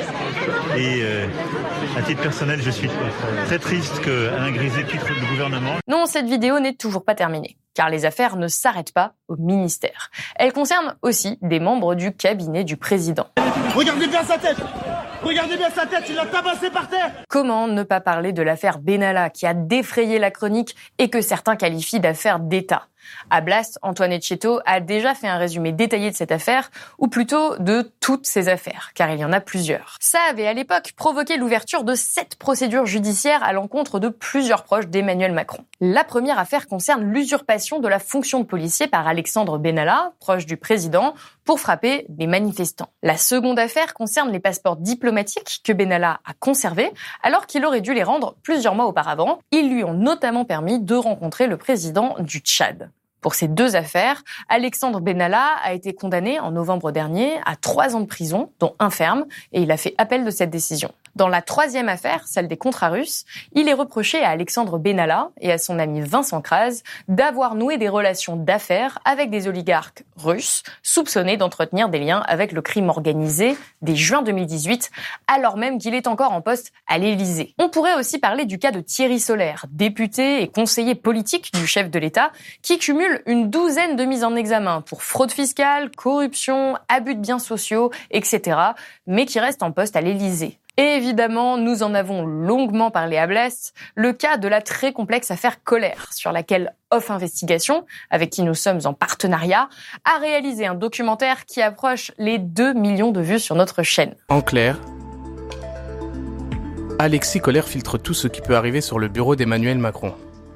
et euh, à titre personnel, je suis très triste qu'Alain Griset quitte le gouvernement. Non, cette vidéo n'est toujours pas terminée, car les affaires ne s'arrêtent pas au ministère. Elles concernent aussi des membres du cabinet du président. Regardez bien sa tête! Regardez bien sa tête, il l'a tabassé par terre. Comment ne pas parler de l'affaire Benalla qui a défrayé la chronique et que certains qualifient d'affaire d'État? À Blast, Antoine Etcheto a déjà fait un résumé détaillé de cette affaire, ou plutôt de toutes ces affaires, car il y en a plusieurs. Ça avait à l'époque provoqué l'ouverture de sept procédures judiciaires à l'encontre de plusieurs proches d'Emmanuel Macron. La première affaire concerne l'usurpation de la fonction de policier par Alexandre Benalla, proche du président, pour frapper des manifestants. La seconde affaire concerne les passeports diplomatiques que Benalla a conservés, alors qu'il aurait dû les rendre plusieurs mois auparavant. Ils lui ont notamment permis de rencontrer le président du Tchad. Pour ces deux affaires, Alexandre Benalla a été condamné en novembre dernier à trois ans de prison, dont un ferme, et il a fait appel de cette décision. Dans la troisième affaire, celle des contrats russes, il est reproché à Alexandre Benalla et à son ami Vincent Kras d'avoir noué des relations d'affaires avec des oligarques russes soupçonnés d'entretenir des liens avec le crime organisé dès juin deux mille dix-huit, alors même qu'il est encore en poste à l'Élysée. On pourrait aussi parler du cas de Thierry Solère, député et conseiller politique du chef de l'État, qui cumule une douzaine de mises en examen pour fraude fiscale, corruption, abus de biens sociaux, et cetera, mais qui reste en poste à l'Élysée. Et évidemment, nous en avons longuement parlé à Blast, le cas de la très complexe affaire Colère, sur laquelle Off Investigation, avec qui nous sommes en partenariat, a réalisé un documentaire qui approche les deux millions de vues sur notre chaîne. En clair, Alexis Colère filtre tout ce qui peut arriver sur le bureau d'Emmanuel Macron.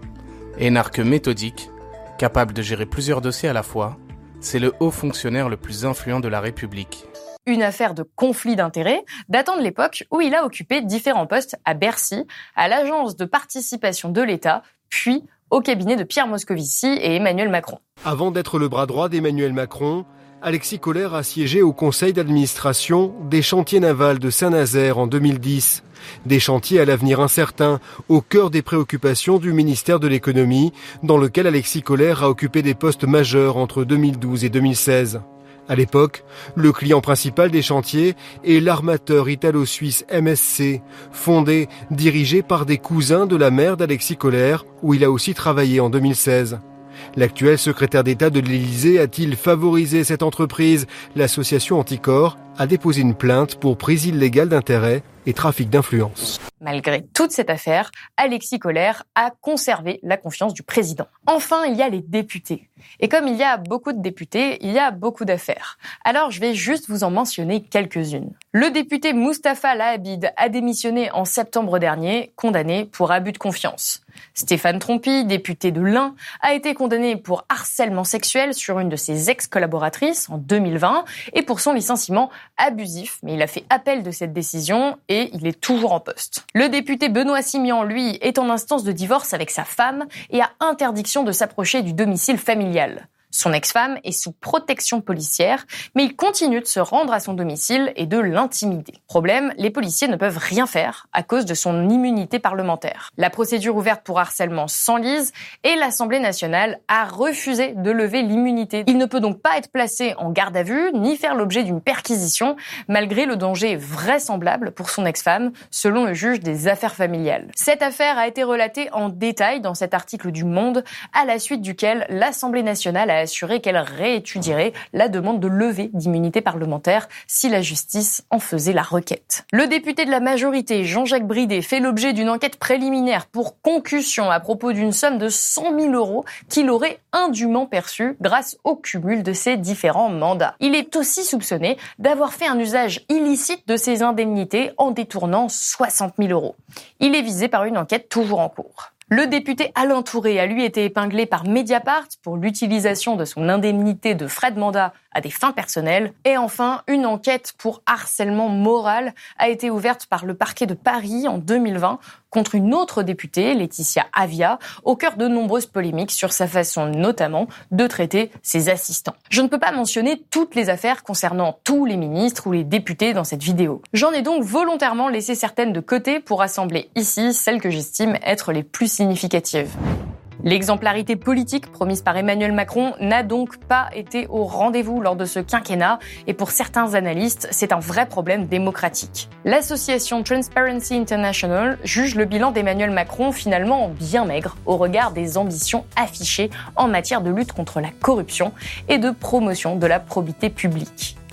Énarque méthodique, capable de gérer plusieurs dossiers à la fois, c'est le haut fonctionnaire le plus influent de la République. Une affaire de conflit d'intérêts datant de l'époque où il a occupé différents postes à Bercy, à l'agence de participation de l'État, puis au cabinet de Pierre Moscovici et Emmanuel Macron. Avant d'être le bras droit d'Emmanuel Macron, Alexis Colère a siégé au conseil d'administration des chantiers navals de Saint-Nazaire en deux mille dix. Des chantiers à l'avenir incertain, au cœur des préoccupations du ministère de l'économie, dans lequel Alexis Colère a occupé des postes majeurs entre deux mille douze et deux mille seize. À l'époque, le client principal des chantiers est l'armateur italo-suisse M S C, fondé, dirigé par des cousins de la mère d'Alexis Colère, où il a aussi travaillé en deux mille seize. L'actuel secrétaire d'État de l'Élysée a-t-il favorisé cette entreprise? L'association Anticor a déposé une plainte pour prise illégale d'intérêt et trafic d'influence. Malgré toute cette affaire, Alexis Colère a conservé la confiance du président. Enfin, il y a les députés. Et comme il y a beaucoup de députés, il y a beaucoup d'affaires. Alors, je vais juste vous en mentionner quelques-unes. Le député Moustapha Lahabid a démissionné en septembre dernier, condamné pour abus de confiance. Stéphane Trompi, député de l'Ain, a été condamné pour harcèlement sexuel sur une de ses ex-collaboratrices en deux mille vingt et pour son licenciement abusif. Mais il a fait appel de cette décision et il est toujours en poste. Le député Benoît Simian, lui, est en instance de divorce avec sa femme et a interdiction de s'approcher du domicile familial. Son ex-femme est sous protection policière, mais il continue de se rendre à son domicile et de l'intimider. Problème, les policiers ne peuvent rien faire à cause de son immunité parlementaire. La procédure ouverte pour harcèlement s'enlise et l'Assemblée nationale a refusé de lever l'immunité. Il ne peut donc pas être placé en garde à vue ni faire l'objet d'une perquisition, malgré le danger vraisemblable pour son ex-femme, selon le juge des affaires familiales. Cette affaire a été relatée en détail dans cet article du Monde, à la suite duquel l'Assemblée nationale a assuré qu'elle réétudierait la demande de levée d'immunité parlementaire si la justice en faisait la requête. Le député de la majorité, Jean-Jacques Bridet, fait l'objet d'une enquête préliminaire pour concussion à propos d'une somme de cent mille euros qu'il aurait indûment perçue grâce au cumul de ses différents mandats. Il est aussi soupçonné d'avoir fait un usage illicite de ses indemnités en détournant soixante mille euros. Il est visé par une enquête toujours en cours. Le député Alain Touré a lui été épinglé par Mediapart pour l'utilisation de son indemnité de frais de mandat à des fins personnelles. Et enfin, une enquête pour harcèlement moral a été ouverte par le parquet de Paris en deux mille vingt contre une autre députée, Laetitia Avia, au cœur de nombreuses polémiques sur sa façon notamment de traiter ses assistants. Je ne peux pas mentionner toutes les affaires concernant tous les ministres ou les députés dans cette vidéo. J'en ai donc volontairement laissé certaines de côté pour rassembler ici celles que j'estime être les plus significatives. L'exemplarité politique promise par Emmanuel Macron n'a donc pas été au rendez-vous lors de ce quinquennat et pour certains analystes, c'est un vrai problème démocratique. L'association Transparency International juge le bilan d'Emmanuel Macron finalement bien maigre au regard des ambitions affichées en matière de lutte contre la corruption et de promotion de la probité publique.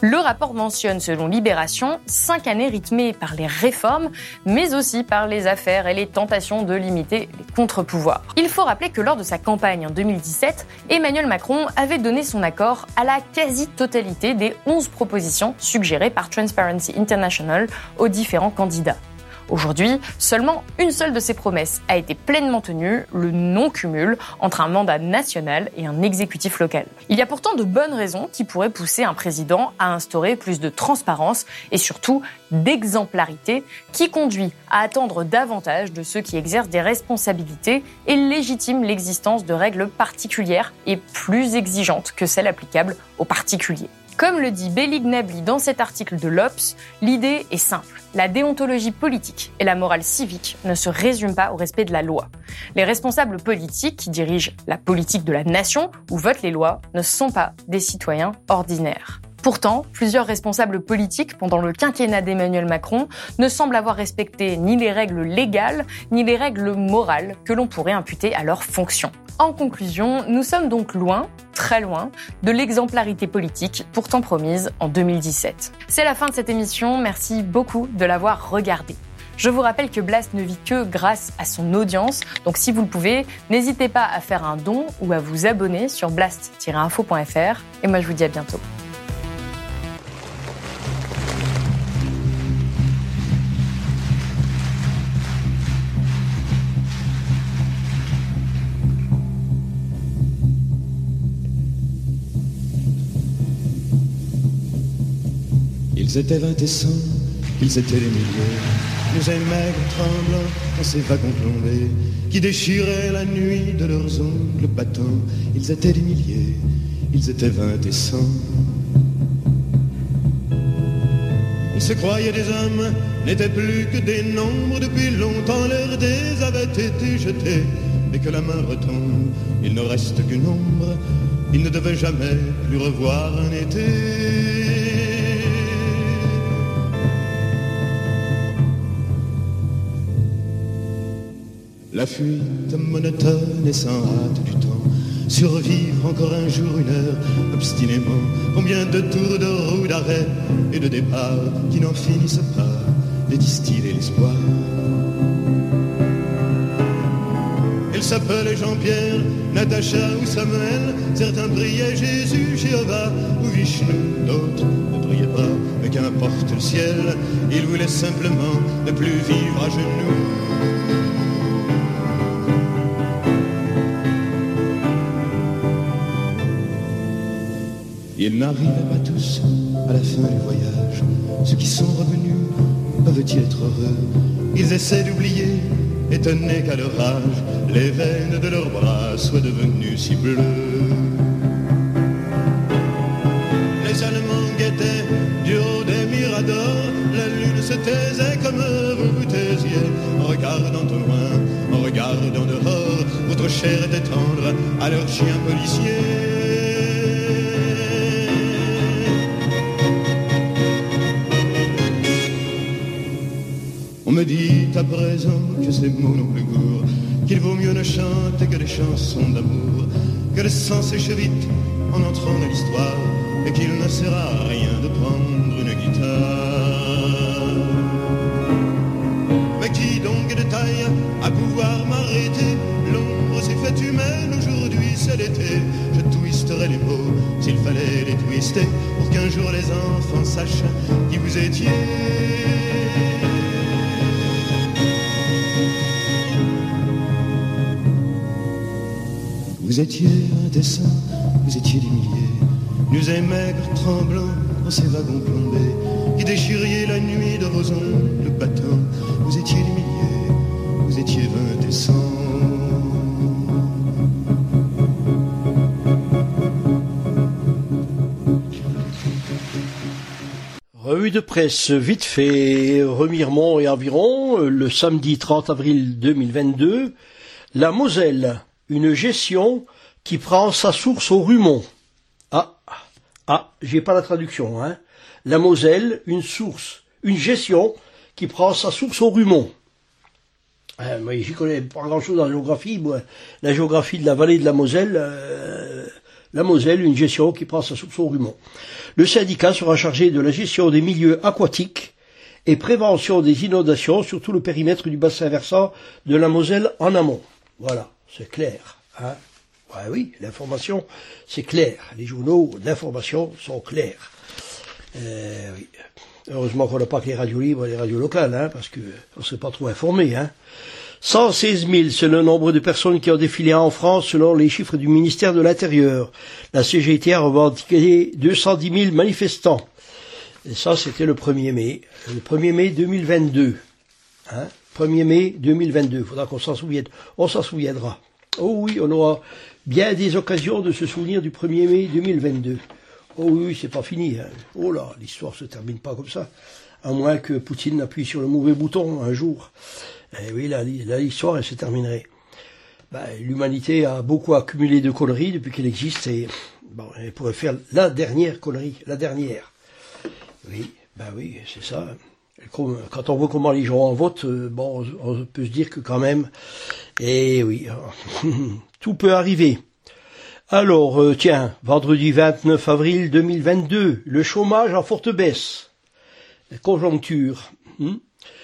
Le rapport mentionne, selon Libération, cinq années rythmées par les réformes, mais aussi par les affaires et les tentations de limiter les contre-pouvoirs. Il faut rappeler que lors de sa campagne en deux mille dix-sept, Emmanuel Macron avait donné son accord à la quasi-totalité des onze propositions suggérées par Transparency International aux différents candidats. Aujourd'hui, seulement une seule de ces promesses a été pleinement tenue, le non-cumul entre un mandat national et un exécutif local. Il y a pourtant de bonnes raisons qui pourraient pousser un président à instaurer plus de transparence et surtout d'exemplarité qui conduit à attendre davantage de ceux qui exercent des responsabilités et légitiment l'existence de règles particulières et plus exigeantes que celles applicables aux particuliers. Comme le dit Belly Gnabry dans cet article de l'Obs, l'idée est simple. La déontologie politique et la morale civique ne se résument pas au respect de la loi. Les responsables politiques qui dirigent la politique de la nation ou votent les lois ne sont pas des citoyens ordinaires. Pourtant, plusieurs responsables politiques pendant le quinquennat d'Emmanuel Macron ne semblent avoir respecté ni les règles légales ni les règles morales que l'on pourrait imputer à leurs fonctions. En conclusion, nous sommes donc loin, très loin, de l'exemplarité politique pourtant promise en deux mille dix-sept. C'est la fin de cette émission, merci beaucoup de l'avoir regardée. Je vous rappelle que Blast ne vit que grâce à son audience, donc si vous le pouvez, n'hésitez pas à faire un don ou à vous abonner sur blast tiret info point f r et moi je vous dis à bientôt. Ils étaient vingt et cent, ils étaient les milliers, nous et maigres tremblants dans ces wagons plombés, qui déchiraient la nuit de leurs ongles battants. Ils étaient des milliers, ils étaient vingt et cent. Ils se croyaient des hommes, n'étaient plus que des nombres. Depuis longtemps leurs dés avaient été jetés, et que la main retombe, il ne reste qu'une ombre. Ils ne devaient jamais plus revoir un été. La fuite monotone et sans hâte du temps, survivre encore un jour, une heure, obstinément. Combien de tours de roue, d'arrêt et de départ qui n'en finissent pas de distiller l'espoir. Ils s'appelaient Jean-Pierre, Natacha ou Samuel. Certains priaient Jésus, Jéhovah ou Vishnu. D'autres ne priaient pas, mais qu'importe le ciel. Ils voulaient simplement ne plus vivre à genoux. Ils n'arrivaient pas tous à la fin du voyage. Ceux qui sont revenus peuvent-ils être heureux? Ils essaient d'oublier, étonnés qu'à leur âge, les veines de leurs bras soient devenues si bleues. Les Allemands guettaient du haut des miradors. La lune se taisait comme vous vous taisiez, en regardant au loin, en regardant dehors. Votre chair était tendre à leurs chiens policiers. On me dit à présent que ces mots n'ont plus goût, qu'il vaut mieux ne chanter que des chansons d'amour, que le sang sèche vite en entrant dans l'histoire, et qu'il ne sert à rien de prendre une guitare. Mais qui donc est de taille à pouvoir m'arrêter? L'ombre s'est faite humaine, aujourd'hui c'est l'été. Je twisterai les mots s'il fallait les twister, pour qu'un jour les enfants sachent qui vous étiez. Vous étiez indécents, vous étiez des milliers, nus et maigres, tremblants dans ces wagons plombés, qui déchiriez la nuit de vos ongles battants. Vous étiez des milliers, vous étiez vingt et cent. Revue de presse vite fait, Remiremont et environ, le samedi trente avril deux mille vingt-deux, la Moselle. Une gestion qui prend sa source au Rumont. Ah, ah, j'ai pas la traduction, hein. La Moselle, une source, une gestion qui prend sa source au Rumont. Euh, moi, j'y connais pas grand-chose en géographie. Moi. La géographie de la vallée de la Moselle, euh, la Moselle, une gestion qui prend sa source au Rumont. Le syndicat sera chargé de la gestion des milieux aquatiques et prévention des inondations sur tout le périmètre du bassin versant de la Moselle en amont. Voilà, c'est clair. Hein. Ouais, oui, l'information, c'est clair. Les journaux d'information sont clairs. Euh, oui. Heureusement qu'on n'a pas que les radios libres et les radios locales, hein, parce qu'on ne s'est pas trop informé. Hein. cent seize mille, c'est le nombre de personnes qui ont défilé en France selon les chiffres du ministère de l'Intérieur. La C G T a revendiqué deux cent dix mille manifestants. Et ça, c'était le premier mai. Le premier mai deux mille vingt-deux. Hein, premier mai deux mille vingt-deux. Il faudra qu'on s'en souvienne. On s'en souviendra. Oh oui, on aura bien des occasions de se souvenir du premier mai deux mille vingt-deux. Oh oui, c'est pas fini. Hein. Oh là, l'histoire se termine pas comme ça. À moins que Poutine appuie sur le mauvais bouton un jour. Eh oui, là, là l'histoire, elle se terminerait. Ben, l'humanité a beaucoup accumulé de conneries depuis qu'elle existe et bon, elle pourrait faire la dernière connerie, la dernière. Oui, ben oui, c'est ça. Quand on voit comment les gens en votent, bon, on peut se dire que quand même, eh oui, tout peut arriver. Alors, euh, tiens, vendredi vingt-neuf avril deux mille vingt-deux, le chômage en forte baisse. Conjoncture. Hmm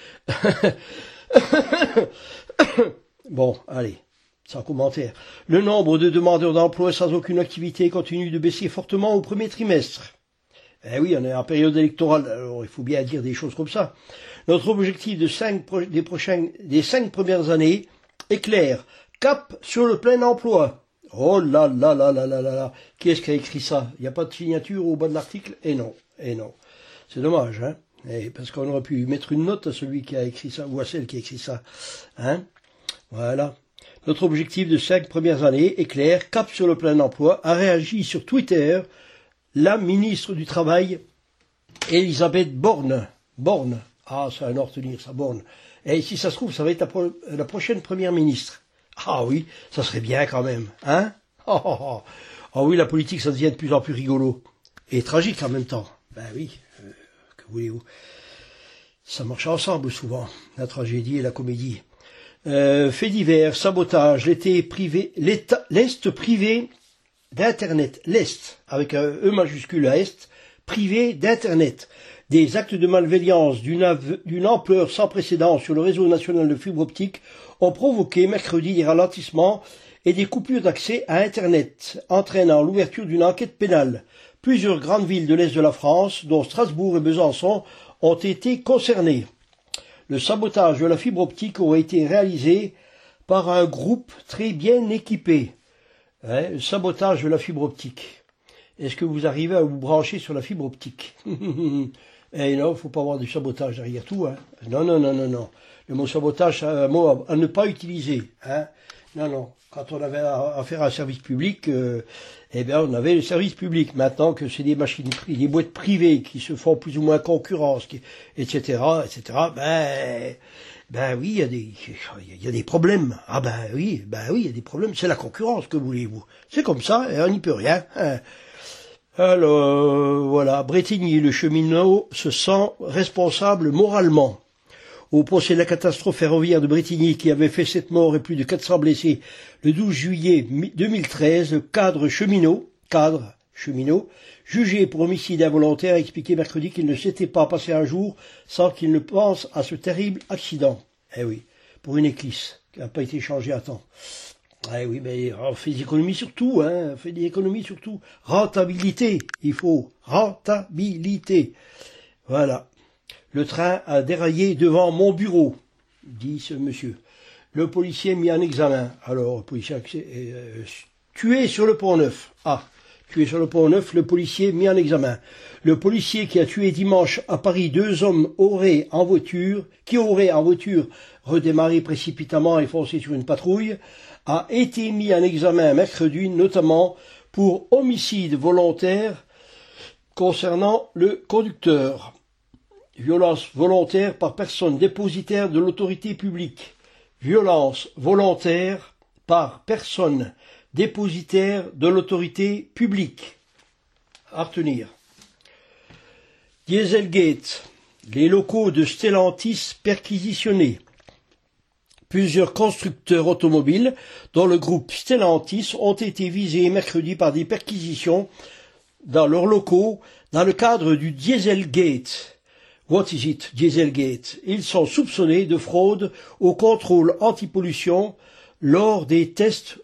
bon, allez, sans commentaire. Le nombre de demandeurs d'emploi sans aucune activité continue de baisser fortement au premier trimestre. Eh oui, on est en période électorale, alors il faut bien dire des choses comme ça. Notre objectif de cinq pro- des, prochaines, des cinq premières années est clair. Cap sur le plein emploi. Oh là là là là là là là. Qui est-ce qui a écrit ça? Il n'y a pas de signature au bas de l'article? Eh non, eh non. C'est dommage, hein. Eh, parce qu'on aurait pu mettre une note à celui qui a écrit ça, ou à celle qui a écrit ça. Hein? Voilà. Notre objectif de cinq premières années est clair. Cap sur le plein emploi a réagi sur Twitter la ministre du Travail, Elisabeth Borne. Borne. Ah, c'est un ordre de tenir, ça, Borne. Et si ça se trouve, ça va être la, pro- la prochaine première ministre. Ah oui, ça serait bien quand même, hein? Ah oh, oh, oh. Oui, la politique, ça devient de plus en plus rigolo. Et tragique en même temps. Ben oui, euh, que voulez-vous? Ça marche ensemble souvent, la tragédie et la comédie. Euh, fait divers, sabotage, l'été privé, l'État, l'Est privé d'Internet, l'Est, avec un E majuscule à Est, privé d'Internet. Des actes de malveillance d'une, av- d'une ampleur sans précédent sur le réseau national de fibre optique ont provoqué mercredi des ralentissements et des coupures d'accès à Internet, entraînant l'ouverture d'une enquête pénale. Plusieurs grandes villes de l'Est de la France, dont Strasbourg et Besançon, ont été concernées. Le sabotage de la fibre optique aurait été réalisé par un groupe très bien équipé. Hein, le sabotage de la fibre optique. Est-ce que vous arrivez à vous brancher sur la fibre optique? Eh non, faut pas avoir du sabotage derrière tout. Hein. Non, non, non, non, non. Le mot sabotage, c'est un mot à, à ne pas utiliser. Hein. Non, non. Quand on avait affaire à un service public, euh, eh bien, on avait le service public. Maintenant que c'est des machines, des boîtes privées qui se font plus ou moins concurrence, qui, et cetera, et cetera. Ben, ben oui, il y a des, il y a des problèmes. Ah ben oui, ben oui, il y a des problèmes. C'est la concurrence, que voulez-vous? C'est comme ça, et on n'y peut rien. Hein. Alors, voilà, Bretigny, le cheminot, se sent responsable moralement. Au procès de la catastrophe ferroviaire de Bretigny, qui avait fait sept morts et plus de quatre cents blessés le douze juillet deux mille treize, le cadre cheminot, cadre cheminot, jugé pour homicide involontaire, a expliqué mercredi qu'il ne s'était pas passé un jour sans qu'il ne pense à ce terrible accident. Eh oui, pour une éclisse qui n'a pas été changée à temps. Eh oui, mais on fait des économies sur tout, hein, on fait des économies sur tout. Rentabilité, il faut. Rentabilité. Voilà. Le train a déraillé devant mon bureau, dit ce monsieur. Le policier mis en examen. Alors, le policier euh, tué sur le pont Neuf. Ah, tué sur le pont Neuf, le policier mis en examen. Le policier qui a tué dimanche à Paris deux hommes auraient en voiture, qui auraient en voiture redémarré précipitamment et foncé sur une patrouille, a été mis en examen mercredi, notamment pour homicide volontaire concernant le conducteur. Violence volontaire par personne dépositaire de l'autorité publique. Violence volontaire par personne dépositaire de l'autorité publique. À retenir. Dieselgate. Les locaux de Stellantis perquisitionnés. Plusieurs constructeurs automobiles, dont le groupe Stellantis, ont été visés mercredi par des perquisitions dans leurs locaux dans le cadre du Dieselgate. What is it, Dieselgate? Ils sont soupçonnés de fraude au contrôle antipollution lors des tests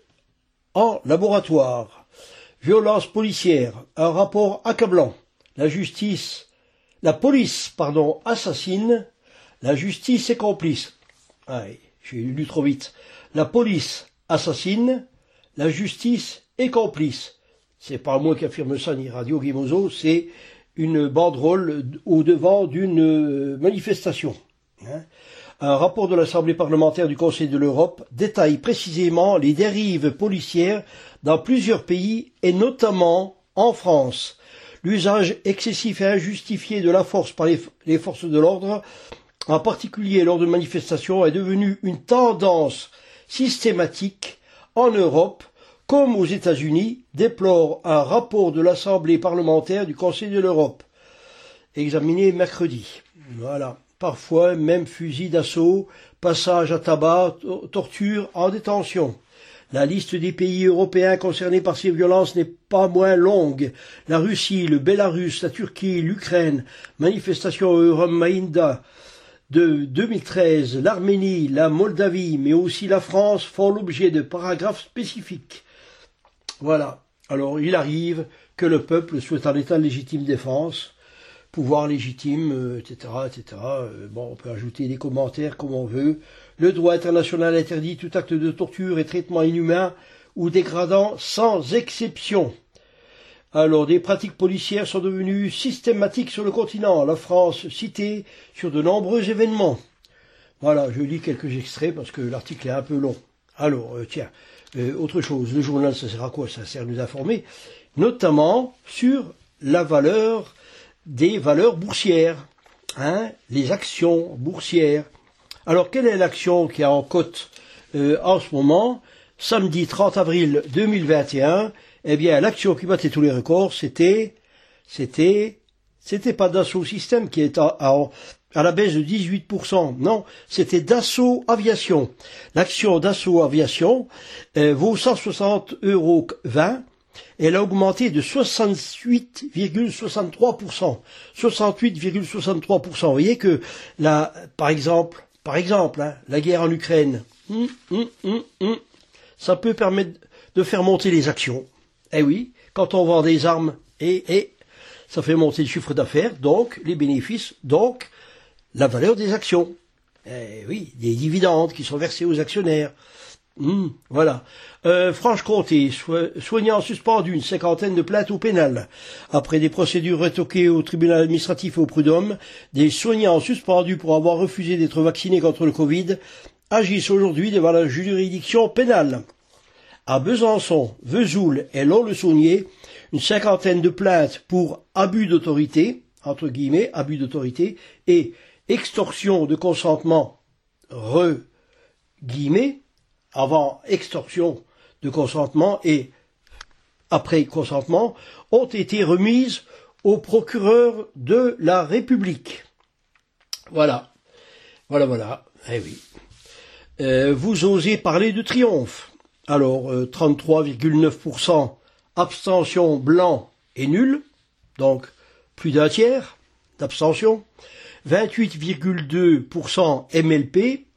en laboratoire. Violence policière, un rapport accablant. La justice, la police, pardon, assassine. La justice est complice. Aïe, j'ai lu trop vite. La police assassine. La justice est complice. C'est pas moi qui affirme ça, ni Radio Guimozo, c'est une banderole au devant d'une manifestation. Hein. Un rapport de l'Assemblée parlementaire du Conseil de l'Europe détaille précisément les dérives policières dans plusieurs pays et notamment en France. L'usage excessif et injustifié de la force par les, les forces de l'ordre, en particulier lors de manifestations, est devenu une tendance systématique en Europe comme aux États-Unis, déplore un rapport de l'Assemblée parlementaire du Conseil de l'Europe, examiné mercredi. Voilà. Parfois, même fusil d'assaut, passage à tabac, torture en détention. La liste des pays européens concernés par ces violences n'est pas moins longue. La Russie, le Bélarus, la Turquie, l'Ukraine, manifestations au Euromaidan de deux mille treize, l'Arménie, la Moldavie, mais aussi la France font l'objet de paragraphes spécifiques. Voilà. Alors, il arrive que le peuple soit en état de légitime défense, pouvoir légitime, euh, et cetera, et cetera. Euh, bon, on peut ajouter des commentaires comme on veut. Le droit international interdit tout acte de torture et traitement inhumain ou dégradant sans exception. Alors, des pratiques policières sont devenues systématiques sur le continent. La France citée sur de nombreux événements. Voilà, je lis quelques extraits parce que l'article est un peu long. Alors, euh, tiens, euh, autre chose, le journal, ça sert à quoi? Ça sert à nous informer, notamment sur la valeur des valeurs boursières, hein, les actions boursières. Alors, quelle est l'action qui est en cote euh, en ce moment? Samedi trente avril deux mille vingt et un, eh bien, l'action qui battait tous les records, c'était, c'était, c'était pas Dassault Systèmes qui est à, à, à la baisse de dix-huit pour cent. Non, c'était Dassault Aviation. L'action Dassault Aviation euh, vaut cent soixante euros vingt. Elle a augmenté de soixante-huit virgule soixante-trois pour cent. soixante-huit virgule soixante-trois pour cent. Vous voyez que, là, par exemple, par exemple, hein, la guerre en Ukraine, hum, hum, hum, hum, ça peut permettre de faire monter les actions. Eh oui, quand on vend des armes, et, et ça fait monter le chiffre d'affaires, donc les bénéfices, donc la valeur des actions. Eh oui, des dividendes qui sont versés aux actionnaires. Mmh, voilà. Euh, Franche-Comté, so soignant suspendu une cinquantaine de plaintes au pénal. Après des procédures retoquées au tribunal administratif et au prud'homme, des soignants suspendus pour avoir refusé d'être vaccinés contre le Covid agissent aujourd'hui devant la juridiction pénale. À Besançon, Vesoul et Lons-le-Saunier, une cinquantaine de plaintes pour abus d'autorité, entre guillemets, abus d'autorité, et extorsion de consentement, re guillemets, avant extorsion de consentement et après consentement, ont été remises au procureur de la République. Voilà. Voilà, voilà. Eh oui. Euh, vous osez parler de triomphe. Alors, euh, trente-trois virgule neuf pour cent abstention blanc et nul, donc plus d'un tiers d'abstention. vingt-huit virgule deux pour cent M L P.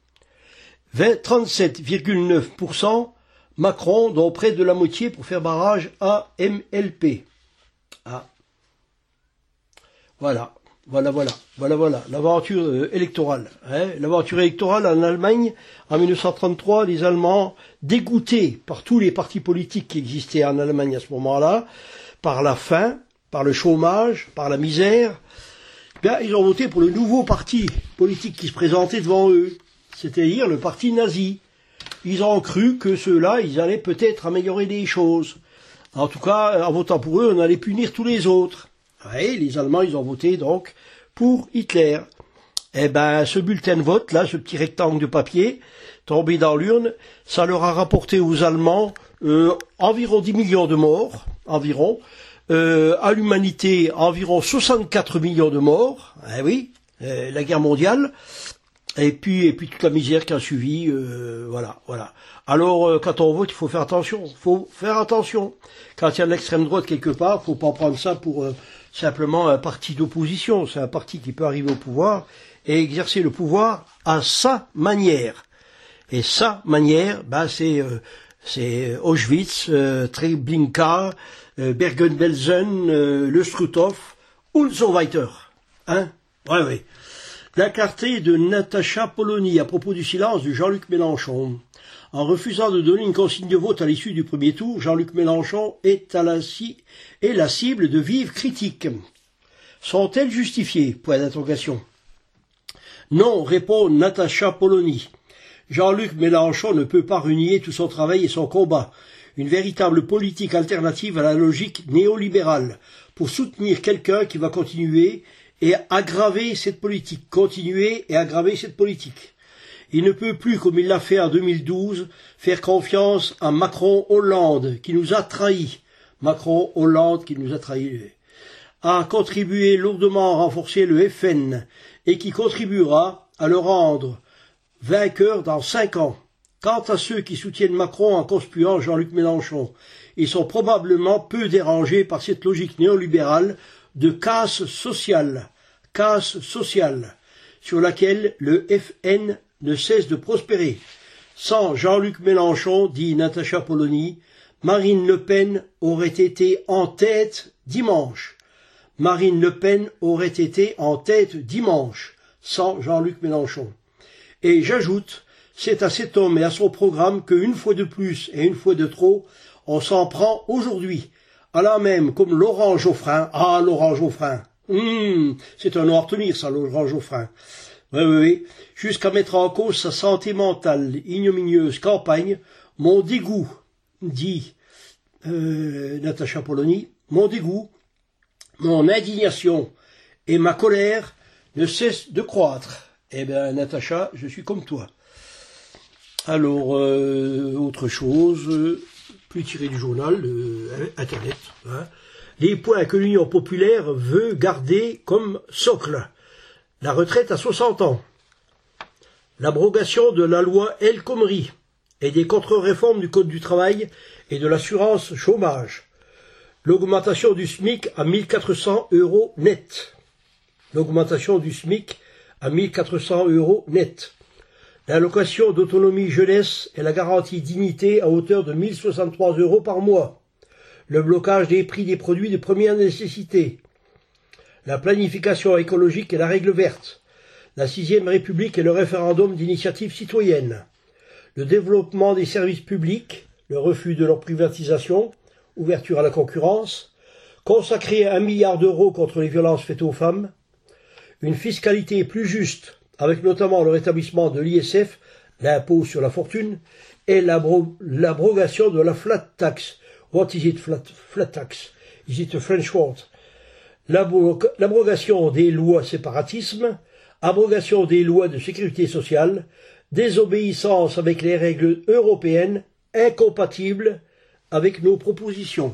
trente-sept virgule neuf pour cent Macron, dont près de la moitié pour faire barrage à M L P. Ah. Voilà, voilà, voilà, voilà, voilà, l'aventure euh, électorale. Hein. L'aventure électorale en Allemagne, en mille neuf cent trente-trois, les Allemands, dégoûtés par tous les partis politiques qui existaient en Allemagne à ce moment-là, par la faim, par le chômage, par la misère, bien, ils ont voté pour le nouveau parti politique qui se présentait devant eux. C'est-à-dire le parti nazi. Ils ont cru que ceux-là, ils allaient peut-être améliorer les choses. En tout cas, en votant pour eux, on allait punir tous les autres. Et les Allemands, ils ont voté donc pour Hitler. Eh ben, ce bulletin de vote, là, ce petit rectangle de papier, tombé dans l'urne, ça leur a rapporté aux Allemands euh, environ dix millions de morts, environ. Euh, à l'humanité, environ soixante-quatre millions de morts. Eh oui, euh, la guerre mondiale. Et puis, et puis toute la misère qui a suivi, euh, voilà, voilà. Alors, euh, quand on vote, il faut faire attention. Il faut faire attention. Quand il y a de l'extrême droite quelque part, il faut pas prendre ça pour euh, simplement un parti d'opposition. C'est un parti qui peut arriver au pouvoir et exercer le pouvoir à sa manière. Et sa manière, ben c'est euh, c'est Auschwitz, euh, Treblinka, euh, Bergen-Belsen, euh, le Struthof, und so weiter. Hein? Ouais, ouais. La clarté de Natacha Polony à propos du silence de Jean-Luc Mélenchon. En refusant de donner une consigne de vote à l'issue du premier tour, Jean-Luc Mélenchon est, à la, est la cible de vives critiques. Sont-elles justifiées? Point d'interrogation. Non, répond Natacha Polony. Jean-Luc Mélenchon ne peut pas renier tout son travail et son combat. Une véritable politique alternative à la logique néolibérale pour soutenir quelqu'un qui va continuer et aggraver cette politique, continuer et aggraver cette politique. Il ne peut plus, comme il l'a fait en deux mille douze, faire confiance à Macron-Hollande, qui nous a trahis. Macron-Hollande qui nous a trahis. A contribué lourdement à renforcer le F N et qui contribuera à le rendre vainqueur dans cinq ans. Quant à ceux qui soutiennent Macron en conspuant Jean-Luc Mélenchon, ils sont probablement peu dérangés par cette logique néolibérale de casse sociale, casse sociale, sur laquelle le F N ne cesse de prospérer. Sans Jean-Luc Mélenchon, dit Natacha Polony, Marine Le Pen aurait été en tête dimanche. Marine Le Pen aurait été en tête dimanche, sans Jean-Luc Mélenchon. Et j'ajoute, c'est à cet homme et à son programme qu'une fois de plus et une fois de trop, on s'en prend aujourd'hui. À la même, comme Laurent Geoffrin. Ah, Laurent Geoffrin. Hum, c'est un nom à retenir, ça, Laurent Geoffrin. Oui, oui, oui. Jusqu'à mettre en cause sa santé mentale, ignominieuse campagne, mon dégoût, dit euh, Natacha Polony, mon dégoût, mon indignation et ma colère ne cessent de croître. Eh bien, Natacha, je suis comme toi. Alors, euh, autre chose... Euh, plus tiré du journal, euh, Internet, hein. Les points que l'Union populaire veut garder comme socle. La retraite à soixante ans. L'abrogation de la loi El Khomri et des contre-réformes du Code du travail et de l'assurance chômage. L'augmentation du SMIC à mille quatre cents euros net. L'augmentation du SMIC à mille quatre cents euros net. L'allocation d'autonomie jeunesse et la garantie dignité à hauteur de mille soixante-trois euros par mois. Le blocage des prix des produits de première nécessité. La planification écologique et la règle verte. La sixième République et le référendum d'initiative citoyenne. Le développement des services publics, le refus de leur privatisation, ouverture à la concurrence. Consacrer un milliard d'euros contre les violences faites aux femmes. Une fiscalité plus juste, avec notamment le rétablissement de l'I S F, l'impôt sur la fortune, et l'abro l'abrogation de la flat tax. What is it, flat, flat tax? Is it a French word? L'abrogation des lois séparatisme, abrogation des lois de sécurité sociale, désobéissance avec les règles européennes, incompatibles avec nos propositions.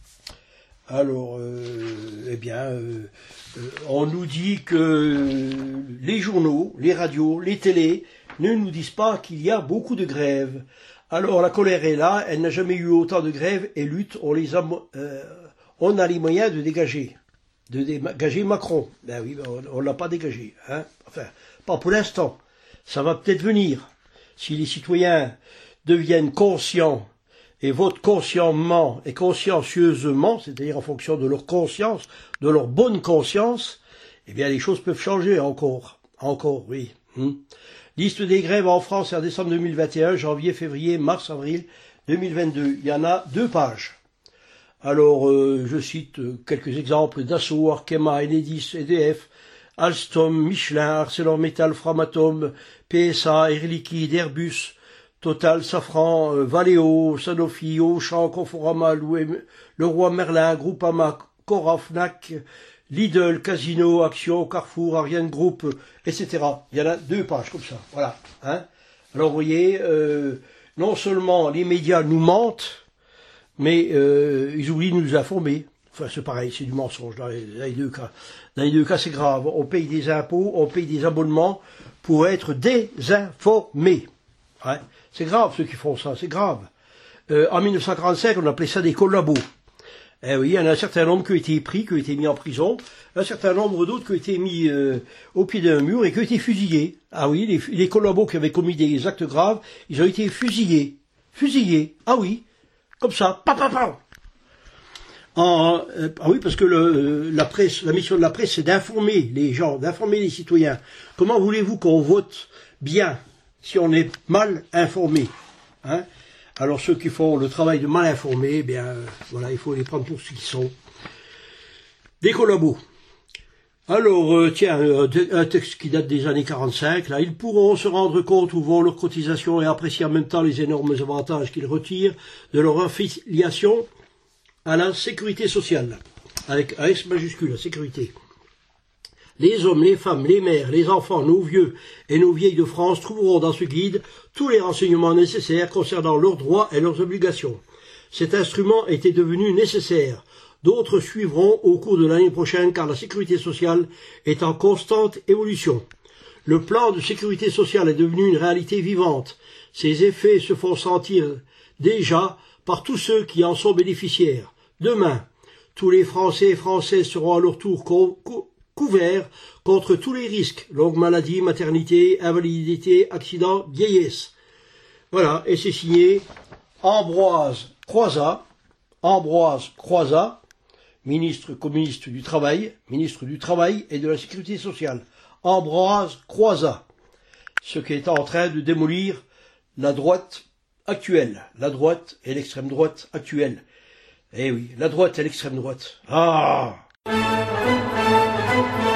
Alors, euh, eh bien, euh, euh, on nous dit que les journaux, les radios, les télés ne nous disent pas qu'il y a beaucoup de grèves. Alors, la colère est là, elle n'a jamais eu autant de grèves et luttes, on les a, euh, on a les moyens de dégager, de dégager Macron. Ben oui, ben on ne l'a pas dégagé, hein. Enfin, pas pour l'instant. Ça va peut-être venir. Si les citoyens deviennent conscients et votent consciemment et consciencieusement, c'est-à-dire en fonction de leur conscience, de leur bonne conscience, eh bien les choses peuvent changer encore. Encore, oui. Hum. Liste des grèves en France en décembre deux mille vingt et un, janvier, février, mars, avril deux mille vingt-deux. Il y en a deux pages. Alors, euh, je cite quelques exemples d'Asso, Arkema, Enedis, E D F, Alstom, Michelin, ArcelorMittal, Framatome, P S A, Air Liquide, Airbus, Total, Safran, euh, Valeo, Sanofi, Auchan, Conforama, Leroy Merlin, Groupama, Cora, Fnac, Lidl, Casino, Action, Carrefour, Ariane Group, et cetera. Il y en a deux pages comme ça. Voilà. Hein. Alors vous voyez, euh, non seulement les médias nous mentent, mais euh, ils oublient de nous informer. Enfin, c'est pareil, c'est du mensonge dans les, dans les deux cas. Dans les deux cas, c'est grave. On paye des impôts, on paye des abonnements pour être désinformés. Ouais. C'est grave ceux qui font ça, c'est grave. Euh, en mille neuf cent quarante-cinq, on appelait ça des collabos. Eh oui, il y en a un certain nombre qui ont été pris, qui ont été mis en prison, un certain nombre d'autres qui ont été mis euh, au pied d'un mur et qui ont été fusillés. Ah oui, les, les collabos qui avaient commis des actes graves, ils ont été fusillés. Fusillés, ah oui, comme ça, pa pa pa. En, euh, ah oui, parce que le, la presse, la mission de la presse, c'est d'informer les gens, d'informer les citoyens. Comment voulez-vous qu'on vote bien si on est mal informé, hein? Alors ceux qui font le travail de mal informé, eh bien euh, voilà, il faut les prendre pour ce qu'ils sont. Des collabos. Alors euh, tiens, euh, un texte qui date des années quarante-cinq, là, ils pourront se rendre compte où vont leurs cotisations et apprécier en même temps les énormes avantages qu'ils retirent de leur affiliation à la sécurité sociale, avec un S majuscule, la sécurité. Les hommes, les femmes, les mères, les enfants, nos vieux et nos vieilles de France trouveront dans ce guide tous les renseignements nécessaires concernant leurs droits et leurs obligations. Cet instrument était devenu nécessaire. D'autres suivront au cours de l'année prochaine car la sécurité sociale est en constante évolution. Le plan de sécurité sociale est devenu une réalité vivante. Ses effets se font sentir déjà par tous ceux qui en sont bénéficiaires. Demain, tous les Français et Françaises seront à leur tour co co couverts contre tous les risques, longue maladie, maternité, invalidité, accident, vieillesse. Voilà, et c'est signé Ambroise Croizat, Ambroise Croizat, ministre communiste du Travail, ministre du Travail et de la Sécurité sociale. Ambroise Croizat, ce qui est en train de démolir la droite actuelle, la droite et l'extrême droite actuelle. Eh oui, la droite et l'extrême droite. Ah! Thank you.